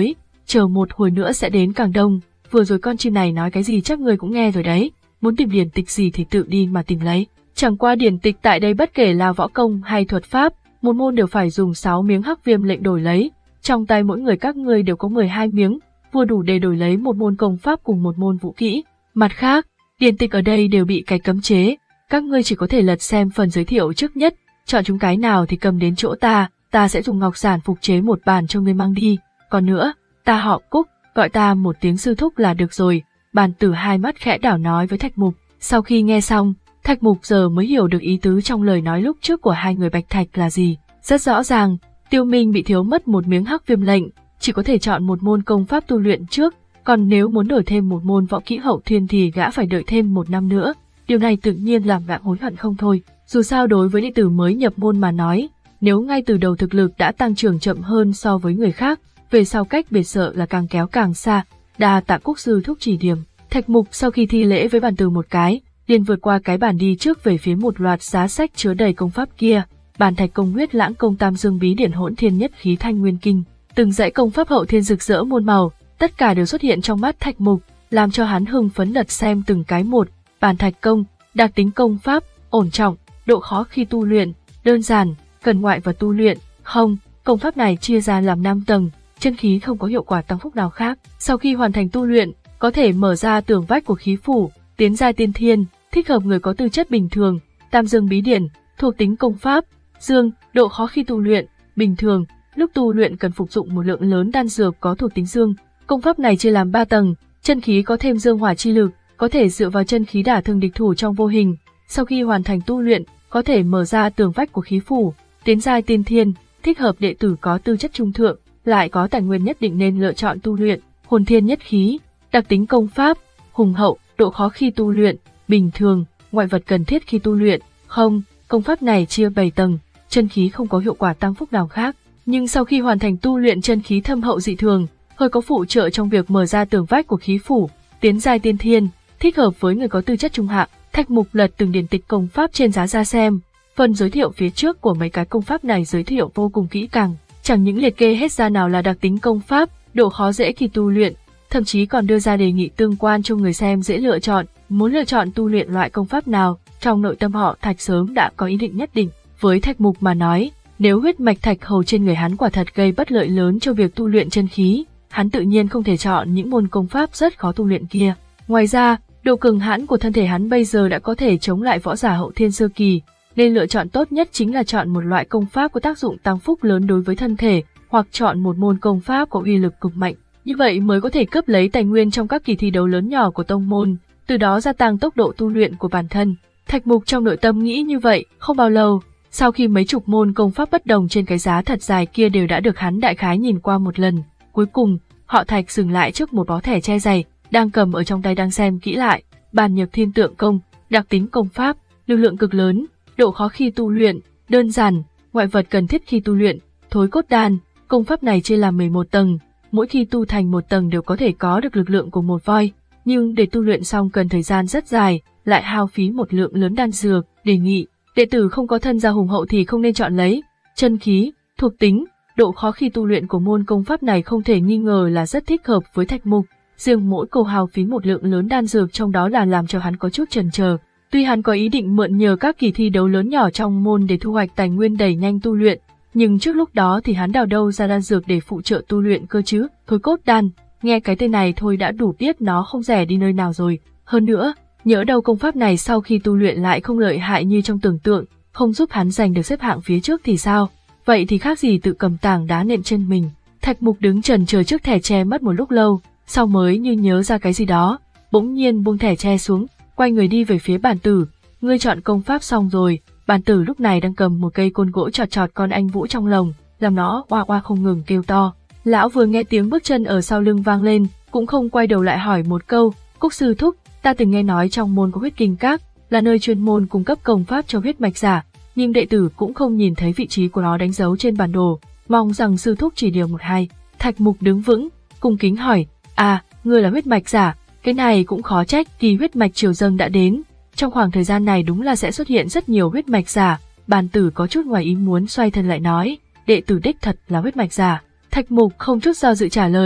chờ một hồi nữa sẽ đến càng đông, vừa rồi con chim này nói cái gì chắc ngươi cũng nghe rồi đấy, muốn tìm điển tịch gì thì tự đi mà tìm lấy. Chẳng qua điển tịch tại đây bất kể là võ công hay thuật pháp, một môn đều phải dùng sáu miếng hắc viêm lệnh đổi lấy, trong tay mỗi người các ngươi đều có mười hai miếng, vừa đủ để đổi lấy một môn công pháp cùng một môn vũ kỹ. Mặt khác, điển tịch ở đây đều bị cái cấm chế, các ngươi chỉ có thể lật xem phần giới thiệu trước nhất, chọn chúng cái nào thì cầm đến chỗ ta, ta sẽ dùng ngọc giản phục chế một bản cho ngươi mang đi. Còn nữa, ta họ Cúc, gọi ta một tiếng sư thúc là được rồi. Bàn tử hai mắt khẽ đảo nói với Thạch Mục. Sau khi nghe xong, Thạch Mục giờ mới hiểu được ý tứ trong lời nói lúc trước của hai người Bạch Thạch là gì. Rất rõ ràng, Tiêu Minh bị thiếu mất một miếng hắc viêm lệnh, chỉ có thể chọn một môn công pháp tu luyện trước, còn nếu muốn đổi thêm một môn võ kỹ hậu thiên thì gã phải đợi thêm một năm nữa. Điều này tự nhiên làm gã hối hận không thôi. Dù sao đối với đệ tử mới nhập môn mà nói, nếu ngay từ đầu thực lực đã tăng trưởng chậm hơn so với người khác, về sau cách biệt sợ là càng kéo càng xa. Đa tạ Cúc sư thúc chỉ điểm. Thạch Mục sau khi thi lễ với bàn tử một cái, liền vượt qua cái bàn đi trước về phía một loạt giá sách chứa đầy công pháp kia. Bàn Thạch Công, Huyết Lãng Công, Tam Dương Bí Điển, Hỗn Thiên Nhất Khí, Thanh Nguyên Kinh, từng dãy công pháp hậu thiên rực rỡ muôn màu, tất cả đều xuất hiện trong mắt Thạch Mục, làm cho hắn hưng phấn lật xem từng cái một. Bàn Thạch Công, đặc tính công pháp, ổn trọng, độ khó khi tu luyện, đơn giản, cần ngoại vật tu luyện. Không, công pháp này chia ra làm năm tầng, chân khí không có hiệu quả tăng phúc nào khác. Sau khi hoàn thành tu luyện, có thể mở ra tường vách của khí phủ, tiến giai tiên thiên, thích hợp người có tư chất bình thường. Tam Dương Bí Điển, thuộc tính công pháp, dương, độ khó khi tu luyện, bình thường, lúc tu luyện cần phục dụng một lượng lớn đan dược có thuộc tính dương. Công pháp này chia làm ba tầng, chân khí có thêm dương hỏa chi lực, có thể dựa vào chân khí đả thương địch thủ trong vô hình. Sau khi hoàn thành tu luyện, có thể mở ra tường vách của khí phủ, tiến giai tiên thiên, thích hợp đệ tử có tư chất trung thượng, lại có tài nguyên nhất định nên lựa chọn tu luyện. Hồn Thiên Nhất Khí, đặc tính công pháp, hùng hậu, độ khó khi tu luyện, bình thường, ngoại vật cần thiết khi tu luyện. Không, công pháp này chia bảy tầng, chân khí không có hiệu quả tăng phúc nào khác, nhưng sau khi hoàn thành tu luyện chân khí thâm hậu dị thường, hơi có phụ trợ trong việc mở ra tường vách của khí phủ, tiến giai tiên thiên, thích hợp với người có tư chất trung hạng. Thạch Mục lật từng điển tịch công pháp trên giá ra xem, phần giới thiệu phía trước của mấy cái công pháp này giới thiệu vô cùng kỹ càng, chẳng những liệt kê hết ra nào là đặc tính công pháp, độ khó dễ khi tu luyện, thậm chí còn đưa ra đề nghị tương quan cho người xem dễ lựa chọn. Muốn lựa chọn tu luyện loại công pháp nào, trong nội tâm họ Thạch sớm đã có ý định nhất định. Với Thạch Mục mà nói, nếu huyết mạch thạch hầu trên người hắn quả thật gây bất lợi lớn cho việc tu luyện chân khí, hắn tự nhiên không thể chọn những môn công pháp rất khó tu luyện kia. Ngoài ra, độ cường hãn của thân thể hắn bây giờ đã có thể chống lại võ giả hậu thiên sơ kỳ, nên lựa chọn tốt nhất chính là chọn một loại công pháp có tác dụng tăng phúc lớn đối với thân thể, hoặc chọn một môn công pháp có uy lực cực mạnh. Như vậy mới có thể cướp lấy tài nguyên trong các kỳ thi đấu lớn nhỏ của tông môn, từ đó gia tăng tốc độ tu luyện của bản thân. Thạch Mục trong nội tâm nghĩ như vậy. Không bao lâu, sau khi mấy chục môn công pháp bất đồng trên cái giá thật dài kia đều đã được hắn đại khái nhìn qua một lần, cuối cùng họ Thạch dừng lại trước một bó thẻ che dày, đang cầm ở trong tay đang xem kỹ lại. Bàn Nhược Thiên Tượng Công, đặc tính công pháp, lực lượng cực lớn, độ khó khi tu luyện, đơn giản, ngoại vật cần thiết khi tu luyện. Thối Cốt Đan, công pháp này chia làm mười một tầng, mỗi khi tu thành một tầng đều có thể có được lực lượng của một voi, nhưng để tu luyện xong cần thời gian rất dài, lại hao phí một lượng lớn đan dược. Đề nghị, đệ tử không có thân gia hùng hậu thì không nên chọn lấy. Chân khí, thuộc tính, độ khó khi tu luyện của môn công pháp này không thể nghi ngờ là rất thích hợp với Thạch Mục. Riêng mỗi câu hao phí một lượng lớn đan dược trong đó là làm cho hắn có chút chần chờ. Tuy hắn có ý định mượn nhờ các kỳ thi đấu lớn nhỏ trong môn để thu hoạch tài nguyên đẩy nhanh tu luyện, nhưng trước lúc đó thì hắn đào đâu ra đan dược để phụ trợ tu luyện cơ chứ? Thối Cốt Đan, nghe cái tên này thôi đã đủ biết nó không rẻ đi nơi nào rồi. Hơn nữa, nhỡ đâu công pháp này sau khi tu luyện lại không lợi hại như trong tưởng tượng, không giúp hắn giành được xếp hạng phía trước thì sao? Vậy thì khác gì tự cầm tảng đá nện chân mình. Thạch Mục đứng chần chờ trước thẻ tre mất một lúc lâu, sau mới như nhớ ra cái gì đó, bỗng nhiên buông thẻ tre xuống, quay người đi về phía Bàn Tử. Ngươi chọn công pháp xong rồi. Bàn Tử lúc này đang cầm một cây côn gỗ chọt chọt con anh vũ trong lồng, làm nó oa oa không ngừng kêu to. Lão vừa nghe tiếng bước chân ở sau lưng vang lên, cũng không quay đầu lại hỏi một câu, Cúc sư thúc, ta từng nghe nói trong môn có huyết kinh các, là nơi chuyên môn cung cấp công pháp cho huyết mạch giả, nhưng đệ tử cũng không nhìn thấy vị trí của nó đánh dấu trên bản đồ, mong rằng sư thúc chỉ điều một hai. Thạch Mục đứng vững, cung kính hỏi, à, ngươi là huyết mạch giả, cái này cũng khó trách, kỳ huyết mạch triều dâng đã đến. Trong khoảng thời gian này đúng là sẽ xuất hiện rất nhiều huyết mạch giả. Bàn Tử có chút ngoài ý muốn xoay thân lại nói, đệ tử đích thật là huyết mạch giả. Thạch Mục không chút do dự trả lời,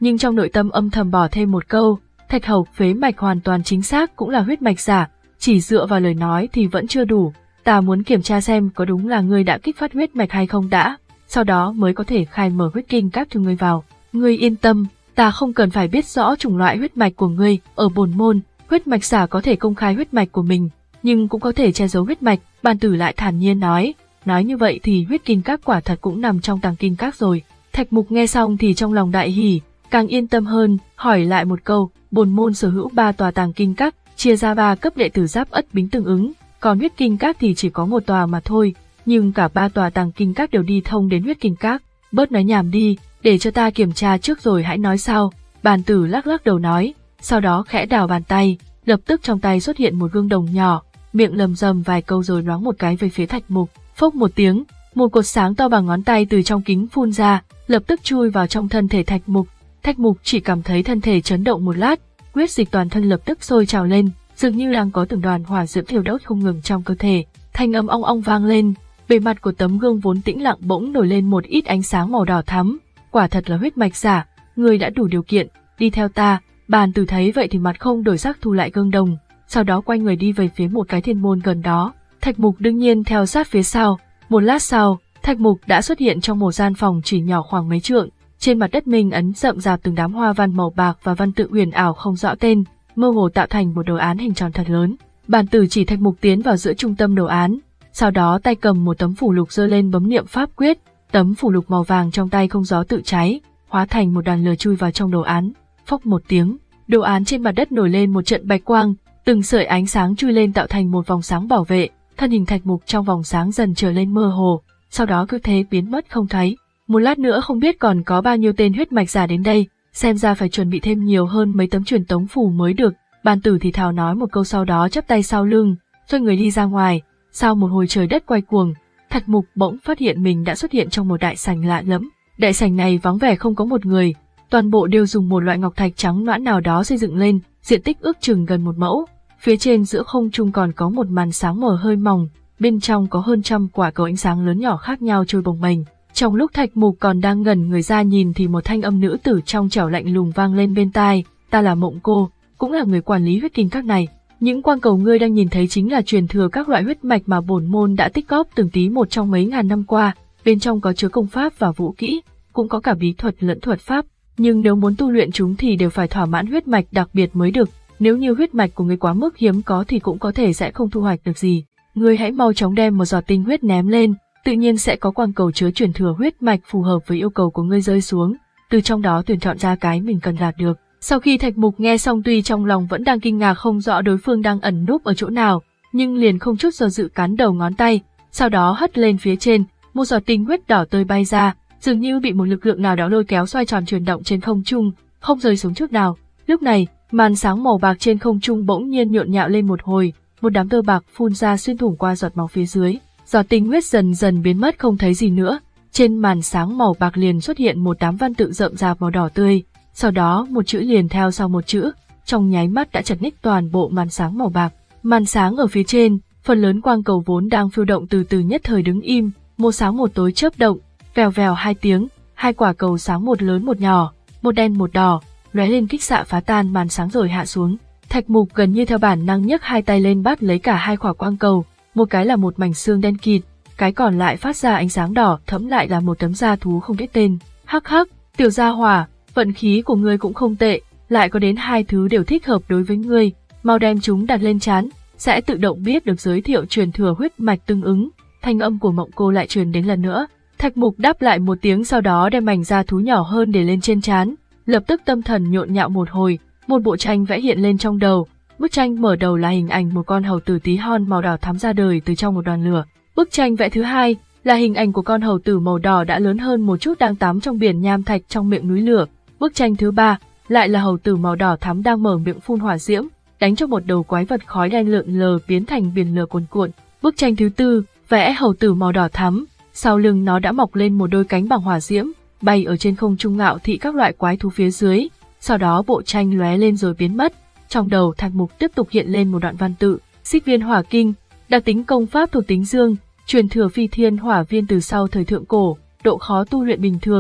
nhưng trong nội tâm âm thầm bỏ thêm một câu, thạch hầu phế mạch hoàn toàn chính xác cũng là huyết mạch giả, chỉ dựa vào lời nói thì vẫn chưa đủ, ta muốn kiểm tra xem có đúng là ngươi đã kích phát huyết mạch hay không đã, sau đó mới có thể khai mở huyết kinh các cho ngươi vào. Ngươi yên tâm, ta không cần phải biết rõ chủng loại huyết mạch của ngươi, ở bổn môn, huyết mạch giả có thể công khai huyết mạch của mình, nhưng cũng có thể che giấu huyết mạch, Bàn Tử lại thản nhiên nói, nói như vậy thì huyết kinh các quả thật cũng nằm trong tàng kinh các rồi. Thạch Mục nghe xong thì trong lòng đại hỉ, càng yên tâm hơn, hỏi lại một câu, bổn môn sở hữu ba tòa tàng kinh các, chia ra ba cấp đệ tử giáp ất bính tương ứng, còn huyết kinh các thì chỉ có một tòa mà thôi, nhưng cả ba tòa tàng kinh các đều đi thông đến huyết kinh các. Bớt nói nhảm đi, để cho ta kiểm tra trước rồi hãy nói sau. Bàn Tử lắc lắc đầu nói, sau đó khẽ đảo bàn tay, lập tức trong tay xuất hiện một gương đồng nhỏ, miệng lầm rầm vài câu rồi nhoáng một cái về phía Thạch Mục, phốc một tiếng, một cột sáng to bằng ngón tay từ trong kính phun ra, lập tức chui vào trong thân thể Thạch Mục. Thạch Mục chỉ cảm thấy thân thể chấn động một lát, huyết dịch toàn thân lập tức sôi trào lên, dường như đang có từng đoàn hỏa diễm thiêu đốt không ngừng trong cơ thể. Thanh âm ong ong vang lên, bề mặt của tấm gương vốn tĩnh lặng bỗng nổi lên một ít ánh sáng màu đỏ thắm. Quả thật là huyết mạch giả, người đã đủ điều kiện, đi theo ta. Bàn Tử thấy vậy thì mặt không đổi sắc thu lại gương đồng, sau đó quay người đi về phía một cái thiên môn gần đó. Thạch Mục đương nhiên theo sát phía sau. Một lát sau, Thạch Mục đã xuất hiện trong một gian phòng chỉ nhỏ khoảng mấy trượng. Trên mặt đất minh ấn rậm rạp từng đám hoa văn màu bạc và văn tự huyền ảo không rõ tên, mơ hồ tạo thành một đồ án hình tròn thật lớn. Bàn Tử chỉ Thạch Mục tiến vào giữa trung tâm đồ án, sau đó tay cầm một tấm phù lục giơ lên bấm niệm pháp quyết, tấm phù lục màu vàng trong tay không gió tự cháy, hóa thành một đoàn lửa chui vào trong đồ án. Phốc một tiếng, đồ án trên mặt đất nổi lên một trận bạch quang, từng sợi ánh sáng chui lên tạo thành một vòng sáng bảo vệ, thân hình Thạch Mục trong vòng sáng dần trở lên mơ hồ, sau đó cứ thế biến mất không thấy. Một lát nữa không biết còn có bao nhiêu tên huyết mạch giả đến đây, xem ra phải chuẩn bị thêm nhiều hơn mấy tấm truyền tống phù mới được. Bàn Tử thì thào nói một câu sau đó chắp tay sau lưng, xoay người đi ra ngoài. Sau một hồi trời đất quay cuồng, Thạch Mục bỗng phát hiện mình đã xuất hiện trong một đại sảnh lạ lẫm. Đại sảnh này vắng vẻ không có một người, toàn bộ đều dùng một loại ngọc thạch trắng nõn nào đó xây dựng lên, diện tích ước chừng gần một mẫu. Phía trên giữa không trung còn có một màn sáng mờ hơi mỏng, bên trong có hơn trăm quả cầu ánh sáng lớn nhỏ khác nhau trôi bồng bềnh. Trong lúc Thạch Mục còn đang ngẩn người ra nhìn thì một thanh âm nữ tử trong trẻo lạnh lùng vang lên bên tai, ta là Mộng Cô, cũng là người quản lý huyết kinh các này. Những quang cầu ngươi đang nhìn thấy chính là truyền thừa các loại huyết mạch mà bổn môn đã tích góp từng tí một trong mấy ngàn năm qua, bên trong có chứa công pháp và vũ kỹ, cũng có cả bí thuật lẫn thuật pháp, nhưng nếu muốn tu luyện chúng thì đều phải thỏa mãn huyết mạch đặc biệt mới được, nếu như huyết mạch của ngươi quá mức hiếm có thì cũng có thể sẽ không thu hoạch được gì. Ngươi hãy mau chóng đem một giọt tinh huyết ném lên, tự nhiên sẽ có quang cầu chứa truyền thừa huyết mạch phù hợp với yêu cầu của ngươi rơi xuống, từ trong đó tuyển chọn ra cái mình cần đạt được. Sau khi Thạch Mục nghe xong tuy trong lòng vẫn đang kinh ngạc không rõ đối phương đang ẩn núp ở chỗ nào, nhưng liền không chút do dự cắn đầu ngón tay, sau đó hất lên phía trên, một giọt tinh huyết đỏ tươi bay ra, dường như bị một lực lượng nào đó lôi kéo xoay tròn chuyển động trên không trung, không rơi xuống chút nào. Lúc này, màn sáng màu bạc trên không trung bỗng nhiên nhộn nhạo lên một hồi, một đám tơ bạc phun ra xuyên thủng qua giọt máu phía dưới, giọt tinh huyết dần dần biến mất không thấy gì nữa. Trên màn sáng màu bạc liền xuất hiện một đám văn tự rậm rạp màu đỏ tươi. Sau đó một chữ liền theo sau một chữ, trong nháy mắt đã chật ních toàn bộ màn sáng màu bạc. Màn sáng ở phía trên, phần lớn quang cầu vốn đang phiêu động từ từ nhất thời đứng im, một sáng một tối chớp động, vèo vèo hai tiếng, hai quả cầu sáng một lớn một nhỏ, một đen một đỏ, lóe lên kích xạ phá tan màn sáng rồi hạ xuống. Thạch Mục gần như theo bản năng nhấc hai tay lên bắt lấy cả hai quả quang cầu, một cái là một mảnh xương đen kịt, cái còn lại phát ra ánh sáng đỏ thẫm lại là một tấm da thú không biết tên. Hắc hắc, tiểu gia hỏa, vận khí của ngươi cũng không tệ, lại có đến hai thứ đều thích hợp đối với ngươi, mau đem chúng đặt lên trán, sẽ tự động biết được giới thiệu truyền thừa huyết mạch tương ứng. Thanh âm của Mộng Cô lại truyền đến lần nữa. Thạch Mục đáp lại một tiếng sau đó đem mảnh da thú nhỏ hơn để lên trên trán, lập tức tâm thần nhộn nhạo một hồi, một bộ tranh vẽ hiện lên trong đầu. Bức tranh mở đầu là hình ảnh một con hầu tử tí hon màu đỏ thắm ra đời từ trong một đoàn lửa. Bức tranh vẽ thứ hai là hình ảnh của con hầu tử màu đỏ đã lớn hơn một chút đang tắm trong biển nham thạch trong miệng núi lửa. Bức tranh thứ ba lại là hầu tử màu đỏ thắm đang mở miệng phun hỏa diễm, đánh cho một đầu quái vật khói đen lượn lờ biến thành biển lửa cuồn cuộn. Bức tranh thứ tư vẽ hầu tử màu đỏ thắm, sau lưng nó đã mọc lên một đôi cánh bằng hỏa diễm, bay ở trên không trung ngạo thị các loại quái thú phía dưới. Sau đó bộ tranh lóe lên rồi biến mất. Trong đầu Thạch Mục tiếp tục hiện lên một đoạn văn tự: Xích Viên Hỏa Kinh, đặc tính công pháp thuộc tính dương, truyền thừa phi thiên hỏa viên từ sau thời thượng cổ, độ khó tu luyện bình thường,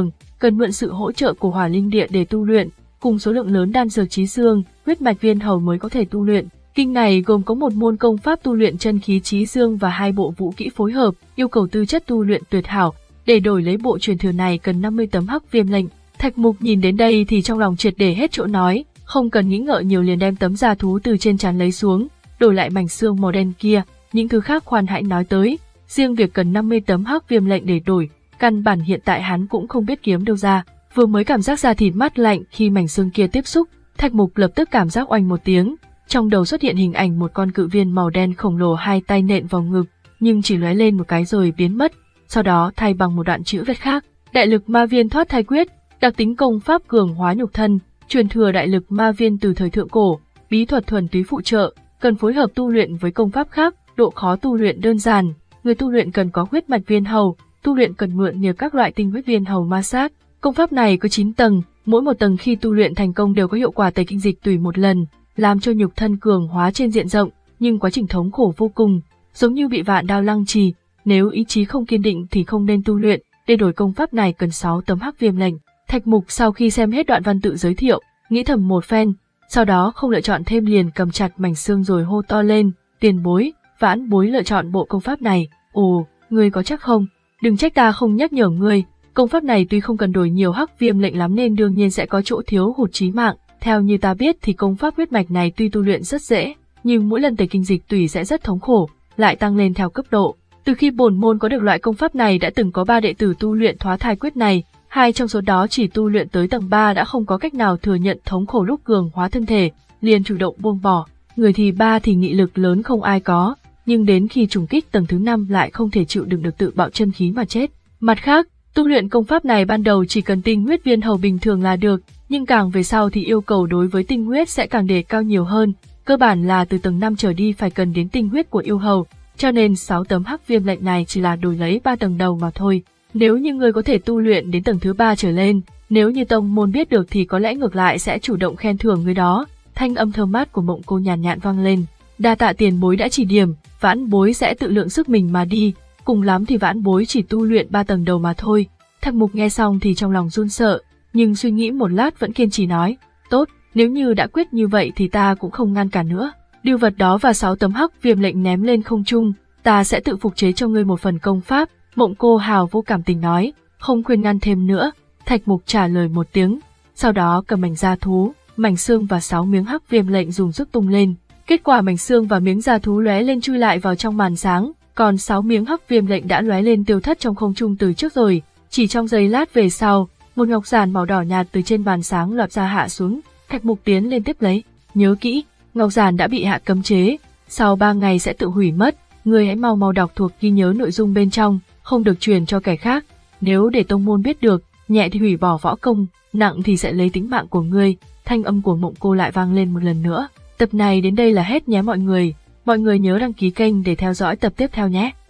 cần mượn sự hỗ trợ của hỏa linh địa để tu luyện, cùng số lượng lớn đan dược chí xương, huyết mạch viên hầu mới có thể tu luyện. Kinh này gồm có một môn công pháp tu luyện chân khí chí xương và hai bộ vũ kỹ phối hợp, yêu cầu tư chất tu luyện tuyệt hảo. Để đổi lấy bộ truyền thừa này cần năm mươi tấm hắc viêm lệnh. Thạch Mục nhìn đến đây thì trong lòng triệt để hết chỗ nói, không cần nghĩ ngợi nhiều liền đem tấm da thú từ trên trán lấy xuống, đổi lại mảnh xương màu đen kia, những thứ khác khoan hãy nói tới, riêng việc cần năm mươi tấm hắc viêm lệnh để đổi, căn bản hiện tại hắn cũng không biết kiếm đâu ra. Vừa mới cảm giác da thịt mát lạnh khi mảnh xương kia tiếp xúc, Thạch Mục lập tức cảm giác oanh một tiếng, trong đầu xuất hiện hình ảnh một con cự viên màu đen khổng lồ hai tay nện vào ngực, nhưng chỉ lóe lên một cái rồi biến mất, sau đó thay bằng một đoạn chữ viết khác, Đại lực ma viên thoát thai quyết, đặc tính công pháp cường hóa nhục thân, truyền thừa đại lực ma viên từ thời thượng cổ, bí thuật thuần túy phụ trợ, cần phối hợp tu luyện với công pháp khác, độ khó tu luyện đơn giản, người tu luyện cần có huyết mạch viên hầu, tu luyện cần mượn nhờ các loại tinh huyết viên hầu ma sát. Công pháp này có chín tầng, mỗi một tầng khi tu luyện thành công đều có hiệu quả tẩy kinh dịch tùy một lần, làm cho nhục thân cường hóa trên diện rộng, nhưng quá trình thống khổ vô cùng, giống như bị vạn đao lăng trì, nếu ý chí không kiên định thì không nên tu luyện. Để đổi công pháp này cần sáu tấm hắc viêm lệnh. Thạch Mục sau khi xem hết đoạn văn tự giới thiệu, nghĩ thầm một phen, sau đó không lựa chọn thêm liền cầm chặt mảnh xương rồi hô to lên, tiền bối, vãn bối lựa chọn bộ công pháp này. Ồ, ngươi có chắc không? Đừng trách ta không nhắc nhở ngươi, công pháp này tuy không cần đổi nhiều hắc viêm lệnh lắm nên đương nhiên sẽ có chỗ thiếu hụt chí mạng. Theo như ta biết thì công pháp huyết mạch này tuy tu luyện rất dễ, nhưng mỗi lần tẩy kinh dịch tùy sẽ rất thống khổ, lại tăng lên theo cấp độ. Từ khi bổn môn có được loại công pháp này đã từng có ba đệ tử tu luyện thoát thai quyết này, hai trong số đó chỉ tu luyện tới tầng ba đã không có cách nào thừa nhận thống khổ lúc cường hóa thân thể, liền chủ động buông bỏ. Người thì ba thì nghị lực lớn không ai có, nhưng đến khi trùng kích tầng thứ năm lại không thể chịu đựng được tự bạo chân khí mà chết. Mặt khác, tu luyện công pháp này ban đầu chỉ cần tinh huyết viên hầu bình thường là được, nhưng càng về sau thì yêu cầu đối với tinh huyết sẽ càng đề cao nhiều hơn, cơ bản là từ tầng năm trở đi phải cần đến tinh huyết của yêu hầu. Cho nên sáu tấm hắc viêm lệnh này chỉ là đổi lấy ba tầng đầu mà thôi. Nếu như người có thể tu luyện đến tầng thứ ba trở lên, nếu như tông môn biết được thì có lẽ ngược lại sẽ chủ động khen thưởng người đó. Thanh âm thơm mát của Mộng Cô nhàn nhạt vang lên. Đa tạ tiền bối đã chỉ điểm, vãn bối sẽ tự lượng sức mình mà đi, cùng lắm thì vãn bối chỉ tu luyện ba tầng đầu mà thôi. Thạch Mục nghe xong thì trong lòng run sợ, nhưng suy nghĩ một lát vẫn kiên trì nói, tốt, nếu như đã quyết như vậy thì ta cũng không ngăn cản nữa. Điêu vật đó và sáu tấm hắc viêm lệnh ném lên không trung, ta sẽ tự phục chế cho ngươi một phần công pháp. Mộng Cô hào vô cảm tình nói, không khuyên ngăn thêm nữa. Thạch Mục trả lời một tiếng, sau đó cầm mảnh da thú, mảnh xương và sáu miếng hắc viêm lệnh dùng sức tung lên. Kết quả mảnh xương và miếng da thú lóe lên chui lại vào trong màn sáng, còn sáu miếng hắc viêm lệnh đã lóe lên tiêu thất trong không trung từ trước rồi. Chỉ trong giây lát về sau, một ngọc giản màu đỏ nhạt từ trên màn sáng lọt ra hạ xuống. Thạch Mục tiến lên tiếp lấy, nhớ kỹ, ngọc giản đã bị hạ cấm chế, sau ba ngày sẽ tự hủy mất, ngươi hãy mau mau đọc thuộc ghi nhớ nội dung bên trong, không được truyền cho kẻ khác. Nếu để tông môn biết được, nhẹ thì hủy bỏ võ công, nặng thì sẽ lấy tính mạng của ngươi. Thanh âm của Mộng Cô lại vang lên một lần nữa. Tập này đến đây là hết nhé mọi người. Mọi người nhớ đăng ký kênh để theo dõi tập tiếp theo nhé.